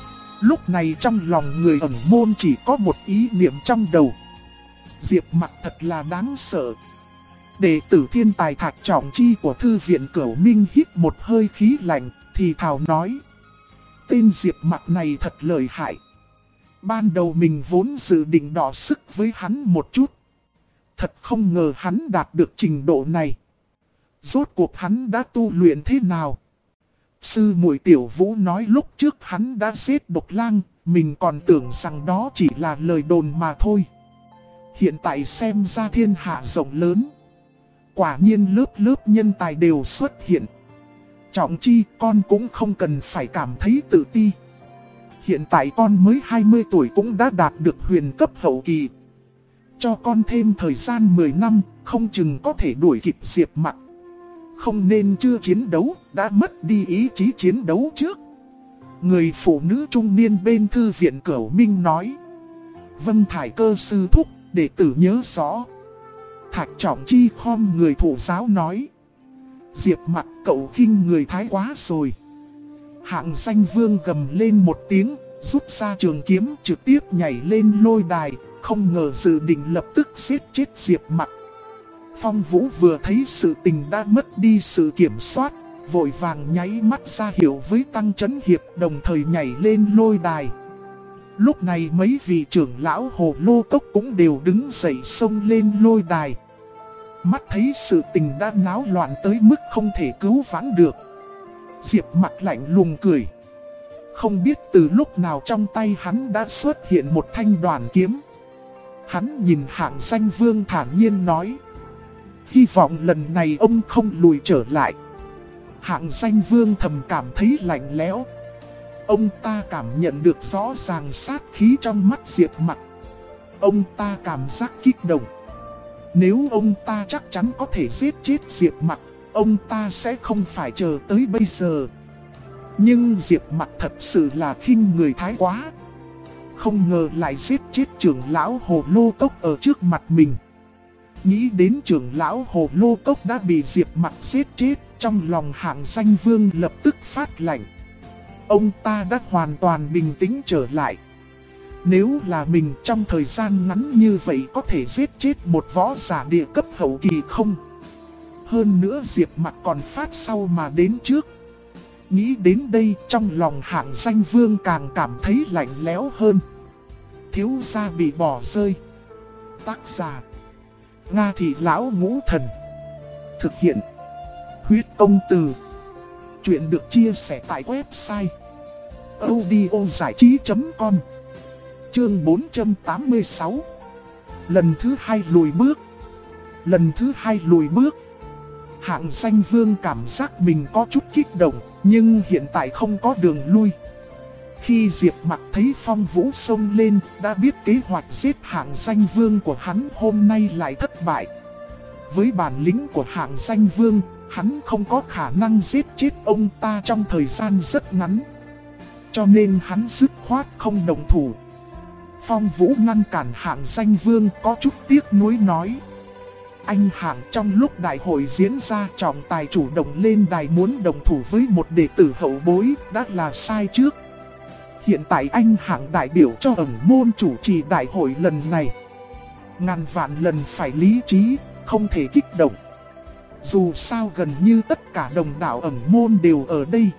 Lúc này trong lòng người ẩn môn chỉ có một ý niệm trong đầu. Diệp Mặc thật là đáng sợ. Đệ tử thiên tài Thạch Trọng Chi của Thư viện Cửu Minh hít một hơi khí lạnh, thì thào nói. Tên Diệp Mặc này thật lợi hại. Ban đầu mình vốn dự định đọ sức với hắn một chút. Thật không ngờ hắn đạt được trình độ này. Rốt cuộc hắn đã tu luyện thế nào? Sư muội Tiểu Vũ nói lúc trước hắn đã giết Độc Lang, mình còn tưởng rằng đó chỉ là lời đồn mà thôi. Hiện tại xem ra thiên hạ rộng lớn. Quả nhiên lớp lớp nhân tài đều xuất hiện. Trọng Chi, con cũng không cần phải cảm thấy tự ti. Hiện tại con mới 20 tuổi cũng đã đạt được huyền cấp hậu kỳ. Cho con thêm thời gian 10 năm, không chừng có thể đuổi kịp Diệp Mặc. Không nên chưa chiến đấu, đã mất đi ý chí chiến đấu trước. Người phụ nữ trung niên bên Thư viện Cửu Minh nói. Vâng Thải Cơ sư thúc, đệ tử nhớ rõ. Thạch Trọng Chi khom người thủ giáo nói. Diệp Mặc cậu khinh người thái quá rồi. Hạng Danh Vương gầm lên một tiếng, rút ra trường kiếm trực tiếp nhảy lên lôi đài, không ngờ dự định lập tức giết chết Diệp Mặc. Phong Vũ vừa thấy sự tình đã mất đi sự kiểm soát, vội vàng nháy mắt ra hiệu với Tăng Chấn Hiệp đồng thời nhảy lên lôi đài. Lúc này mấy vị trưởng lão Hồ Lô Cốc cũng đều đứng dậy xông lên lôi đài. Mắt thấy sự tình đã náo loạn tới mức không thể cứu vãn được. Diệp Mặc lạnh lùng cười. Không biết từ lúc nào trong tay hắn đã xuất hiện một thanh đoàn kiếm. Hắn nhìn Hạng Danh Vương thản nhiên nói. Hy vọng lần này ông không lùi trở lại. Hạng Danh Vương thầm cảm thấy lạnh lẽo. Ông ta cảm nhận được rõ ràng sát khí trong mắt Diệp Mặc. Ông ta cảm giác kích động. Nếu ông ta chắc chắn có thể giết chết Diệp Mặc, ông ta sẽ không phải chờ tới bây giờ. Nhưng Diệp Mặc thật sự là khinh người thái quá. Không ngờ lại giết chết trưởng lão Hồ Lô Cốc ở trước mặt mình. Nghĩ đến trưởng lão Hồ Lô Cốc đã bị Diệp Mặc giết chết, trong lòng Hạng Danh Vương lập tức phát lạnh. Ông ta đã hoàn toàn bình tĩnh trở lại. Nếu là mình trong thời gian ngắn như vậy có thể giết chết một võ giả địa cấp hậu kỳ không? Hơn nữa Diệp Mặc còn phát sau mà đến trước. Nghĩ đến đây trong lòng Hạng Danh Vương càng cảm thấy lạnh lẽo hơn. Thiếu gia bị bỏ rơi. Tác giả: Nga Thị Lão Ngũ Thần. Thực hiện: Huyết Công Từ. Chuyện được chia sẻ tại website audiozảichí.com. Chương 486. Lần thứ hai lùi bước. Lần thứ hai lùi bước. Hạng Danh Vương cảm giác mình có chút kích động, nhưng hiện tại không có đường lui. Khi Diệp Mặc thấy Phong Vũ xông lên, đã biết kế hoạch giết Hạng Danh Vương của hắn hôm nay lại thất bại. Với bản lĩnh của Hạng Danh Vương, hắn không có khả năng giết chết ông ta trong thời gian rất ngắn. Cho nên hắn dứt khoát không động thủ. Phong Vũ ngăn cản Hạng Danh Vương có chút tiếc nuối nói: Anh Hạng, trong lúc đại hội diễn ra, trọng tài chủ động lên đài muốn đồng thủ với một đệ tử hậu bối, đã là sai trước. Hiện tại anh Hạng đại biểu cho ẩn môn chủ trì đại hội lần này. Ngàn vạn lần phải lý trí, không thể kích động. Dù sao gần như tất cả đồng đạo ẩn môn đều ở đây.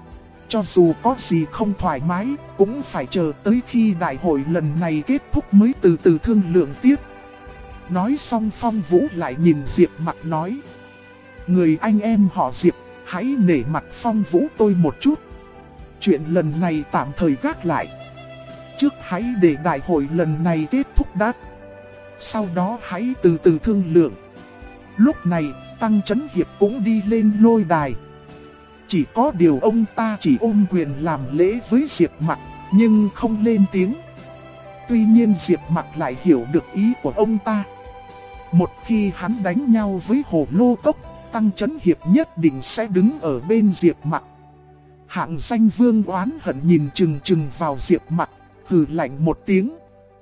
Cho dù có gì không thoải mái, cũng phải chờ tới khi đại hội lần này kết thúc mới từ từ thương lượng tiếp. Nói xong Phong Vũ lại nhìn Diệp Mặc nói: Người anh em họ Diệp, hãy nể mặt Phong Vũ tôi một chút. Chuyện lần này tạm thời gác lại. Trước hãy để đại hội lần này kết thúc đã. Sau đó hãy từ từ thương lượng. Lúc này, Tăng Chấn Hiệp cũng đi lên lôi đài. Chỉ có điều ông ta chỉ ôm quyền làm lễ với Diệp Mặc, nhưng không lên tiếng. Tuy nhiên Diệp Mặc lại hiểu được ý của ông ta. Một khi hắn đánh nhau với Hồ Lô Cốc, Tăng Chấn Hiệp nhất định sẽ đứng ở bên Diệp Mặc. Hạng Danh Vương oán hận nhìn chừng chừng vào Diệp Mặc, hừ lạnh một tiếng.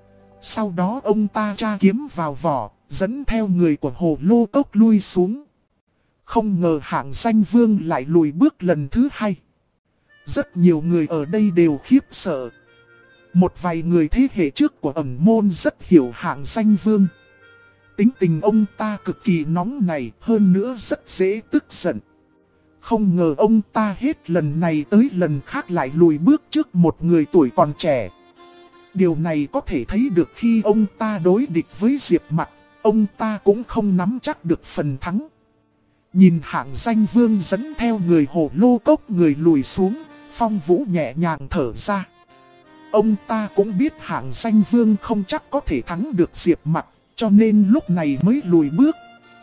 Sau đó ông ta tra kiếm vào vỏ, dẫn theo người của Hồ Lô Cốc lui xuống. Không ngờ Hạng Danh Vương lại lùi bước lần thứ hai. Rất nhiều người ở đây đều khiếp sợ. Một vài người thế hệ trước của ẩn môn rất hiểu Hạng Danh Vương. Tính tình ông ta cực kỳ nóng này, hơn nữa rất dễ tức giận. Không ngờ ông ta hết lần này tới lần khác lại lùi bước trước một người tuổi còn trẻ. Điều này có thể thấy được khi ông ta đối địch với Diệp Mặc, ông ta cũng không nắm chắc được phần thắng. Nhìn Hạng Danh Vương dẫn theo người Hồ Lô Cốc người lùi xuống, Phong Vũ nhẹ nhàng thở ra. Ông ta cũng biết Hạng Danh Vương không chắc có thể thắng được Diệp Mặc, cho nên lúc này mới lùi bước.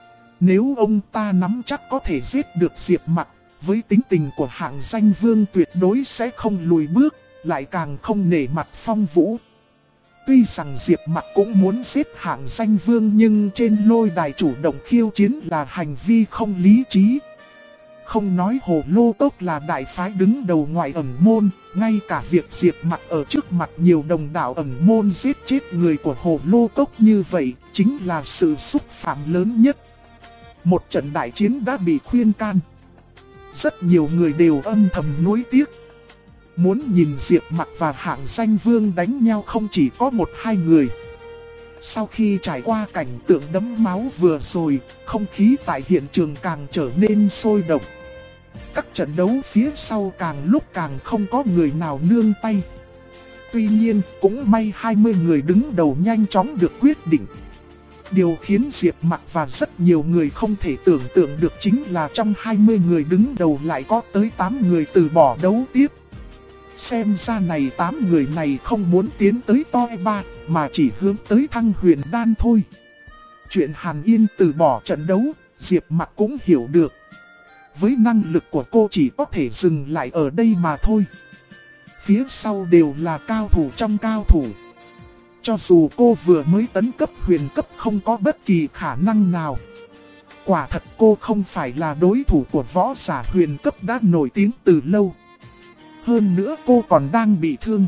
Nếu ông ta nắm chắc có thể giết được Diệp Mặc, với tính tình của Hạng Danh Vương tuyệt đối sẽ không lùi bước, lại càng không nể mặt Phong Vũ. Tuy rằng Diệp Mặc cũng muốn giết Hạng Danh Vương, nhưng trên lôi đài chủ động khiêu chiến là hành vi không lý trí. Không nói Hồ Lô Cốc là đại phái đứng đầu ngoài ẩn môn, ngay cả việc Diệp Mặc ở trước mặt nhiều đồng đạo ẩn môn giết chết người của Hồ Lô Cốc như vậy, chính là sự xúc phạm lớn nhất. Một trận đại chiến đã bị khuyên can. Rất nhiều người đều âm thầm nuối tiếc. Muốn nhìn Diệp Mặc và Hạng Danh Vương đánh nhau không chỉ có một hai người. Sau khi trải qua cảnh tượng đẫm máu vừa rồi, không khí tại hiện trường càng trở nên sôi động. Các trận đấu phía sau càng lúc càng không có người nào nương tay. Tuy nhiên, cũng may 20 người đứng đầu nhanh chóng được quyết định. Điều khiến Diệp Mặc và rất nhiều người không thể tưởng tượng được chính là trong 20 người đứng đầu lại có tới 8 người từ bỏ đấu tiếp. Xem ra này 8 người này không muốn tiến tới toi ba, mà chỉ hướng tới Thăng Huyền Đan thôi. Chuyện Hàn Yên từ bỏ trận đấu, Diệp Mặc cũng hiểu được. Với năng lực của cô chỉ có thể dừng lại ở đây mà thôi. Phía sau đều là cao thủ trong cao thủ. Cho dù cô vừa mới tấn cấp huyền cấp không có bất kỳ khả năng nào. Quả thật cô không phải là đối thủ của võ giả huyền cấp đã nổi tiếng từ lâu. Hơn nữa cô còn đang bị thương.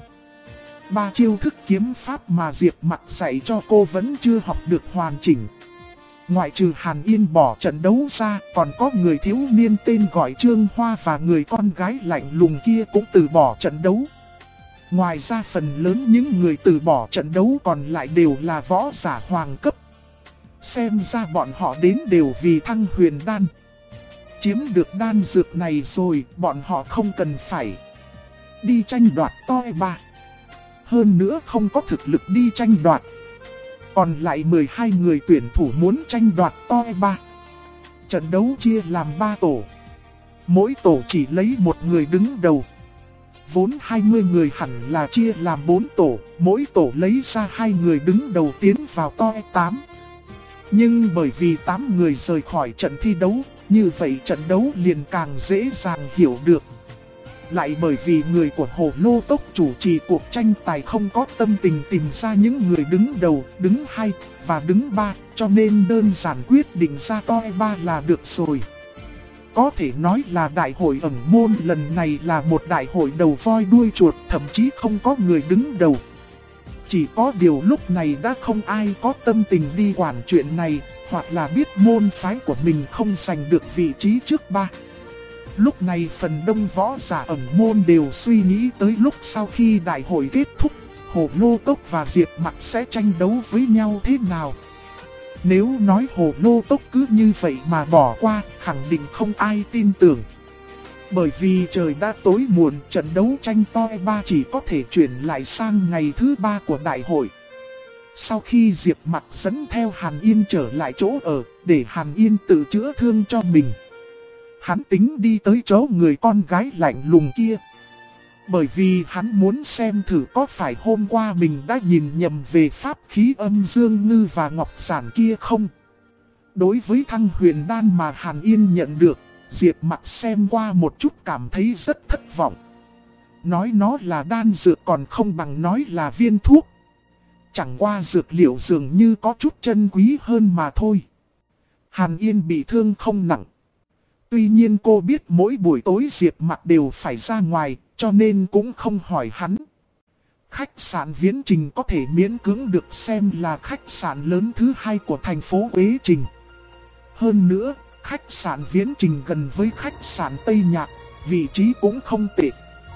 3 chiêu thức kiếm pháp mà Diệp Mặc dạy cho cô vẫn chưa học được hoàn chỉnh. Ngoại trừ Hàn Yên bỏ trận đấu ra, còn có người thiếu niên tên gọi Trương Hoa và người con gái lạnh lùng kia cũng từ bỏ trận đấu. Ngoài ra phần lớn những người từ bỏ trận đấu còn lại đều là võ giả hoàng cấp. Xem ra bọn họ đến đều vì thăng huyền đan. Chiếm được đan dược này rồi, bọn họ không cần phải đi tranh đoạt toi ba. Hơn nữa không có thực lực đi tranh đoạt. Còn lại 12 người tuyển thủ muốn tranh đoạt toi ba. Trận đấu chia làm 3 tổ. Mỗi tổ chỉ lấy một người đứng đầu. Vốn 20 người hẳn là chia làm 4 tổ, mỗi tổ lấy ra 2 người đứng đầu tiến vào toi 8. Nhưng bởi vì 8 người rời khỏi trận thi đấu, như vậy trận đấu liền càng dễ dàng hiểu được. Lại bởi vì người của Hồ Lô Tốc chủ trì cuộc tranh tài không có tâm tình tìm ra những người đứng đầu, đứng 2 và đứng 3, cho nên đơn giản quyết định ra toi 3 là được rồi. Có thể nói là đại hội ẩn môn lần này là một đại hội đầu voi đuôi chuột, thậm chí không có người đứng đầu. Chỉ có điều lúc này đã không ai có tâm tình đi quản chuyện này, hoặc là biết môn phái của mình không giành được vị trí trước 3. Lúc này phần đông võ giả ẩn môn đều suy nghĩ tới lúc sau khi đại hội kết thúc, Hồ Lô Tốc và Diệp Mặc sẽ tranh đấu với nhau thế nào. Nếu nói Hồ Lô Tốc cứ như vậy mà bỏ qua, khẳng định không ai tin tưởng. Bởi vì trời đã tối muộn, trận đấu tranh toi 3 chỉ có thể chuyển lại sang ngày thứ 3 của đại hội. Sau khi Diệp Mặc dẫn theo Hàn Yên trở lại chỗ ở, để Hàn Yên tự chữa thương cho mình, hắn tính đi tới chỗ người con gái lạnh lùng kia. Bởi vì hắn muốn xem thử có phải hôm qua mình đã nhìn nhầm về pháp khí âm dương ngư và ngọc giản kia không. Đối với thăng huyền đan mà Hàn Yên nhận được, Diệp Mặc xem qua một chút cảm thấy rất thất vọng. Nói nó là đan dược còn không bằng nói là viên thuốc. Chẳng qua dược liệu dường như có chút chân quý hơn mà thôi. Hàn Yên bị thương không nặng. Tuy nhiên cô biết mỗi buổi tối Diệp Mặc đều phải ra ngoài, cho nên cũng không hỏi hắn. Khách sạn Viễn Trình có thể miễn cưỡng được xem là khách sạn lớn thứ 2 của thành phố Quế Trình. Hơn nữa, khách sạn Viễn Trình gần với khách sạn Tây Nhạc, vị trí cũng không tệ.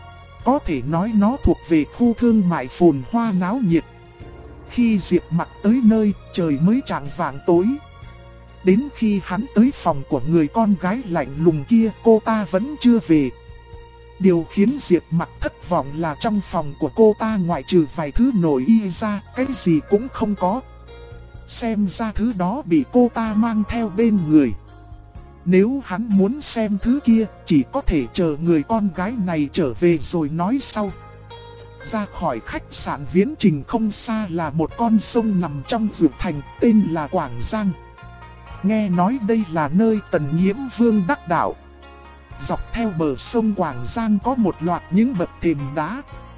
Có thể nói nó thuộc về khu thương mại phồn hoa náo nhiệt. Khi Diệp Mặc tới nơi, trời mới chạng vạng tối. Đến khi hắn tới phòng của người con gái lạnh lùng kia, cô ta vẫn chưa về. Điều khiến Diệp Mặc thất vọng là trong phòng của cô ta ngoại trừ vài thứ nổi y ra, cái gì cũng không có. Xem ra thứ đó bị cô ta mang theo bên người. Nếu hắn muốn xem thứ kia, chỉ có thể chờ người con gái này trở về rồi nói sau. Ra khỏi khách sạn Viễn Trình không xa là một con sông nằm trong Dược Thành, tên là Quảng Giang. Nghe nói đây là nơi Tần Nhiễm Vương đắc đạo. Dọc theo bờ sông Quảng Giang có một loạt những bậc thềm đá.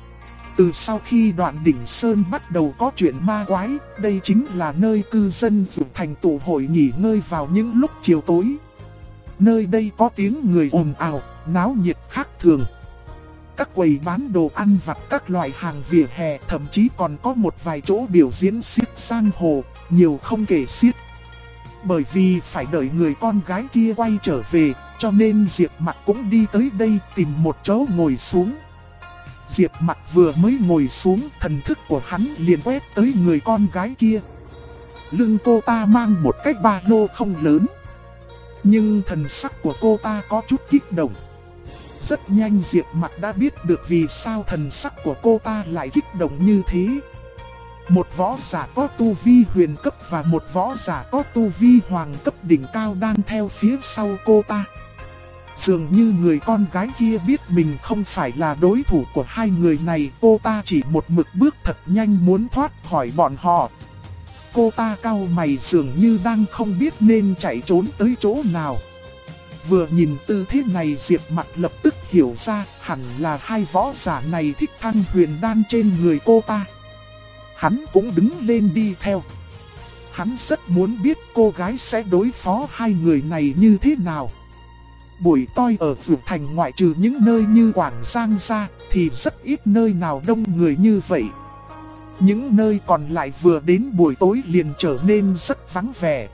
Từ sau khi đoạn đỉnh Sơn bắt đầu có chuyện ma quái, đây chính là nơi cư dân Dược Thành tụ hội nghỉ ngơi vào những lúc chiều tối. Nơi đây có tiếng người ồn ào, náo nhiệt khác thường. Các quầy bán đồ ăn vặt các loại hàng vỉa hè, thậm chí còn có một vài chỗ biểu diễn xiếc giang hồ, nhiều không kể xiết. Bởi vì phải đợi người con gái kia quay trở về, cho nên Diệp Mặc cũng đi tới đây tìm một chỗ ngồi xuống. Diệp Mặc vừa mới ngồi xuống, thần thức của hắn liền quét tới người con gái kia. Lưng cô ta mang một cái ba lô không lớn, nhưng thần sắc của cô ta có chút kích động. Rất nhanh Diệp Mặc đã biết được vì sao thần sắc của cô ta lại kích động như thế. Một võ giả có tu vi huyền cấp và một võ giả có tu vi hoàng cấp đỉnh cao đang theo phía sau cô ta. Dường như người con gái kia biết mình không phải là đối thủ của hai người này, cô ta chỉ một mực bước thật nhanh muốn thoát khỏi bọn họ. Cô ta cau mày dường như đang không biết nên chạy trốn tới chỗ nào. Vừa nhìn tư thế này Diệp Mặc lập tức hiểu ra hẳn là hai võ giả này thích thăng huyền đan trên người cô ta. Hắn cũng đứng lên đi theo. Hắn rất muốn biết cô gái sẽ đối phó hai người này như thế nào. Buổi tối ở Dược Thành ngoại trừ những nơi như Quảng Giang ra thì rất ít nơi nào đông người như vậy. Những nơi còn lại vừa đến buổi tối liền trở nên rất vắng vẻ.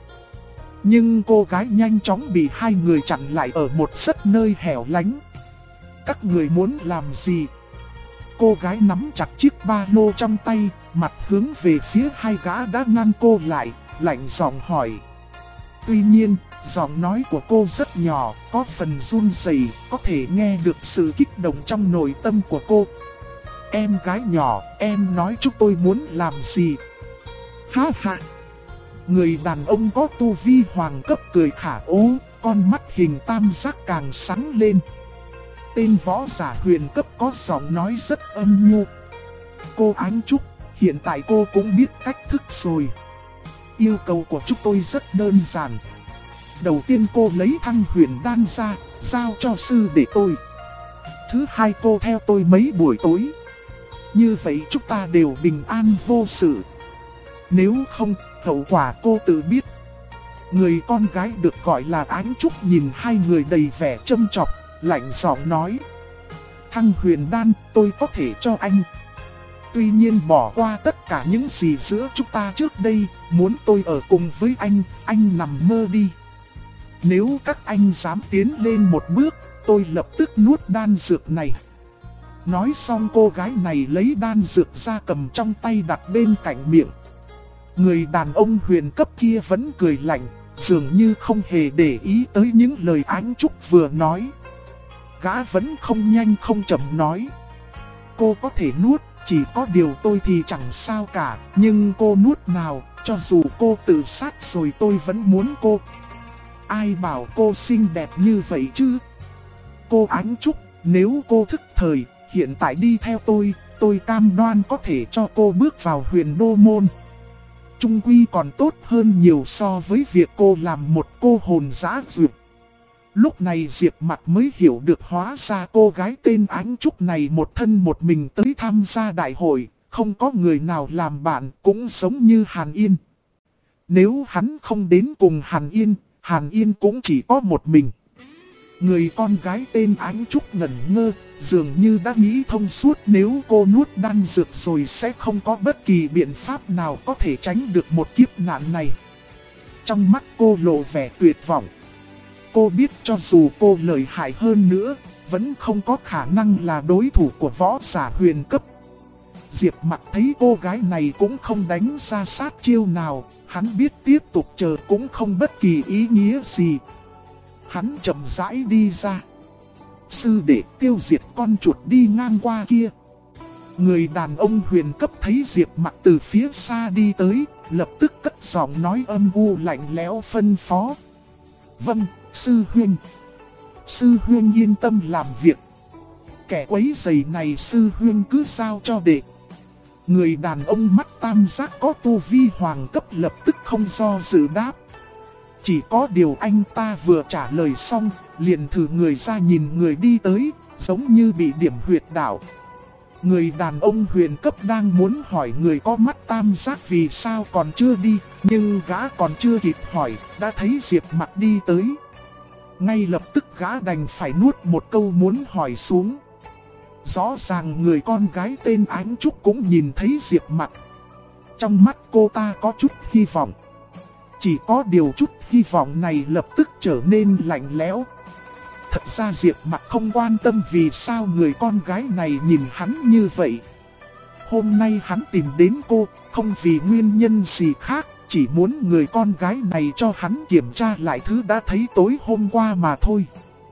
Nhưng cô gái nhanh chóng bị hai người chặn lại ở một rất nơi hẻo lánh. Các người muốn làm gì? Cô gái nắm chặt chiếc ba lô trong tay, mặt hướng về phía hai gã đã ngăn cô lại, lạnh giọng hỏi. Tuy nhiên, giọng nói của cô rất nhỏ, có phần run rẩy, có thể nghe được sự kích động trong nội tâm của cô. Em gái nhỏ, em nói chúng tôi muốn làm gì? Ha ha! Người đàn ông có tu vi hoàng cấp cười khả ố, con mắt hình tam giác càng sáng lên. Tên võ giả huyền cấp có giọng nói rất âm nhu. Cô Ánh Trúc, hiện tại cô cũng biết cách thức rồi. Yêu cầu của chúng tôi rất đơn giản. Đầu tiên cô lấy thăng huyền đan ra, giao cho sư để tôi. Thứ hai cô theo tôi mấy buổi tối. Như vậy chúng ta đều bình an vô sự. Nếu không, hậu quả cô tự biết. Người con gái được gọi là Ánh Trúc nhìn hai người đầy vẻ châm chọc, lạnh giọng nói. Thăng huyền đan tôi có thể cho anh. Tuy nhiên bỏ qua tất cả những gì giữa chúng ta trước đây, muốn tôi ở cùng với anh nằm mơ đi. Nếu các anh dám tiến lên một bước, tôi lập tức nuốt đan dược này. Nói xong cô gái này lấy đan dược ra cầm trong tay đặt bên cạnh miệng. Người đàn ông huyền cấp kia vẫn cười lạnh, dường như không hề để ý tới những lời Ánh Trúc vừa nói. Gã vẫn không nhanh không chậm nói. Cô có thể nuốt, chỉ có điều tôi thì chẳng sao cả, nhưng cô nuốt nào, cho dù cô tự sát rồi tôi vẫn muốn cô. Ai bảo cô xinh đẹp như vậy chứ? Cô Ánh Trúc, nếu cô thức thời, hiện tại đi theo tôi cam đoan có thể cho cô bước vào huyền đô môn. Trung quy còn tốt hơn nhiều so với việc cô làm một cô hồn dã dược. Lúc này Diệp Mặc mới hiểu được hóa ra cô gái tên Ánh Trúc này một thân một mình tới tham gia đại hội, không có người nào làm bạn, cũng giống như Hàn Yên. Nếu hắn không đến cùng Hàn Yên cũng chỉ có một mình. Người con gái tên Ánh Trúc ngẩn ngơ, dường như đã nghĩ thông suốt, nếu cô nuốt đan dược rồi sẽ không có bất kỳ biện pháp nào có thể tránh được một kiếp nạn này. Trong mắt cô lộ vẻ tuyệt vọng. Cô biết cho dù cô lợi hại hơn nữa, vẫn không có khả năng là đối thủ của võ giả huyền cấp. Diệp Mặc thấy cô gái này cũng không đánh ra sát chiêu nào, hắn biết tiếp tục chờ cũng không bất kỳ ý nghĩa gì. Hắn chậm rãi đi ra. Sư để tiêu diệt con chuột đi ngang qua kia. Người đàn ông huyền cấp thấy Diệp Mặc từ phía xa đi tới, lập tức cất giọng nói âm u lạnh lẽo phân phó. Vâng, sư huynh. Sư huynh yên tâm làm việc. Kẻ quấy rầy này sư huynh cứ giao cho đệ. Người đàn ông mắt tam giác có tu vi hoàng cấp lập tức không do dự đáp. Chỉ có điều anh ta vừa trả lời xong, liền thử người ra nhìn người đi tới, giống như bị điểm huyệt đạo. Người đàn ông huyền cấp đang muốn hỏi người có mắt tam giác vì sao còn chưa đi, nhưng gã còn chưa kịp hỏi, đã thấy Diệp Mặc đi tới. Ngay lập tức gã đành phải nuốt một câu muốn hỏi xuống. Rõ ràng người con gái tên Ánh Trúc cũng nhìn thấy Diệp Mặc. Trong mắt cô ta có chút hy vọng. Chỉ có điều chút hy vọng này lập tức trở nên lạnh lẽo. Thật ra Diệp Mặc không quan tâm vì sao người con gái này nhìn hắn như vậy. Hôm nay hắn tìm đến cô, không vì nguyên nhân gì khác, chỉ muốn người con gái này cho hắn kiểm tra lại thứ đã thấy tối hôm qua mà thôi.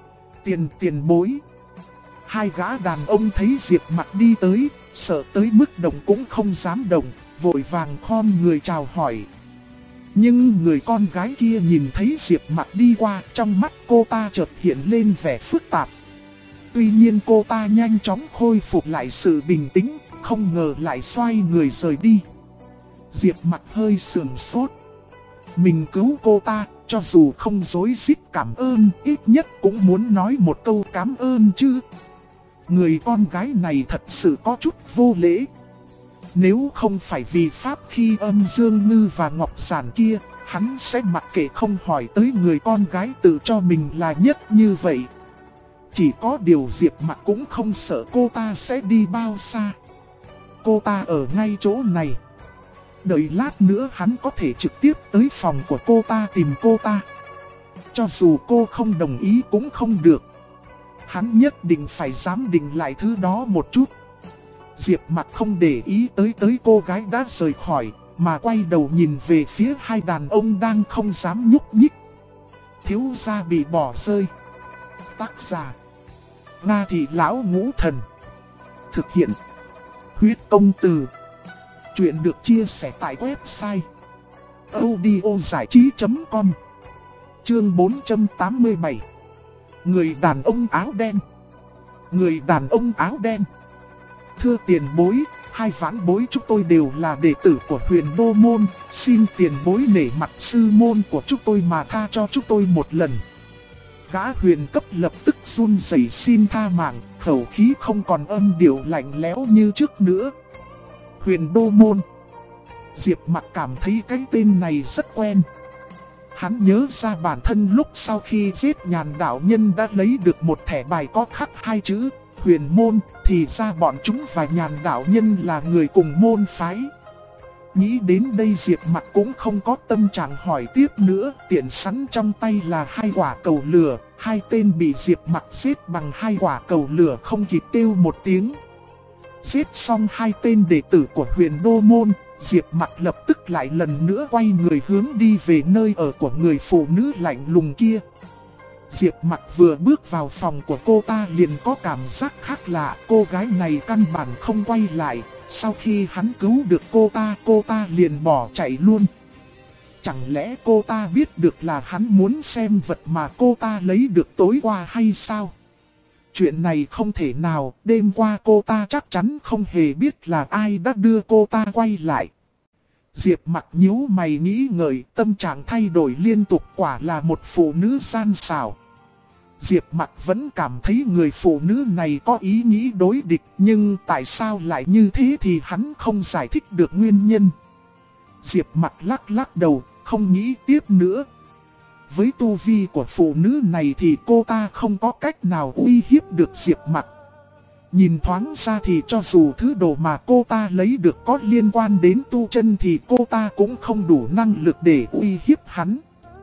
Tiền bối. Hai gã đàn ông thấy Diệp Mặc đi tới, sợ tới mức động cũng không dám động, vội vàng khom người chào hỏi. Nhưng người con gái kia nhìn thấy Diệp Mặc đi qua, trong mắt cô ta chợt hiện lên vẻ phức tạp. Tuy nhiên cô ta nhanh chóng khôi phục lại sự bình tĩnh, không ngờ lại xoay người rời đi. Diệp Mặc hơi sườn sốt. Mình cứu cô ta, cho dù không dối rít cảm ơn, ít nhất cũng muốn nói một câu cảm ơn chứ. Người con gái này thật sự có chút vô lễ. Nếu không phải vì pháp khi Âm Dương Ngư và Ngọc Giản kia, hắn sẽ mặc kệ không hỏi tới người con gái tự cho mình là nhất như vậy. Chỉ có điều Diệp Mặc cũng không sợ cô ta sẽ đi bao xa. Cô ta ở ngay chỗ này. Đợi lát nữa hắn có thể trực tiếp tới phòng của cô ta tìm cô ta. Cho dù cô không đồng ý cũng không được. Hắn nhất định phải giám định lại thứ đó một chút. Diệp Mặc không để ý tới cô gái đã rời khỏi, mà quay đầu nhìn về phía hai đàn ông đang không dám nhúc nhích. Thiếu gia bị bỏ rơi. Tác giả: Nga Thị Lão Ngũ Thần. Thực hiện: Huyết Công Từ. Chuyện được chia sẻ tại website audiozảichí.com. Chương 487. Người đàn ông áo đen. Người đàn ông áo đen. Thưa tiền bối, hai vãn bối chúng tôi đều là đệ tử của Huyền Đô Môn, xin tiền bối nể mặt sư môn của chúng tôi mà tha cho chúng tôi một lần. Gã huyền cấp lập tức run rẩy xin tha mạng, khẩu khí không còn âm điệu lạnh lẽo như trước nữa. Huyền Đô Môn. Diệp Mặc cảm thấy cái tên này rất quen. Hắn nhớ ra bản thân lúc sau khi giết Nhàn đạo nhân đã lấy được một thẻ bài có khắc hai chữ Huyền Môn, thì ra bọn chúng và Nhàn đạo nhân là người cùng môn phái. Nghĩ đến đây Diệp Mặc cũng không có tâm trạng hỏi tiếp nữa, tiện sẵn trong tay là hai quả cầu lửa. Hai tên bị Diệp Mặc giết bằng hai quả cầu lửa không kịp kêu một tiếng. Giết xong hai tên đệ tử của Huyền Đô Môn, Diệp Mặc lập tức lại lần nữa quay người hướng đi về nơi ở của người phụ nữ lạnh lùng kia. Diệp Mặc vừa bước vào phòng của cô ta liền có cảm giác khác lạ, cô gái này căn bản không quay lại. Sau khi hắn cứu được cô ta liền bỏ chạy luôn. Chẳng lẽ cô ta biết được là hắn muốn xem vật mà cô ta lấy được tối qua hay sao? Chuyện này không thể nào, đêm qua cô ta chắc chắn không hề biết là ai đã đưa cô ta quay lại. Diệp Mặc nhíu mày nghĩ ngợi, tâm trạng thay đổi liên tục, quả là một phụ nữ gian xảo. Diệp Mặc vẫn cảm thấy người phụ nữ này có ý nghĩ đối địch, nhưng tại sao lại như thế thì hắn không giải thích được nguyên nhân. Diệp Mặc lắc đầu, không nghĩ tiếp nữa. Với tu vi của phụ nữ này thì cô ta không có cách nào uy hiếp được Diệp Mặc. Nhìn thoáng ra thì cho dù thứ đồ mà cô ta lấy được có liên quan đến tu chân thì cô ta cũng không đủ năng lực để uy hiếp hắn.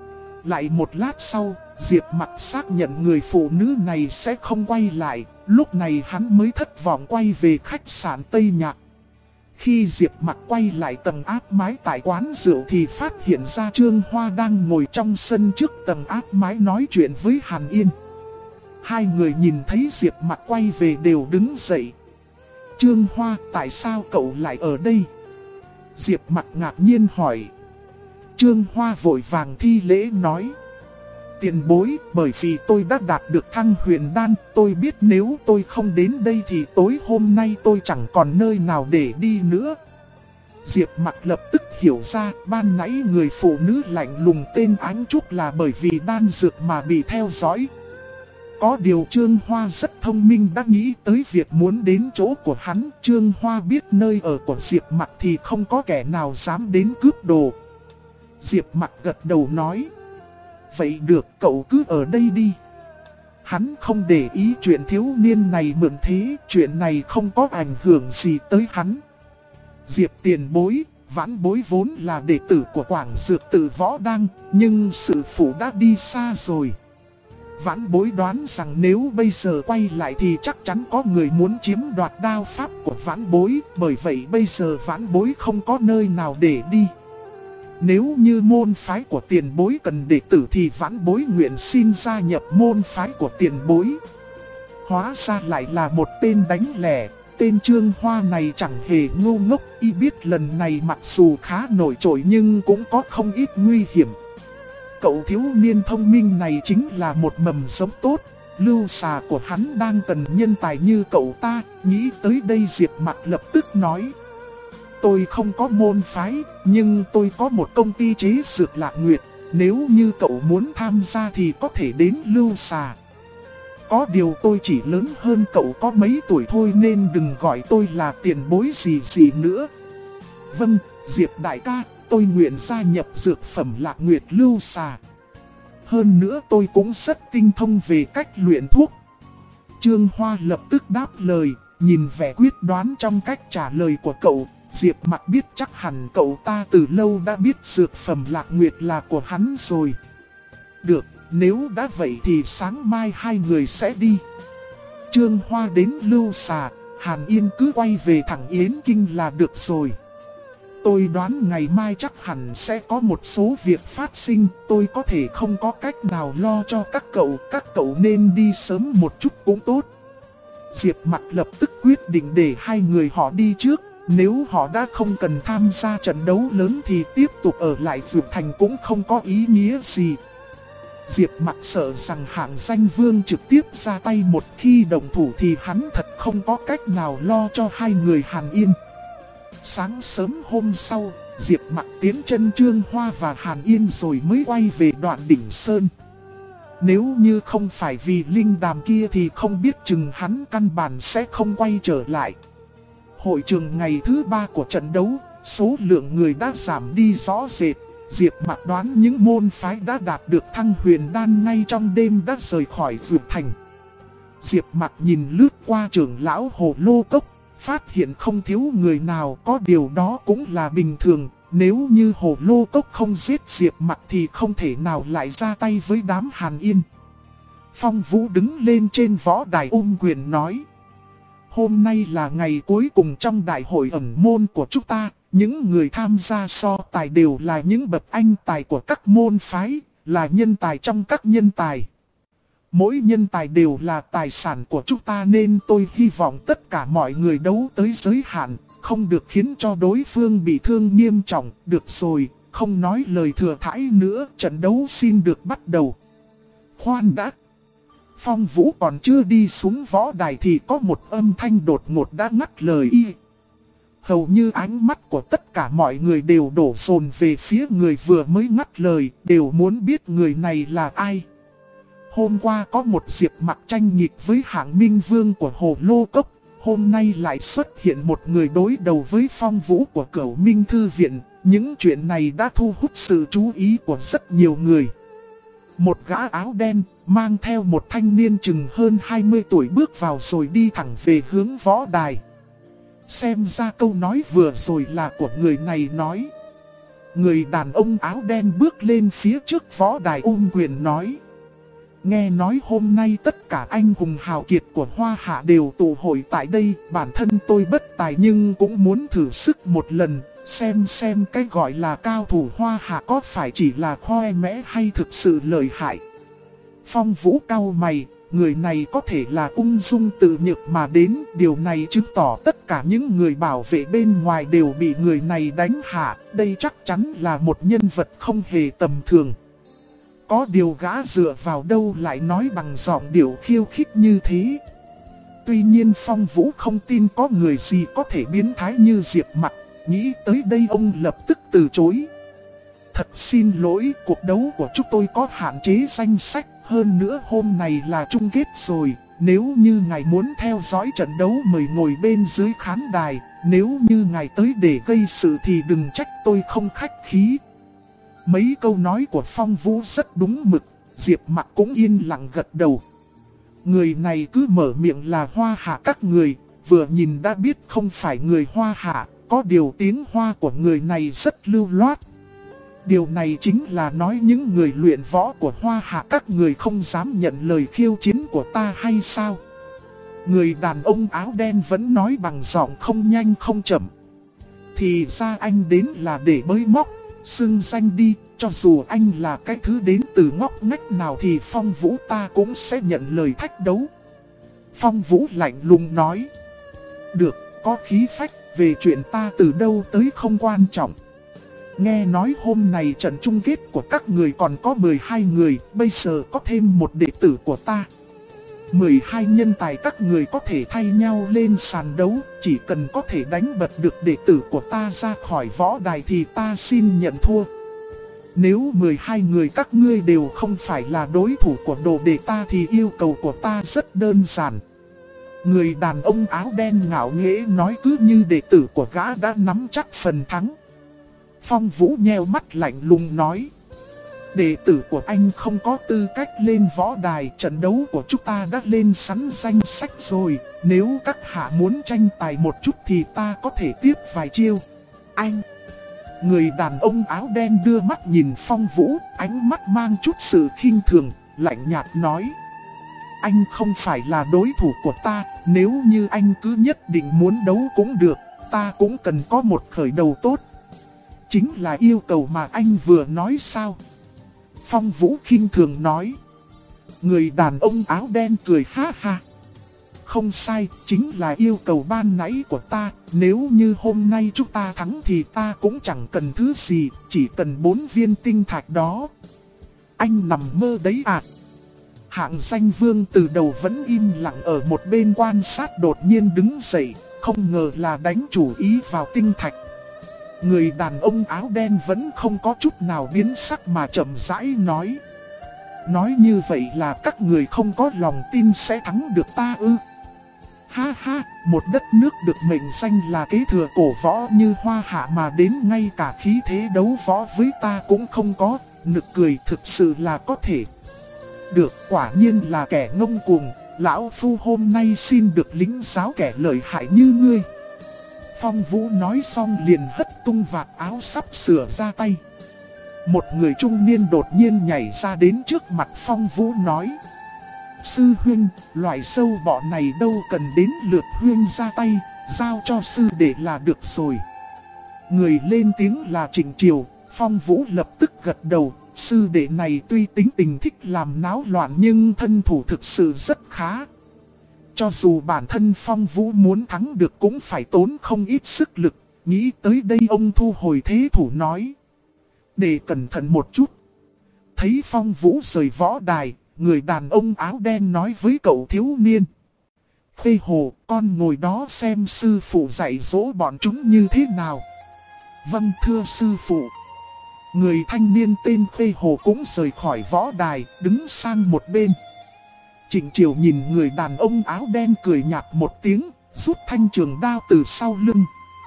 Lại một lát sau, Diệp Mặc xác nhận người phụ nữ này sẽ không quay lại, lúc này hắn mới thất vọng quay về khách sạn Tây Nhạc. Khi Diệp Mặc quay lại tầng áp mái tại quán rượu thì phát hiện ra Trương Hoa đang ngồi trong sân trước tầng áp mái nói chuyện với Hàn Yên. Hai người nhìn thấy Diệp Mặc quay về đều đứng dậy. Trương Hoa, tại sao cậu lại ở đây? Diệp Mặc ngạc nhiên hỏi. Trương Hoa vội vàng thi lễ nói. Tiền bối, bởi vì tôi đã đạt được Thăng Huyền Đan, tôi biết nếu tôi không đến đây thì tối hôm nay tôi chẳng còn nơi nào để đi nữa. Diệp Mặc lập tức hiểu ra, ban nãy người phụ nữ lạnh lùng tên Ánh Trúc là bởi vì đan dược mà bị theo dõi. Có điều Trương Hoa rất thông minh đã nghĩ tới việc muốn đến chỗ của hắn. Trương Hoa biết nơi ở của Diệp Mặc thì không có kẻ nào dám đến cướp đồ. Diệp Mặc gật đầu nói. Vậy được, cậu cứ ở đây đi. Hắn không để ý chuyện thiếu niên này mượn thế, chuyện này không có ảnh hưởng gì tới hắn. Diệp tiền bối, vãn bối vốn là đệ tử của Quảng Dược Tự Võ Đăng, nhưng sư phụ đã đi xa rồi. Vãn bối đoán rằng nếu bây giờ quay lại thì chắc chắn có người muốn chiếm đoạt đao pháp của vãn bối, bởi vậy bây giờ vãn bối không có nơi nào để đi. Nếu như môn phái của tiền bối cần đệ tử thì vãn bối nguyện xin gia nhập môn phái của tiền bối. Hóa ra lại là một tên đánh lẻ, tên Trương Hoa này chẳng hề ngu ngốc, y biết lần này mặc dù khá nổi trội nhưng cũng có không ít nguy hiểm. Cậu thiếu niên thông minh này chính là một mầm giống tốt, lưu xà của hắn đang cần nhân tài như cậu ta, nghĩ tới đây Diệp Mặc lập tức nói. Tôi không có môn phái, nhưng tôi có một công ty chế dược Lạc Nguyệt, nếu như cậu muốn tham gia thì có thể đến lưu xà. Có điều tôi chỉ lớn hơn cậu có mấy tuổi thôi nên đừng gọi tôi là tiền bối gì nữa. Vâng, Diệp đại ca, tôi nguyện gia nhập dược phẩm Lạc Nguyệt lưu xà. Hơn nữa tôi cũng rất tinh thông về cách luyện thuốc. Trương Hoa lập tức đáp lời, nhìn vẻ quyết đoán trong cách trả lời của cậu. Diệp Mặc biết chắc hẳn cậu ta từ lâu đã biết dược phẩm Lạc Nguyệt là của hắn rồi. Được, nếu đã vậy thì sáng mai hai người sẽ đi. Trương Hoa đến lưu xà, Hàn Yên cứ quay về thẳng Yến Kinh là được rồi. Tôi đoán ngày mai chắc hẳn sẽ có một số việc phát sinh, tôi có thể không có cách nào lo cho các cậu nên đi sớm một chút cũng tốt. Diệp Mặc lập tức quyết định để hai người họ đi trước, nếu họ đã không cần tham gia trận đấu lớn thì tiếp tục ở lại Dược Thành cũng không có ý nghĩa gì. Diệp Mặc sợ rằng hạng danh vương trực tiếp ra tay, một khi động thủ thì hắn thật không có cách nào lo cho hai người Hàn Yên. Sáng sớm hôm sau, Diệp Mặc tiến chân Trương Hoa và Hàn Yên rồi mới quay về Đoạn Đỉnh Sơn. Nếu như không phải vì linh đàm kia thì không biết chừng hắn căn bản sẽ không quay trở lại. Hội trường ngày thứ 3 của trận đấu, số lượng người đã giảm đi rõ rệt. Diệp Mặc đoán những môn phái đã đạt được Thăng Huyền Đan ngay trong đêm đã rời khỏi Dược Thành. Diệp Mặc nhìn lướt qua trưởng lão Hồ Lô Cốc, phát hiện không thiếu người nào, có điều đó cũng là bình thường. Nếu như Hồ Lô Cốc không giết Diệp Mặc thì không thể nào lại ra tay với đám Hàn Yên. Phong Vũ đứng lên trên võ đài quyền nói: hôm nay là ngày cuối cùng trong đại hội ẩn môn của chúng ta. Những người tham gia so tài đều là những bậc anh tài của các môn phái, là nhân tài trong các nhân tài. Mỗi nhân tài đều là tài sản của chúng ta nên tôi hy vọng tất cả mọi người đấu tới giới hạn, không được khiến cho đối phương bị thương nghiêm trọng. Được rồi, không nói lời thừa thãi nữa, trận đấu xin được bắt đầu. Khoan đã! Phong Vũ còn chưa đi xuống võ đài thì có một âm thanh đột ngột đã ngắt lời y. Hầu như ánh mắt của tất cả mọi người đều đổ dồn về phía người vừa mới ngắt lời, đều muốn biết người này là ai. Hôm qua có một Diệp Mặc tranh nghịch với hạng Minh Vương của Hồ Lô Cốc, hôm nay lại xuất hiện một người đối đầu với Phong Vũ của Cửu Minh Thư Viện. Những chuyện này đã thu hút sự chú ý của rất nhiều người. Một gã áo đen, mang theo một thanh niên chừng hơn 20 tuổi bước vào rồi đi thẳng về hướng võ đài. Xem ra câu nói vừa rồi là của người này nói. Người đàn ông áo đen bước lên phía trước võ đài quyền nói: nghe nói hôm nay tất cả anh hùng hào kiệt của Hoa Hạ đều tụ hội tại đây. Bản thân tôi bất tài nhưng cũng muốn thử sức một lần, xem cái gọi là cao thủ Hoa Hạ có phải chỉ là khoe mẽ hay thực sự lợi hại. Phong Vũ cau mày, người này có thể là ung dung tự nhược mà đến, điều này chứng tỏ tất cả những người bảo vệ bên ngoài đều bị người này đánh hạ. Đây chắc chắn là một nhân vật không hề tầm thường. Có điều gã dựa vào đâu lại nói bằng giọng điệu khiêu khích như thế. Tuy nhiên Phong Vũ không tin có người gì có thể biến thái như Diệp Mặc. Nghĩ tới đây ông lập tức từ chối. Thật xin lỗi, cuộc đấu của chúng tôi có hạn chế danh sách. Hơn nữa hôm này là chung kết rồi. Nếu như ngài muốn theo dõi trận đấu mời ngồi bên dưới khán đài. Nếu như ngài tới để gây sự thì đừng trách tôi không khách khí. Mấy câu nói của Phong Vũ rất đúng mực. Diệp Mặc cũng yên lặng gật đầu. Người này cứ mở miệng là Hoa Hạ các người, vừa nhìn đã biết không phải người Hoa Hạ. Có điều tiếng Hoa của người này rất lưu loát. Điều này chính là nói những người luyện võ của Hoa Hạ các người không dám nhận lời khiêu chiến của ta hay sao? Người đàn ông áo đen vẫn nói bằng giọng không nhanh không chậm. Thì ra anh đến là để bới móc, xưng danh đi, cho dù anh là cái thứ đến từ ngóc ngách nào thì Phong Vũ ta cũng sẽ nhận lời thách đấu. Phong Vũ lạnh lùng nói: được, có khí phách, về chuyện ta từ đâu tới không quan trọng. Nghe nói hôm nay trận chung kết của các người còn có 12 người, bây giờ có thêm một đệ tử của ta. 12 nhân tài các người có thể thay nhau lên sàn đấu, chỉ cần có thể đánh bật được đệ tử của ta ra khỏi võ đài thì ta xin nhận thua. Nếu 12 người các ngươi đều không phải là đối thủ của đồ đệ ta thì yêu cầu của ta rất đơn giản. Người đàn ông áo đen ngạo nghễ nói cứ như đệ tử của gã đã nắm chắc phần thắng. Phong Vũ nheo mắt lạnh lùng nói: đệ tử của anh không có tư cách lên võ đài, trận đấu của chúng ta đã lên sẵn danh sách rồi. Nếu các hạ muốn tranh tài một chút thì ta có thể tiếp vài chiêu. Anh! Người đàn ông áo đen đưa mắt nhìn Phong Vũ, ánh mắt mang chút sự khinh thường, lạnh nhạt nói: anh không phải là đối thủ của ta, nếu như anh cứ nhất định muốn đấu cũng được, ta cũng cần có một khởi đầu tốt. Chính là yêu cầu mà anh vừa nói sao? Phong Vũ khinh thường nói. Người đàn ông áo đen cười ha ha. Không sai, chính là yêu cầu ban nãy của ta, nếu như hôm nay chúng ta thắng thì ta cũng chẳng cần thứ gì, chỉ cần 4 viên tinh thạch đó. Anh nằm mơ đấy à? Hạng Danh Vương từ đầu vẫn im lặng ở một bên quan sát, đột nhiên đứng dậy, không ngờ là đánh chủ ý vào tinh thạch. Người đàn ông áo đen vẫn không có chút nào biến sắc mà chậm rãi nói. Nói như vậy là các người không có lòng tin sẽ thắng được ta ư? Ha ha, một đất nước được mệnh danh là kế thừa cổ võ như Hoa Hạ mà đến ngay cả khí thế đấu võ với ta cũng không có, nực cười, thực sự là có thể. Được, quả nhiên là kẻ ngông cuồng, lão phu hôm nay xin được lĩnh giáo kẻ lợi hại như ngươi. Phong Vũ nói xong liền hất tung vạt áo sắp sửa ra tay. Một người trung niên đột nhiên nhảy ra đến trước mặt Phong Vũ nói. Sư huynh, loại sâu bọ này đâu cần đến lượt huynh ra tay, giao cho sư đệ là được rồi. Người lên tiếng là Trịnh Triều, Phong Vũ lập tức gật đầu. Sư đệ này tuy tính tình thích làm náo loạn nhưng thân thủ thực sự rất khá. Cho dù bản thân Phong Vũ muốn thắng được cũng phải tốn không ít sức lực. Nghĩ tới đây ông thu hồi thế thủ nói. Để cẩn thận một chút. Thấy Phong Vũ rời võ đài, người đàn ông áo đen nói với cậu thiếu niên. Khê Hồ, con ngồi đó xem sư phụ dạy dỗ bọn chúng như thế nào. Vâng thưa sư phụ. Người thanh niên tên Khê Hồ cũng rời khỏi võ đài, đứng sang một bên. Trịnh Triều nhìn người đàn ông áo đen cười nhạt một tiếng, rút thanh trường đao từ sau lưng.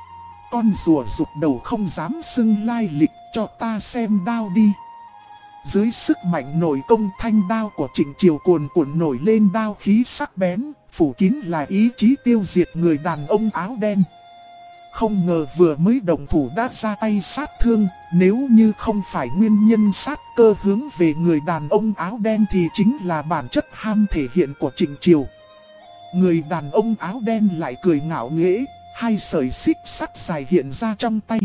Con rùa rụt đầu không dám xưng lai lịch, cho ta xem đao đi. Dưới sức mạnh nội công, thanh đao của Trịnh Triều cuồn cuộn nổi lên đao khí sắc bén, phủ kín là ý chí tiêu diệt người đàn ông áo đen. Không ngờ vừa mới động thủ đã ra tay sát thương, nếu như không phải nguyên nhân sát cơ hướng về người đàn ông áo đen thì chính là bản chất ham thể hiện của Trịnh Triều. Người đàn ông áo đen lại cười ngạo nghễ, hai sợi xích sắt dài hiện ra trong tay.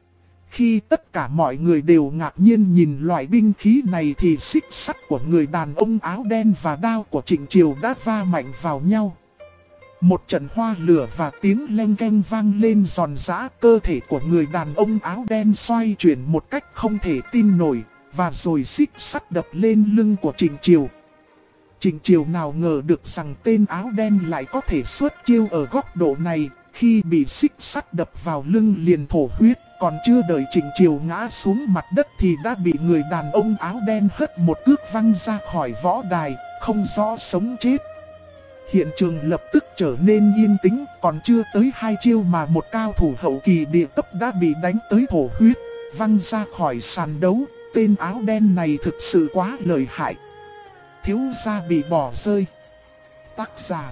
Khi tất cả mọi người đều ngạc nhiên nhìn loại binh khí này thì xích sắt của người đàn ông áo đen và đao của Trịnh Triều đã va mạnh vào nhau. Một trận hoa lửa và tiếng leng keng vang lên giòn giã, cơ thể của người đàn ông áo đen xoay chuyển một cách không thể tin nổi, và rồi xích sắt đập lên lưng của Trịnh Triều. Trịnh Triều nào ngờ được rằng tên áo đen lại có thể xuất chiêu ở góc độ này, khi bị xích sắt đập vào lưng liền thổ huyết, còn chưa đợi Trịnh Triều ngã xuống mặt đất thì đã bị người đàn ông áo đen hất một cước văng ra khỏi võ đài, không rõ sống chết. Hiện trường lập tức trở nên yên tĩnh, còn chưa tới 2 chiêu mà một cao thủ hậu kỳ địa cấp đã bị đánh tới thổ huyết, văng ra khỏi sàn đấu. Tên áo đen này thực sự quá lợi hại. Thiếu gia bị bỏ rơi. Tác giả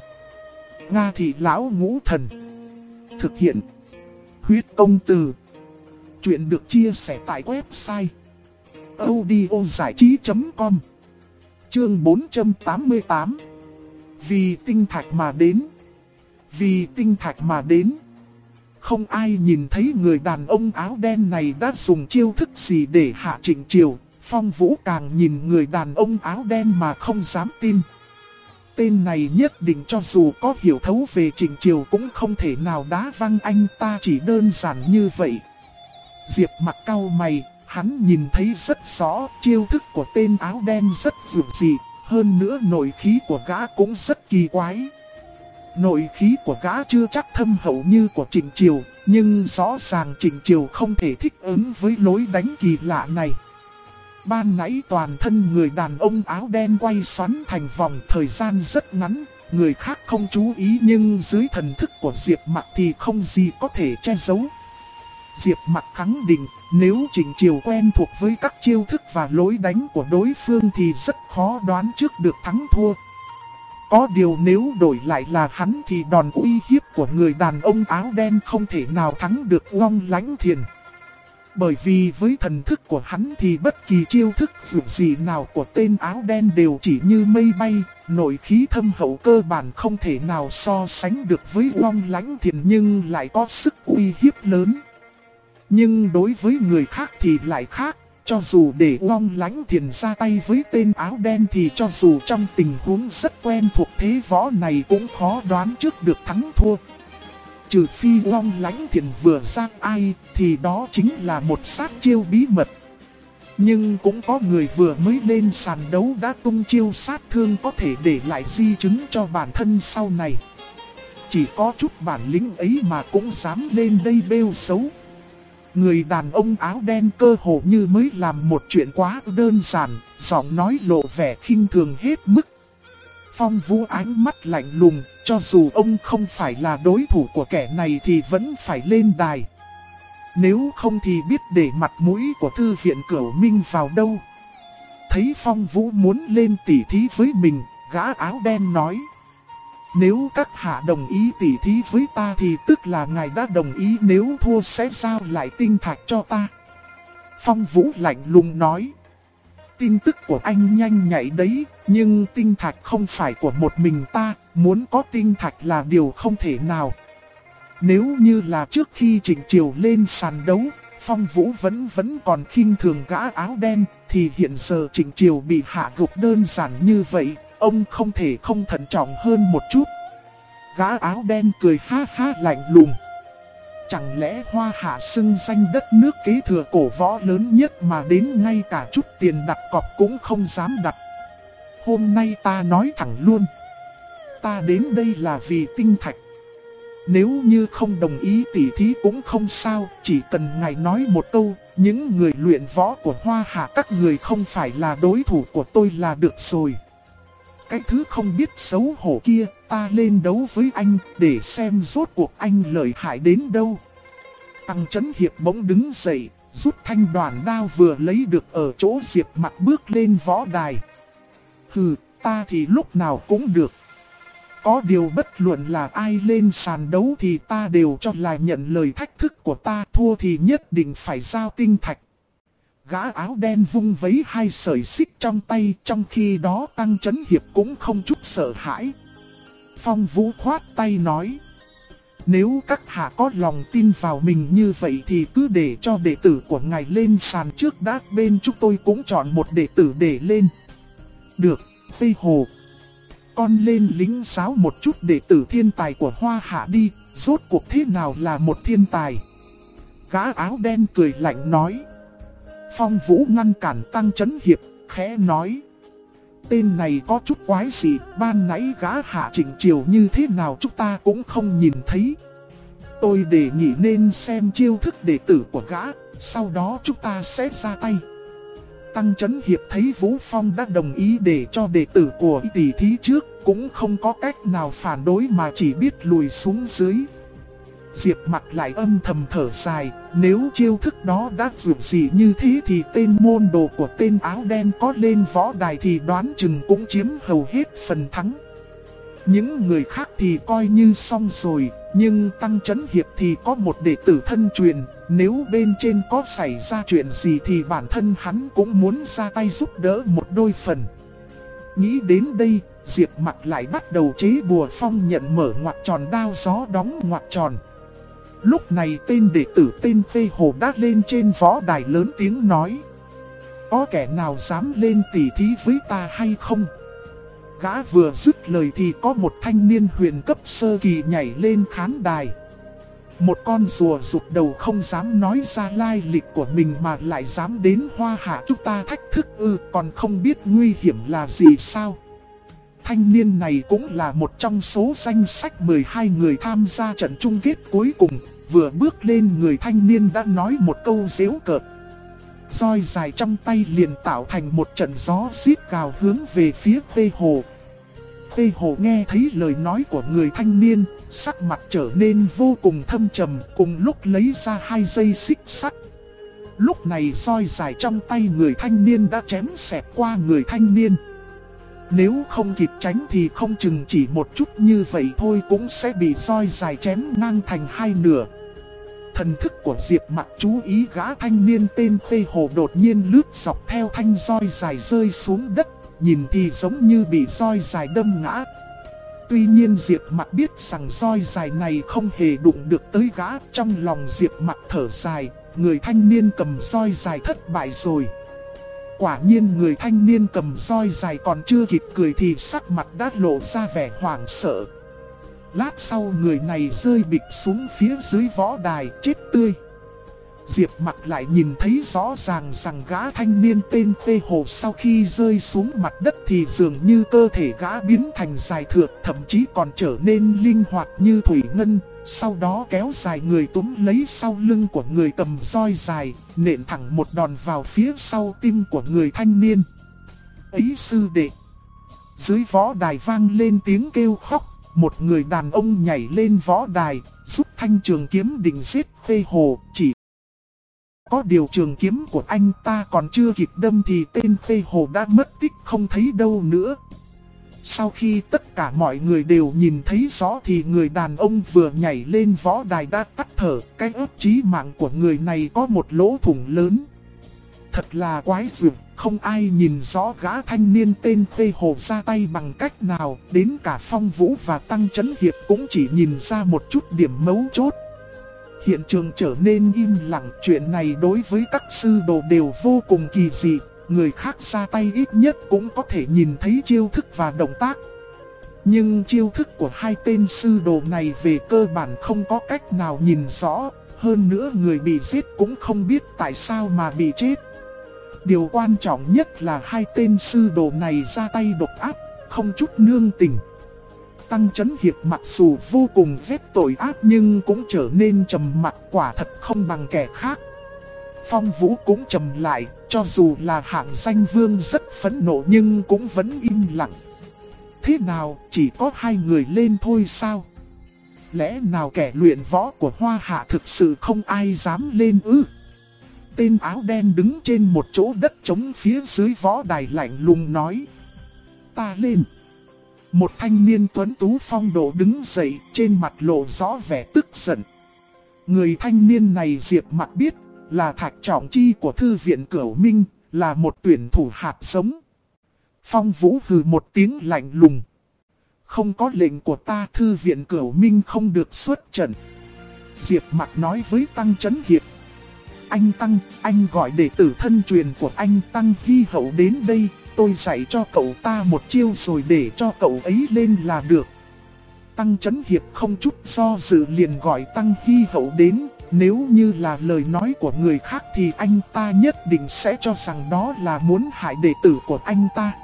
Nga Thị Lão Ngũ Thần. Thực hiện Huyết Công Từ. Chuyện được chia sẻ tại website audiozảichí.com. Chương 488. Vì tinh thạch mà đến. Vì tinh thạch mà đến. Không ai nhìn thấy người đàn ông áo đen này đã dùng chiêu thức gì để hạ Trịnh Triều. Phong Vũ càng nhìn người đàn ông áo đen mà không dám tin. Tên này nhất định cho dù có hiểu thấu về Trịnh Triều cũng không thể nào đá văng anh ta chỉ đơn giản như vậy. Diệp Mặc cau mày, hắn nhìn thấy rất rõ chiêu thức của tên áo đen rất dường dị, hơn nữa nội khí của gã cũng rất kỳ quái. Nội khí của gã chưa chắc thâm hậu như của Trịnh Triều, nhưng rõ ràng Trịnh Triều không thể thích ứng với lối đánh kỳ lạ này. Ban nãy toàn thân người đàn ông áo đen quay xoắn thành vòng, thời gian rất ngắn, người khác không chú ý nhưng dưới thần thức của Diệp Mặc thì không gì có thể che giấu. Diệp Mặc khẳng định, nếu Trịnh Triều quen thuộc với các chiêu thức và lối đánh của đối phương thì rất khó đoán trước được thắng thua. Có điều nếu đổi lại là hắn thì đòn uy hiếp của người đàn ông áo đen không thể nào thắng được Long Lãnh Thiền. Bởi vì với thần thức của hắn thì bất kỳ chiêu thức dù gì nào của tên áo đen đều chỉ như mây bay, nội khí thâm hậu cơ bản không thể nào so sánh được với Long Lãnh Thiền nhưng lại có sức uy hiếp lớn. Nhưng đối với người khác thì lại khác, cho dù để Long Lãnh Thiền ra tay với tên áo đen thì cho dù trong tình huống rất quen thuộc thế võ này cũng khó đoán trước được thắng thua. Trừ phi Long Lãnh Thiền vừa ra ai thì đó chính là một sát chiêu bí mật. Nhưng cũng có người vừa mới lên sàn đấu đã tung chiêu sát thương có thể để lại di chứng cho bản thân sau này. Chỉ có chút bản lĩnh ấy mà cũng dám lên đây bêu xấu. Người đàn ông áo đen cơ hồ như mới làm một chuyện quá đơn giản, giọng nói lộ vẻ khinh thường hết mức. Phong Vũ ánh mắt lạnh lùng, cho dù ông không phải là đối thủ của kẻ này thì vẫn phải lên đài. Nếu không thì biết để mặt mũi của thư viện Cửu Minh vào đâu. Thấy Phong Vũ muốn lên tỉ thí với mình, gã áo đen nói. Nếu các hạ đồng ý tỉ thí với ta thì tức là ngài đã đồng ý, nếu thua sẽ giao lại tinh thạch cho ta. Phong Vũ lạnh lùng nói. Tin tức của anh nhanh nhạy đấy, nhưng tinh thạch không phải của một mình ta, muốn có tinh thạch là điều không thể nào. Nếu như là trước khi Trịnh Triều lên sàn đấu, Phong Vũ vẫn còn khinh thường gã áo đen, thì hiện giờ Trịnh Triều bị hạ gục đơn giản như vậy, ông không thể không thận trọng hơn một chút. Gã áo đen cười ha ha lạnh lùng. Chẳng lẽ Hoa Hạ xưng danh đất nước kế thừa cổ võ lớn nhất mà đến ngay cả chút tiền đặt cọc cũng không dám đặt. Hôm nay ta nói thẳng luôn. Ta đến đây là vì tinh thạch. Nếu như không đồng ý tỉ thí cũng không sao, chỉ cần ngài nói một câu, những người luyện võ của Hoa Hạ các người không phải là đối thủ của tôi là được rồi. Cái thứ không biết xấu hổ kia, ta lên đấu với anh để xem rốt cuộc anh lợi hại đến đâu. Tăng Chấn Hiệp bỗng đứng dậy, rút thanh đoàn đao vừa lấy được ở chỗ Diệp Mặc bước lên võ đài. Hừ, ta thì lúc nào cũng được. Có điều bất luận là ai lên sàn đấu thì ta đều cho là nhận lời thách thức của ta, thua thì nhất định phải giao tinh thạch. Gã áo đen vung vấy hai sợi xích trong tay, trong khi đó Tăng Chấn Hiệp cũng không chút sợ hãi. Phong Vũ khoát tay nói. Nếu các hạ có lòng tin vào mình như vậy thì cứ để cho đệ tử của ngài lên sàn trước đã, bên chúng tôi cũng chọn một đệ tử để lên. Được, Phê Hồ. Con lên lính giáo một chút đệ tử thiên tài của Hoa Hạ đi, rốt cuộc thế nào là một thiên tài. Gã áo đen cười lạnh nói. Phong Vũ ngăn cản Tăng Chấn Hiệp, khẽ nói. Tên này có chút quái dị, ban nãy gã Hạ Trịnh Triều như thế nào chúng ta cũng không nhìn thấy. Tôi đề nghị nên xem chiêu thức đệ tử của gã, sau đó chúng ta sẽ ra tay. Tăng Chấn Hiệp thấy Vũ Phong đã đồng ý để cho đệ tử của tỷ thí trước, cũng không có cách nào phản đối mà chỉ biết lùi xuống dưới. Diệp Mặc lại âm thầm thở dài, nếu chiêu thức đó đã dù gì như thế thì tên môn đồ của tên áo đen có lên võ đài thì đoán chừng cũng chiếm hầu hết phần thắng. Những người khác thì coi như xong rồi, nhưng Tăng Chấn Hiệp thì có một đệ tử thân truyền, nếu bên trên có xảy ra chuyện gì thì bản thân hắn cũng muốn ra tay giúp đỡ một đôi phần. Nghĩ đến đây, Diệp Mặc lại bắt đầu chế bùa phong nhận mở ngoặc tròn đao gió đóng ngoặc tròn. Lúc này tên đệ tử tên Phê Hồ đã lên trên võ đài lớn tiếng nói. Có kẻ nào dám lên tỉ thí với ta hay không? Gã vừa dứt lời thì có một thanh niên huyền cấp sơ kỳ nhảy lên khán đài. Một con rùa rụt đầu không dám nói ra lai lịch của mình mà lại dám đến Hoa Hạ chúng ta thách thức còn không biết nguy hiểm là gì sao? Thanh niên này cũng là một trong số danh sách 12 người tham gia trận chung kết cuối cùng. Vừa bước lên người thanh niên đã nói một câu giễu cợt. Roi dài trong tay liền tạo thành một trận gió xít gào hướng về phía Phê Hồ. Phê Hồ nghe thấy lời nói của người thanh niên, sắc mặt trở nên vô cùng thâm trầm, cùng lúc lấy ra hai dây xích sắt. Lúc này roi dài trong tay người thanh niên đã chém xẹt qua người thanh niên. Nếu không kịp tránh thì không chừng chỉ một chút như vậy thôi cũng sẽ bị roi dài chém ngang thành hai nửa. Thần thức của Diệp Mặc chú ý gã thanh niên tên Phê Hồ đột nhiên lướt dọc theo thanh roi dài rơi xuống đất, nhìn thì giống như bị roi dài đâm ngã. Tuy nhiên Diệp Mặc biết rằng roi dài này không hề đụng được tới gã. Trong lòng Diệp Mặc thở dài, người thanh niên cầm roi dài thất bại rồi. Quả nhiên người thanh niên cầm roi dài còn chưa kịp cười thì sắc mặt đã lộ ra vẻ hoảng sợ. Lát sau người này rơi bịch xuống phía dưới võ đài chết tươi. Diệp Mặc lại nhìn thấy rõ ràng rằng gã thanh niên tên Phê Hồ sau khi rơi xuống mặt đất thì dường như cơ thể gã biến thành dài thượt, thậm chí còn trở nên linh hoạt như thủy ngân. Sau đó kéo dài người túm lấy sau lưng của người cầm roi dài, nện thẳng một đòn vào phía sau tim của người thanh niên. Ấy sư đệ! Dưới võ đài vang lên tiếng kêu khóc, một người đàn ông nhảy lên võ đài, rút thanh trường kiếm định giết Phê Hồ. Chỉ có điều trường kiếm của anh ta còn chưa kịp đâm thì tên Phê Hồ đã mất tích không thấy đâu nữa. Sau khi tất cả mọi người đều nhìn thấy rõ thì người đàn ông vừa nhảy lên võ đài đã tắt thở. Cái ớt chí mạng của người này có một lỗ thủng lớn. Thật là quái dị, không ai nhìn rõ gã thanh niên tên Phê Hồ ra tay bằng cách nào. Đến cả Phong Vũ và Tăng Chấn Hiệp cũng chỉ nhìn ra một chút điểm mấu chốt. Hiện trường trở nên im lặng, chuyện này đối với các sư đồ đều vô cùng kỳ dị. Người khác ra tay ít nhất cũng có thể nhìn thấy chiêu thức và động tác. Nhưng chiêu thức của hai tên sư đồ này về cơ bản không có cách nào nhìn rõ. Hơn nữa người bị giết cũng không biết tại sao mà bị chết. Điều quan trọng nhất là hai tên sư đồ này ra tay độc ác, không chút nương tình. Tăng Chấn Hiệp mặc dù vô cùng ghét tội ác nhưng cũng trở nên trầm mặc, quả thật không bằng kẻ khác. Phong Vũ cũng trầm lại, cho dù là hạng danh vương rất phẫn nộ nhưng cũng vẫn im lặng. Thế nào, chỉ có hai người lên thôi sao? Lẽ nào kẻ luyện võ của Hoa Hạ thực sự không ai dám lên ư? Tên áo đen đứng trên một chỗ đất trống phía dưới võ đài lạnh lùng nói. Ta lên. Một thanh niên tuấn tú phong độ đứng dậy, trên mặt lộ rõ vẻ tức giận. Người thanh niên này Diệp Mặc biết là Thạch Trọng Chi của Thư viện Cửu Minh, là một tuyển thủ hạt giống. Phong Vũ hừ một tiếng lạnh lùng. Không có lệnh của ta, Thư viện Cửu Minh không được xuất trận. Diệp Mặc nói với Tăng Chấn Hiệp. Anh Tăng, anh gọi đệ tử thân truyền của anh Tăng Hy Hậu đến đây. Tôi dạy cho cậu ta một chiêu rồi để cho cậu ấy lên là được. Tăng Chấn Hiệp không chút do dự liền gọi Tăng Hy Hậu đến. Nếu như là lời nói của người khác thì anh ta nhất định sẽ cho rằng đó là muốn hại đệ tử của anh ta.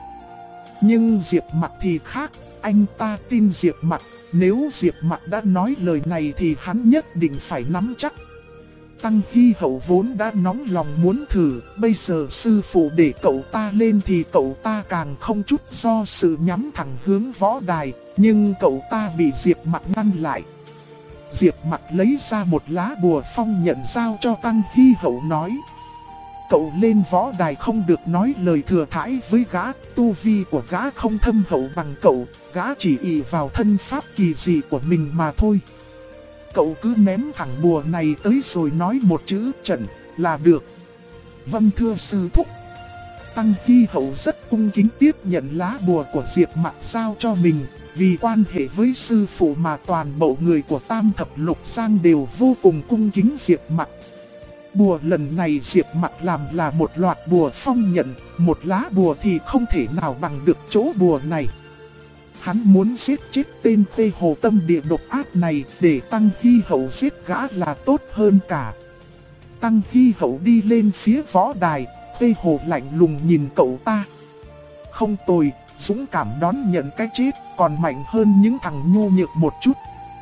Nhưng Diệp Mặc thì khác, anh ta tin Diệp Mặc. Nếu Diệp Mặc đã nói lời này thì hắn nhất định phải nắm chắc. Tăng Hy Hậu vốn đã nóng lòng muốn thử, bây giờ sư phụ để cậu ta lên thì cậu ta càng không chút do sự nhắm thẳng hướng võ đài, nhưng cậu ta bị Diệp Mặc ngăn lại. Diệp Mặc lấy ra một lá bùa phong nhận giao cho Tăng Hy Hậu nói. Cậu lên võ đài không được nói lời thừa thãi với gã, tu vi của gã không thâm hậu bằng cậu, gã chỉ ỷ vào thân pháp kỳ dị của mình mà thôi. Cậu cứ ném thẳng bùa này tới rồi nói một chữ trận là được. Vâng thưa sư thúc. Tăng Hy Hậu rất cung kính tiếp nhận lá bùa của Diệp Mặc giao cho mình. Vì quan hệ với sư phụ mà toàn bộ người của Tam Thập Lục Giang đều vô cùng cung kính Diệp Mặc. Bùa lần này Diệp Mặc làm là một loạt bùa phong nhận, một lá bùa thì không thể nào bằng được chỗ bùa này. Hắn muốn giết chết tên Phê Hồ tâm địa độc ác này để Tăng Hy Hậu giết gã là tốt hơn cả. Tăng Hy Hậu đi lên phía võ đài, Phê Hồ lạnh lùng nhìn cậu ta. Không tồi, dũng cảm đón nhận cái chết, còn mạnh hơn những thằng nhu nhược một chút.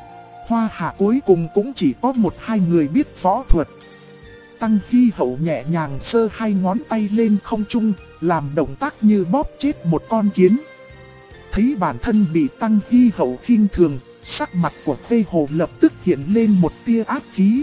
Hoa Hạ cuối cùng cũng chỉ có một hai người biết võ thuật. Tăng Hy Hậu nhẹ nhàng giơ hai ngón tay lên không trung, làm động tác như bóp chết một con kiến. Thấy bản thân bị Tăng Hy Hậu khinh thường, sắc mặt của Phê Hồ lập tức hiện lên một tia ác khí.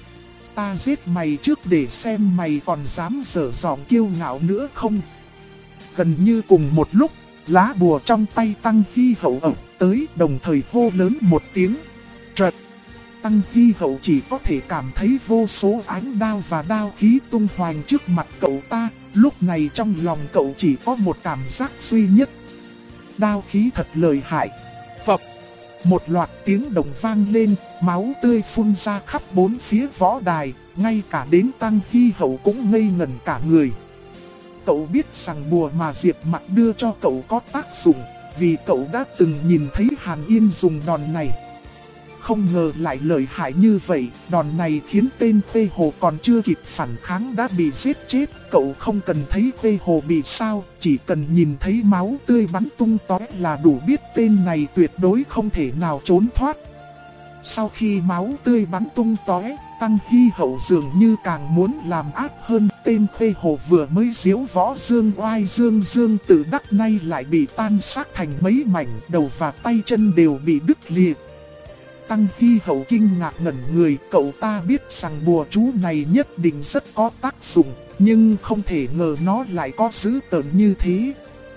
Ta giết mày trước để xem mày còn dám dở giọng kiêu ngạo nữa không. Gần như cùng một lúc, lá bùa trong tay Tăng Hy Hậu ập tới, đồng thời hô lớn một tiếng. Trật! Tăng Hy Hậu chỉ có thể cảm thấy vô số ánh đao và đao khí tung hoành trước mặt cậu ta, Lúc này trong lòng cậu chỉ có một cảm giác duy nhất. Đao khí thật lợi hại. Phập. Một loạt tiếng động vang lên, máu tươi phun ra khắp bốn phía võ đài, ngay cả đến Tăng Hy Hậu cũng ngây ngẩn cả người. Cậu biết rằng bùa mà Diệp Mặc đưa cho cậu có tác dụng, vì cậu đã từng nhìn thấy Hàn Yên dùng đòn này. Không ngờ lại lợi hại như vậy, đòn này khiến tên Khê Hồ còn chưa kịp phản kháng đã bị giết chết. Cậu không cần thấy Khê Hồ bị sao, chỉ cần nhìn thấy máu tươi bắn tung tóe là đủ biết tên này tuyệt đối không thể nào trốn thoát. Sau khi máu tươi bắn tung tóe, Tăng Hy Hậu dường như càng muốn làm ác hơn. Tên Khê Hồ vừa mới diếu võ Dương Oai Dương tự đắc nay lại bị tan xác thành mấy mảnh, đầu và tay chân đều bị đứt lìa. Tăng Hy Hậu kinh ngạc ngẩn người, cậu ta biết rằng bùa chú này nhất định rất có tác dụng, nhưng không thể ngờ nó lại có dữ tợn như thế.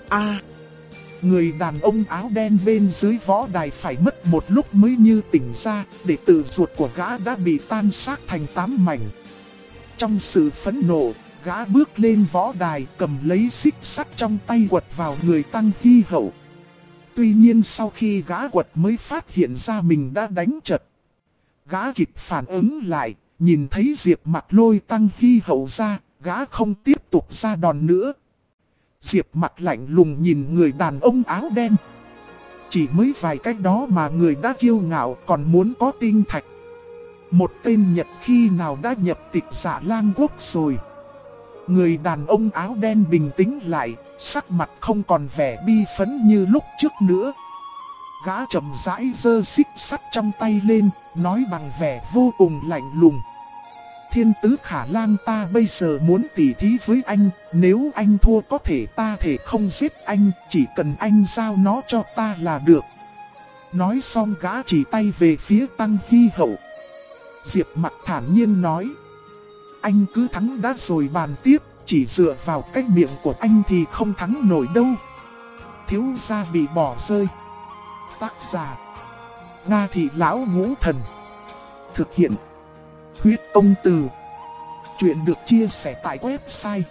Người đàn ông áo đen bên dưới võ đài phải mất một lúc mới như tỉnh ra, đệ tử ruột của gã đã bị tan xác thành 8 mảnh. Trong sự phẫn nộ, gã bước lên võ đài cầm lấy xích sắt trong tay quật vào người Tăng Hy Hậu. Tuy nhiên sau khi gã quật mới phát hiện ra mình đã đánh trật. Gã kịp phản ứng lại, nhìn thấy Diệp Mặc lôi Tăng Hy Hậu ra, gã không tiếp tục ra đòn nữa. Diệp Mặc lạnh lùng nhìn người đàn ông áo đen. Chỉ mới vài cách đó mà người đã kiêu ngạo còn muốn có tinh thạch. Một tên Nhật khi nào đã nhập tịch Dạ Lang Quốc rồi. Người đàn ông áo đen bình tĩnh lại, sắc mặt không còn vẻ bi phẫn như lúc trước nữa. Gã chậm rãi giơ xích sắt trong tay lên, nói bằng vẻ vô cùng lạnh lùng. Thiên tứ Khả Lang, ta bây giờ muốn tỉ thí với anh, nếu anh thua có thể ta thể không giết anh, chỉ cần anh giao nó cho ta là được. Nói xong gã chỉ tay về phía Tăng Hy Hậu. Diệp Mặc thản nhiên nói. Anh cứ thắng đã rồi bàn tiếp, chỉ dựa vào cái miệng của anh thì không thắng nổi đâu. Thiếu gia bị bỏ rơi. Tác giả Nga Thị Lão Ngũ Thần. Thực hiện Huyết Công Từ. Chuyện được chia sẻ tại website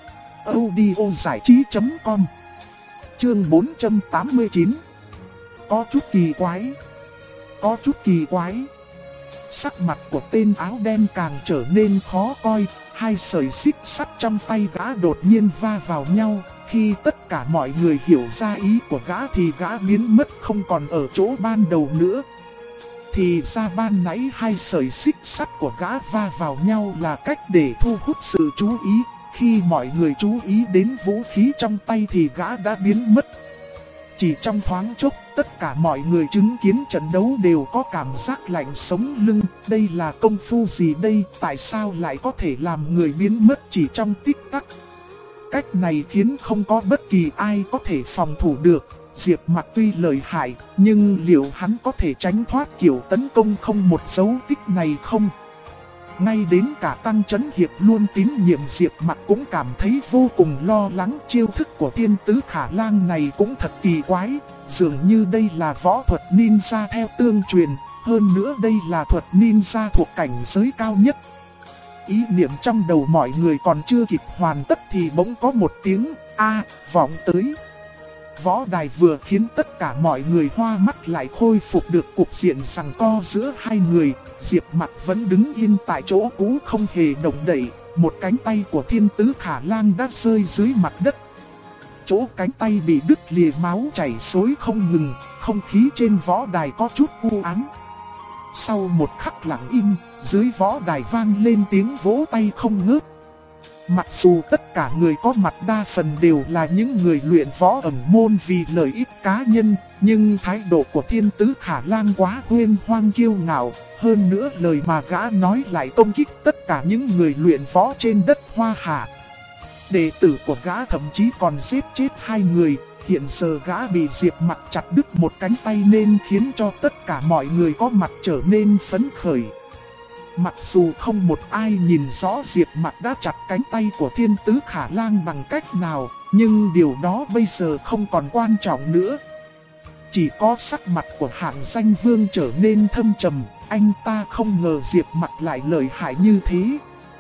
audiozảichí.com. Chương 489. Có chút kỳ quái. Có chút kỳ quái. Sắc mặt của tên áo đen càng trở nên khó coi. Hai sợi xích sắt trong tay gã đột nhiên va vào nhau. Khi tất cả mọi người hiểu ra ý của gã thì gã biến mất không còn ở chỗ ban đầu nữa. Thì ra ban nãy hai sợi xích sắt của gã va vào nhau là cách để thu hút sự chú ý. Khi mọi người chú ý đến vũ khí trong tay thì gã đã biến mất. Chỉ trong thoáng chốc, tất cả mọi người chứng kiến trận đấu đều có cảm giác lạnh sống lưng. Đây là công phu gì đây? Tại sao lại có thể làm người biến mất chỉ trong tích tắc? Cách này khiến không có bất kỳ ai có thể phòng thủ được. Diệp Mặc tuy lợi hại, nhưng liệu hắn có thể tránh thoát kiểu tấn công không một dấu tích này không? Ngay đến cả Tăng Chấn Hiệp luôn tín nhiệm Diệp Mặc cũng cảm thấy vô cùng lo lắng. Chiêu thức của Thiên tứ Khả Lang này cũng thật kỳ quái, dường như đây là võ thuật ninja theo tương truyền, hơn nữa đây là thuật ninja thuộc cảnh giới cao nhất. Ý niệm trong đầu mọi người còn chưa kịp hoàn tất thì bỗng có một tiếng A vọng tới. Võ đài vừa khiến tất cả mọi người hoa mắt lại khôi phục được cục diện giằng co giữa hai người. Diệp Mặc vẫn đứng yên tại chỗ cũ không hề động đậy. Một cánh tay của Thiên tứ Khả Lang đã rơi dưới mặt đất. Chỗ cánh tay bị đứt lìa, máu chảy xối không ngừng. Không khí trên võ đài có chút u ám. Sau một khắc lặng im, dưới võ đài vang lên tiếng vỗ tay không ngớt. Mặc dù tất cả người có mặt đa phần đều là những người luyện võ ẩn môn vì lợi ích cá nhân, nhưng thái độ của Thiên tứ Khả Lang quá huyên hoang kiêu ngạo. Hơn nữa lời mà gã nói lại công kích tất cả những người luyện võ trên đất Hoa Hạ. Đệ tử của gã thậm chí còn giết chết 2 người. Hiện giờ gã bị Diệp Mặc chặt đứt một cánh tay nên khiến cho tất cả mọi người có mặt trở nên phấn khởi. Mặc dù không một ai nhìn rõ Diệp Mặc đã chặt cánh tay của Thiên tứ Khả Lang bằng cách nào, nhưng điều đó bây giờ không còn quan trọng nữa. Chỉ có sắc mặt của Hạng Danh Vương trở nên thâm trầm, anh ta không ngờ Diệp Mặc lại lợi hại như thế.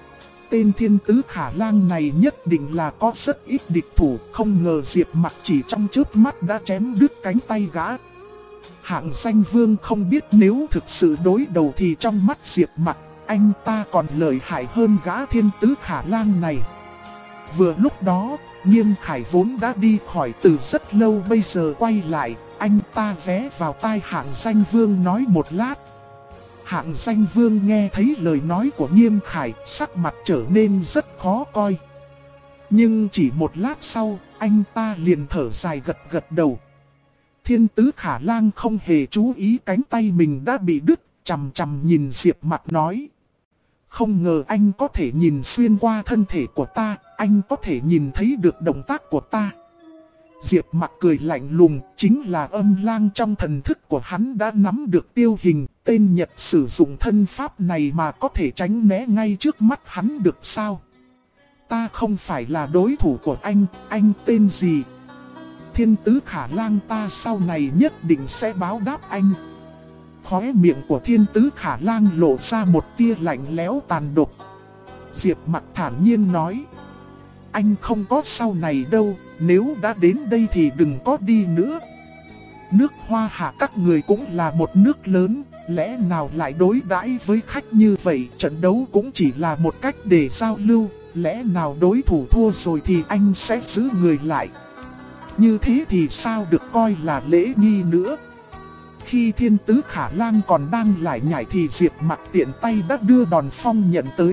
tên Thiên Tứ Khả Lang này nhất định là có rất ít địch thủ, không ngờ Diệp Mặc chỉ trong chớp mắt đã chém đứt cánh tay gã. Hạng Danh Vương không biết nếu thực sự đối đầu thì trong mắt Diệp Mặc, anh ta còn lợi hại hơn gã Thiên Tứ Khả Lang này. Vừa lúc đó, Nghiêm Khải vốn đã đi khỏi từ rất lâu, bây giờ quay lại, anh ta ghé vào tai Hạng Danh Vương nói một lát. Hạng Danh Vương nghe thấy lời nói của Nghiêm Khải, sắc mặt trở nên rất khó coi. Nhưng chỉ một lát sau, anh ta liền thở dài gật gật đầu. Thiên Tứ Khả Lang không hề chú ý cánh tay mình đã bị đứt, chằm chằm nhìn Diệp Mặc nói. Không ngờ anh có thể nhìn xuyên qua thân thể của ta, anh có thể nhìn thấy được động tác của ta. Diệp Mặc cười lạnh lùng, chính là Âm Lang trong thần thức của hắn đã nắm được Tiêu Hình, tên Nhật sử dụng thân pháp này mà có thể tránh né ngay trước mắt hắn được sao? Ta không phải là đối thủ của anh tên gì? Thiên Tứ Khả Lang ta sau này nhất định sẽ báo đáp anh. Khóe miệng của Thiên Tứ Khả Lang lộ ra một tia lạnh lẽo tàn độc. Diệp Mặc thản nhiên nói. Anh không có sau này đâu, nếu đã đến đây thì đừng có đi nữa. Nước Hoa Hạ các người cũng là một nước lớn, lẽ nào lại đối đãi với khách như vậy? Trận đấu cũng chỉ là một cách để giao lưu, lẽ nào đối thủ thua rồi thì anh sẽ giữ người lại? Như thế thì sao được coi là lễ nghi nữa? Khi Thiên Tứ Khả Lang còn đang lải nhải thì Diệp Mặc tiện tay đã đưa đòn phong nhận tới.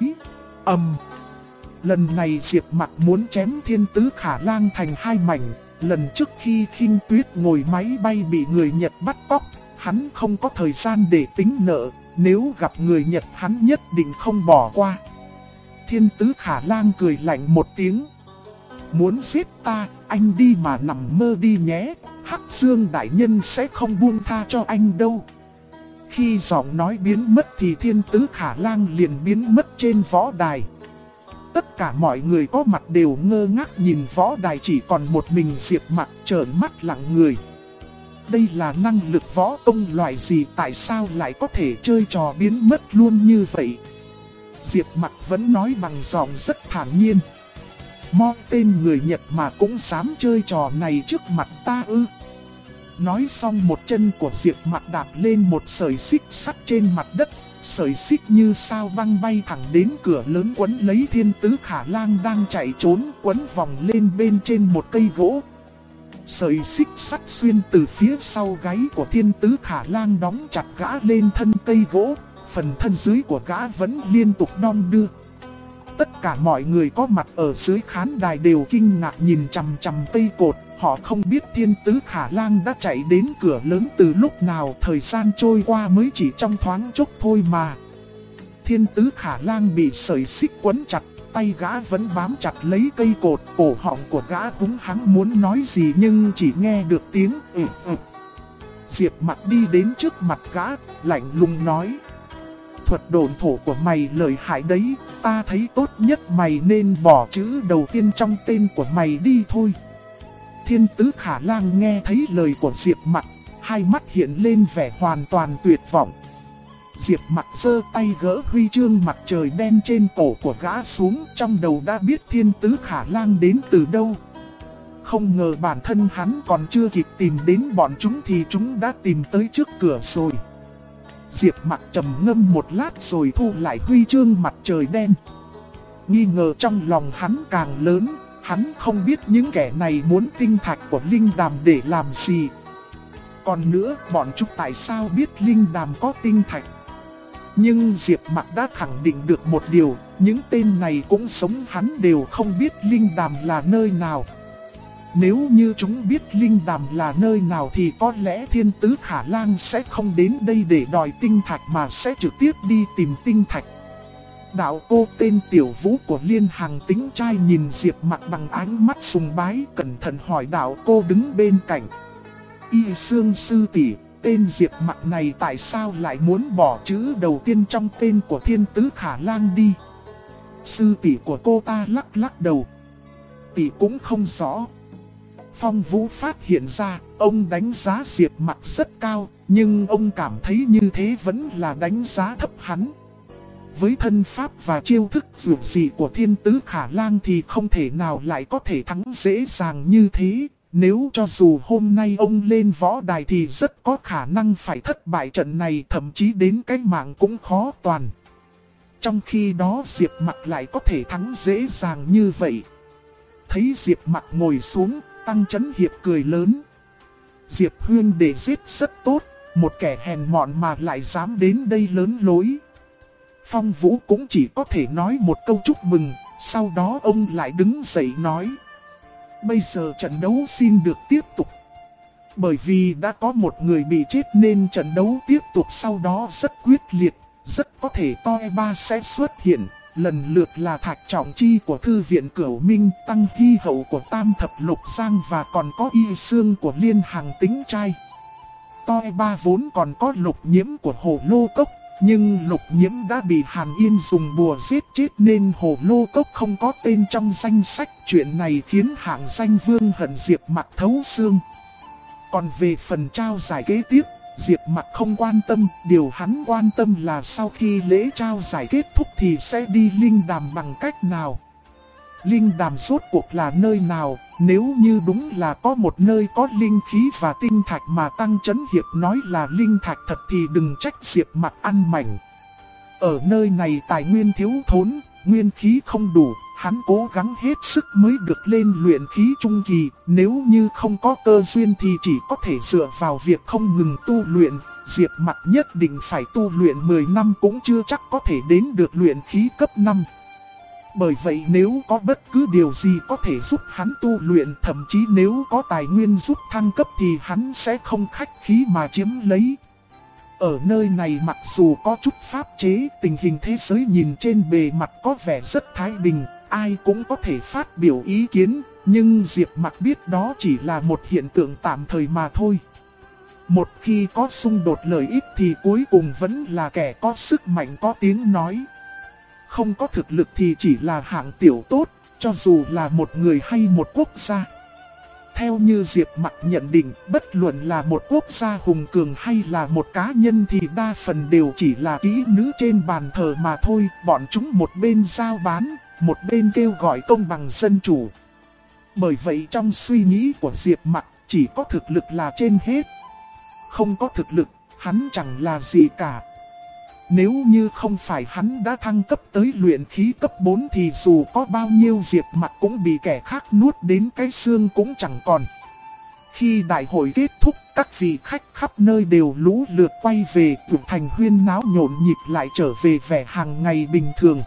Lần này Diệp Mặc muốn chém Thiên Tứ Khả Lang thành hai mảnh. Lần trước khi Khinh Tuyết ngồi máy bay bị người Nhật bắt cóc, hắn không có thời gian để tính nợ, nếu gặp người Nhật hắn nhất định không bỏ qua. Thiên Tứ Khả Lang cười lạnh một tiếng. Muốn giết ta, anh đi mà nằm mơ đi nhé, Hắc Dương đại nhân sẽ không buông tha cho anh đâu. Khi giọng nói biến mất thì Thiên Tứ Khả Lang liền biến mất trên võ đài. Tất cả mọi người có mặt đều ngơ ngác nhìn võ đài, chỉ còn một mình Diệp Mặc trợn mắt lặng người. Đây là năng lực võ công loại gì, tại sao lại có thể chơi trò biến mất luôn như vậy? Diệp Mặc vẫn nói bằng giọng rất thản nhiên. Mo tên người Nhật mà cũng dám chơi trò này trước mặt ta ư? Nói xong một chân của Diệp Mặc đạp lên một sợi xích sắt trên mặt đất. Sợi xích như sao băng bay thẳng đến cửa lớn quấn lấy Thiên Tứ Khả Lang đang chạy trốn, quấn vòng lên bên trên một cây gỗ. Sợi xích sắt xuyên từ phía sau gáy của Thiên Tứ Khả Lang đóng chặt gã lên thân cây gỗ, phần thân dưới của gã vẫn liên tục đong đưa. Tất cả mọi người có mặt ở dưới khán đài đều kinh ngạc nhìn chằm chằm cây cột. Họ không biết Thiên Tứ Khả Lang đã chạy đến cửa lớn từ lúc nào, thời gian trôi qua mới chỉ trong thoáng chốc thôi mà. Thiên Tứ Khả Lang bị sợi xích quấn chặt, tay gã vẫn bám chặt lấy cây cột, cổ họng của gã húng hắng muốn nói gì nhưng chỉ nghe được tiếng Diệp Mặc đi đến trước mặt gã, lạnh lùng nói. Thuật độn thổ của mày lợi hại đấy, ta thấy tốt nhất mày nên bỏ chữ đầu tiên trong tên của mày đi thôi. Thiên Tứ Khả Lang nghe thấy lời của Diệp Mặc, hai mắt hiện lên vẻ hoàn toàn tuyệt vọng. Diệp Mặc giơ tay gỡ huy chương mặt trời đen trên cổ của gã xuống, trong đầu đã biết Thiên Tứ Khả Lang đến từ đâu. Không ngờ bản thân hắn còn chưa kịp tìm đến bọn chúng thì chúng đã tìm tới trước cửa rồi. Diệp Mặc trầm ngâm một lát rồi thu lại huy chương mặt trời đen. Nghi ngờ trong lòng hắn càng lớn. Hắn không biết những kẻ này muốn tinh thạch của Linh Đàm để làm gì. Còn nữa, bọn chúng tại sao biết Linh Đàm có tinh thạch? Nhưng Diệp Mặc đã khẳng định được một điều, những tên này cũng sống hắn đều không biết Linh Đàm là nơi nào. Nếu như chúng biết Linh Đàm là nơi nào thì có lẽ Thiên Tứ Khả Lang sẽ không đến đây để đòi tinh thạch mà sẽ trực tiếp đi tìm tinh thạch. Đạo cô tên Tiểu Vũ của Liên Hằng tính trai nhìn Diệp Mặc bằng ánh mắt sùng bái, cẩn thận hỏi đạo cô đứng bên cạnh. Y Sương sư tỷ, tên Diệp Mặc này tại sao lại muốn bỏ chữ đầu tiên trong tên của Thiên Tứ Khả Lang đi? Sư tỷ của cô ta lắc lắc đầu. Tỷ cũng không rõ. Phong Vũ phát hiện ra, ông đánh giá Diệp Mặc rất cao, nhưng ông cảm thấy như thế vẫn là đánh giá thấp hắn. với thân pháp và chiêu thức dường dị của Thiên Tứ Khả Lang thì không thể nào lại có thể thắng dễ dàng như thế. Nếu cho dù hôm nay ông lên võ đài thì rất có khả năng phải thất bại trận này, thậm chí đến cái mạng cũng khó toàn. Trong khi đó Diệp Mặc lại có thể thắng dễ dàng như vậy. Thấy Diệp Mặc ngồi xuống, Tăng Chấn Hiệp cười lớn. Diệp huynh để giết rất tốt, một kẻ hèn mọn mà lại dám đến đây lớn lối. Phong Vũ cũng chỉ có thể nói một câu chúc mừng, sau đó ông lại đứng dậy nói. Bây giờ trận đấu xin được tiếp tục. Bởi vì đã có một người bị chết nên trận đấu tiếp tục sau đó rất quyết liệt, rất có thể Toi Ba sẽ xuất hiện. Lần lượt là Thạch Trọng Chi của Thư viện Cửu Minh, Tăng Hy Hậu của Tam Thập Lục Giang và còn có Y Sương của Liên Hằng Tính Trai. Toi Ba vốn còn có Lục Nhiễm của Hồ Lô Cốc, nhưng Lục Nhiễm đã bị Hàn Yên dùng bùa giết chết nên Hồ Lô Cốc không có tên trong danh sách. Chuyện này khiến hạng danh Vương hận Diệp Mặc thấu xương. Còn về phần trao giải kế tiếp, Diệp Mặc không quan tâm, điều hắn quan tâm là sau khi lễ trao giải kết thúc thì sẽ đi Linh Đàm bằng cách nào. Linh Đàm rốt cuộc là nơi nào? Nếu như đúng là có một nơi có linh khí và tinh thạch mà Tăng Chấn Hiệp nói là linh thạch thật thì đừng trách Diệp Mặc ăn mảnh. Ở nơi này tài nguyên thiếu thốn, nguyên khí không đủ, hắn cố gắng hết sức mới được lên luyện khí trung kỳ. Nếu như không có cơ duyên thì chỉ có thể dựa vào việc không ngừng tu luyện. Diệp Mặc nhất định phải tu luyện 10 năm cũng chưa chắc có thể đến được luyện khí cấp 5. Bởi vậy nếu có bất cứ điều gì có thể giúp hắn tu luyện, thậm chí nếu có tài nguyên giúp thăng cấp thì hắn sẽ không khách khí mà chiếm lấy. Ở nơi này mặc dù có chút pháp chế, tình hình thế giới nhìn trên bề mặt có vẻ rất thái bình, ai cũng có thể phát biểu ý kiến, nhưng Diệp Mặc biết đó chỉ là một hiện tượng tạm thời mà thôi. Một khi có xung đột lợi ích thì cuối cùng vẫn là kẻ có sức mạnh có tiếng nói. Không có thực lực thì chỉ là hạng tiểu tốt, cho dù là một người hay một quốc gia. Theo như Diệp Mặc nhận định, bất luận là một quốc gia hùng cường hay là một cá nhân thì đa phần đều chỉ là kỹ nữ trên bàn thờ mà thôi. Bọn chúng một bên giao bán, một bên kêu gọi công bằng dân chủ. Bởi vậy trong suy nghĩ của Diệp Mặc, chỉ có thực lực là trên hết. Không có thực lực, hắn chẳng là gì cả. Nếu như không phải hắn đã thăng cấp tới luyện khí cấp 4 thì dù có bao nhiêu Diệp Mặc cũng bị kẻ khác nuốt đến cái xương cũng chẳng còn. Khi đại hội kết thúc, các vị khách khắp nơi đều lũ lượt quay về, Cửu Thành huyên náo nhộn nhịp lại trở về vẻ hàng ngày bình thường.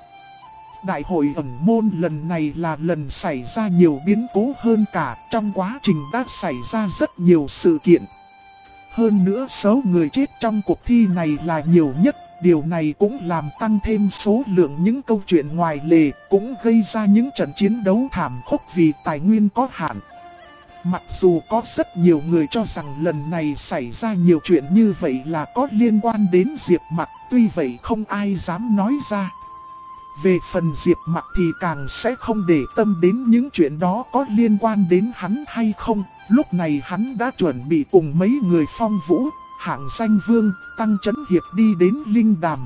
Đại hội ẩn môn lần này là lần xảy ra nhiều biến cố hơn cả, trong quá trình đã xảy ra rất nhiều sự kiện. Hơn nữa số người chết trong cuộc thi này là nhiều nhất. Điều này cũng làm tăng thêm số lượng những câu chuyện ngoài lề, cũng gây ra những trận chiến đấu thảm khốc vì tài nguyên có hạn. Mặc dù có rất nhiều người cho rằng lần này xảy ra nhiều chuyện như vậy là có liên quan đến Diệp Mặc, tuy vậy không ai dám nói ra. Về phần Diệp Mặc thì càng sẽ không để tâm đến những chuyện đó có liên quan đến hắn hay không. Lúc này hắn đã chuẩn bị cùng mấy người Phong Vũ, hạng danh Vương, Tăng Chấn Hiệp đi đến Linh Đàm.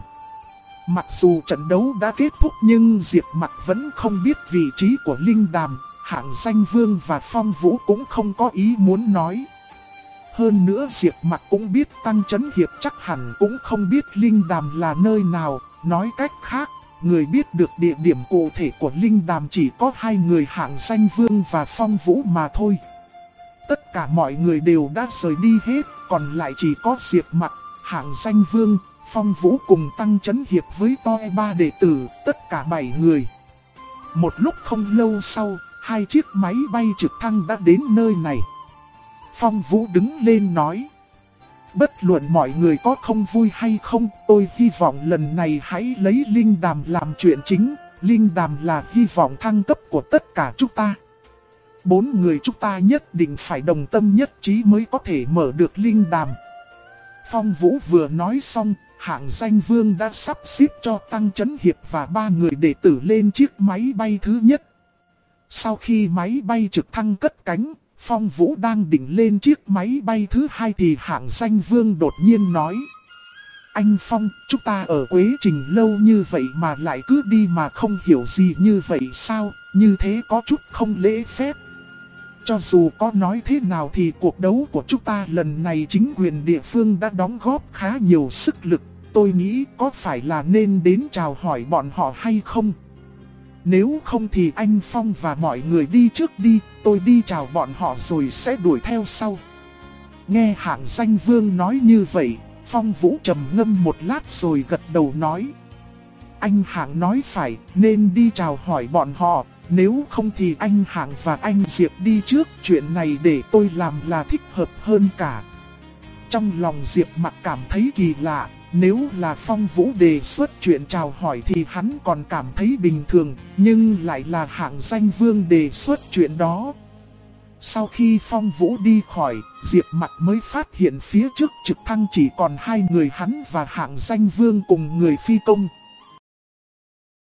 Mặc dù trận đấu đã kết thúc nhưng Diệp Mặc vẫn không biết vị trí của Linh Đàm, hạng danh Vương và Phong Vũ cũng không có ý muốn nói. Hơn nữa Diệp Mặc cũng biết Tăng Chấn Hiệp chắc hẳn cũng không biết Linh Đàm là nơi nào, nói cách khác, người biết được địa điểm cụ thể của Linh Đàm chỉ có hai người hạng danh Vương và Phong Vũ mà thôi. Tất cả mọi người đều đã rời đi hết, còn lại chỉ có Diệp Mặc, hạng danh Vương, Phong Vũ cùng Tăng Chấn Hiệp với Toi Ba đệ tử, tất cả 7 người. Một lúc không lâu sau, 2 chiếc máy bay trực thăng đã đến nơi này. Phong Vũ đứng lên nói: bất luận mọi người có không vui hay không, tôi hy vọng lần này hãy lấy Linh Đàm làm chuyện chính. Linh Đàm là hy vọng thăng cấp của tất cả chúng ta. 4 người chúng ta nhất định phải đồng tâm nhất trí mới có thể mở được Linh Đàm. Phong Vũ vừa nói xong, hạng danh Vương đã sắp xếp cho Tăng Chấn Hiệp và 3 người đệ tử lên chiếc máy bay thứ nhất. Sau khi máy bay trực thăng cất cánh, Phong Vũ đang định lên chiếc máy bay thứ hai thì hạng danh Vương đột nhiên nói: Anh Phong, chúng ta ở Quế Trình lâu như vậy mà lại cứ đi mà không hiểu gì như vậy sao, như thế có chút không lễ phép. Cho dù có nói thế nào thì cuộc đấu của chúng ta lần này chính quyền địa phương đã đóng góp khá nhiều sức lực. Tôi nghĩ có phải là nên đến chào hỏi bọn họ hay không? Nếu không thì anh Phong và mọi người đi trước đi, tôi đi chào bọn họ rồi sẽ đuổi theo sau. Nghe Hạng Danh Vương nói như vậy, Phong Vũ trầm ngâm một lát rồi gật đầu nói. Anh Hạng nói phải, nên đi chào hỏi bọn họ, nếu không thì anh Hạng và anh Diệp đi trước, chuyện này để tôi làm là thích hợp hơn cả. Trong lòng Diệp Mặc cảm thấy kỳ lạ, nếu là Phong Vũ đề xuất chuyện chào hỏi thì hắn còn cảm thấy bình thường, nhưng lại là Hạng Danh Vương đề xuất chuyện đó. Sau khi Phong Vũ đi khỏi, Diệp Mặc mới phát hiện phía trước trực thăng chỉ còn hai người hắn và Hạng Danh Vương cùng người phi công.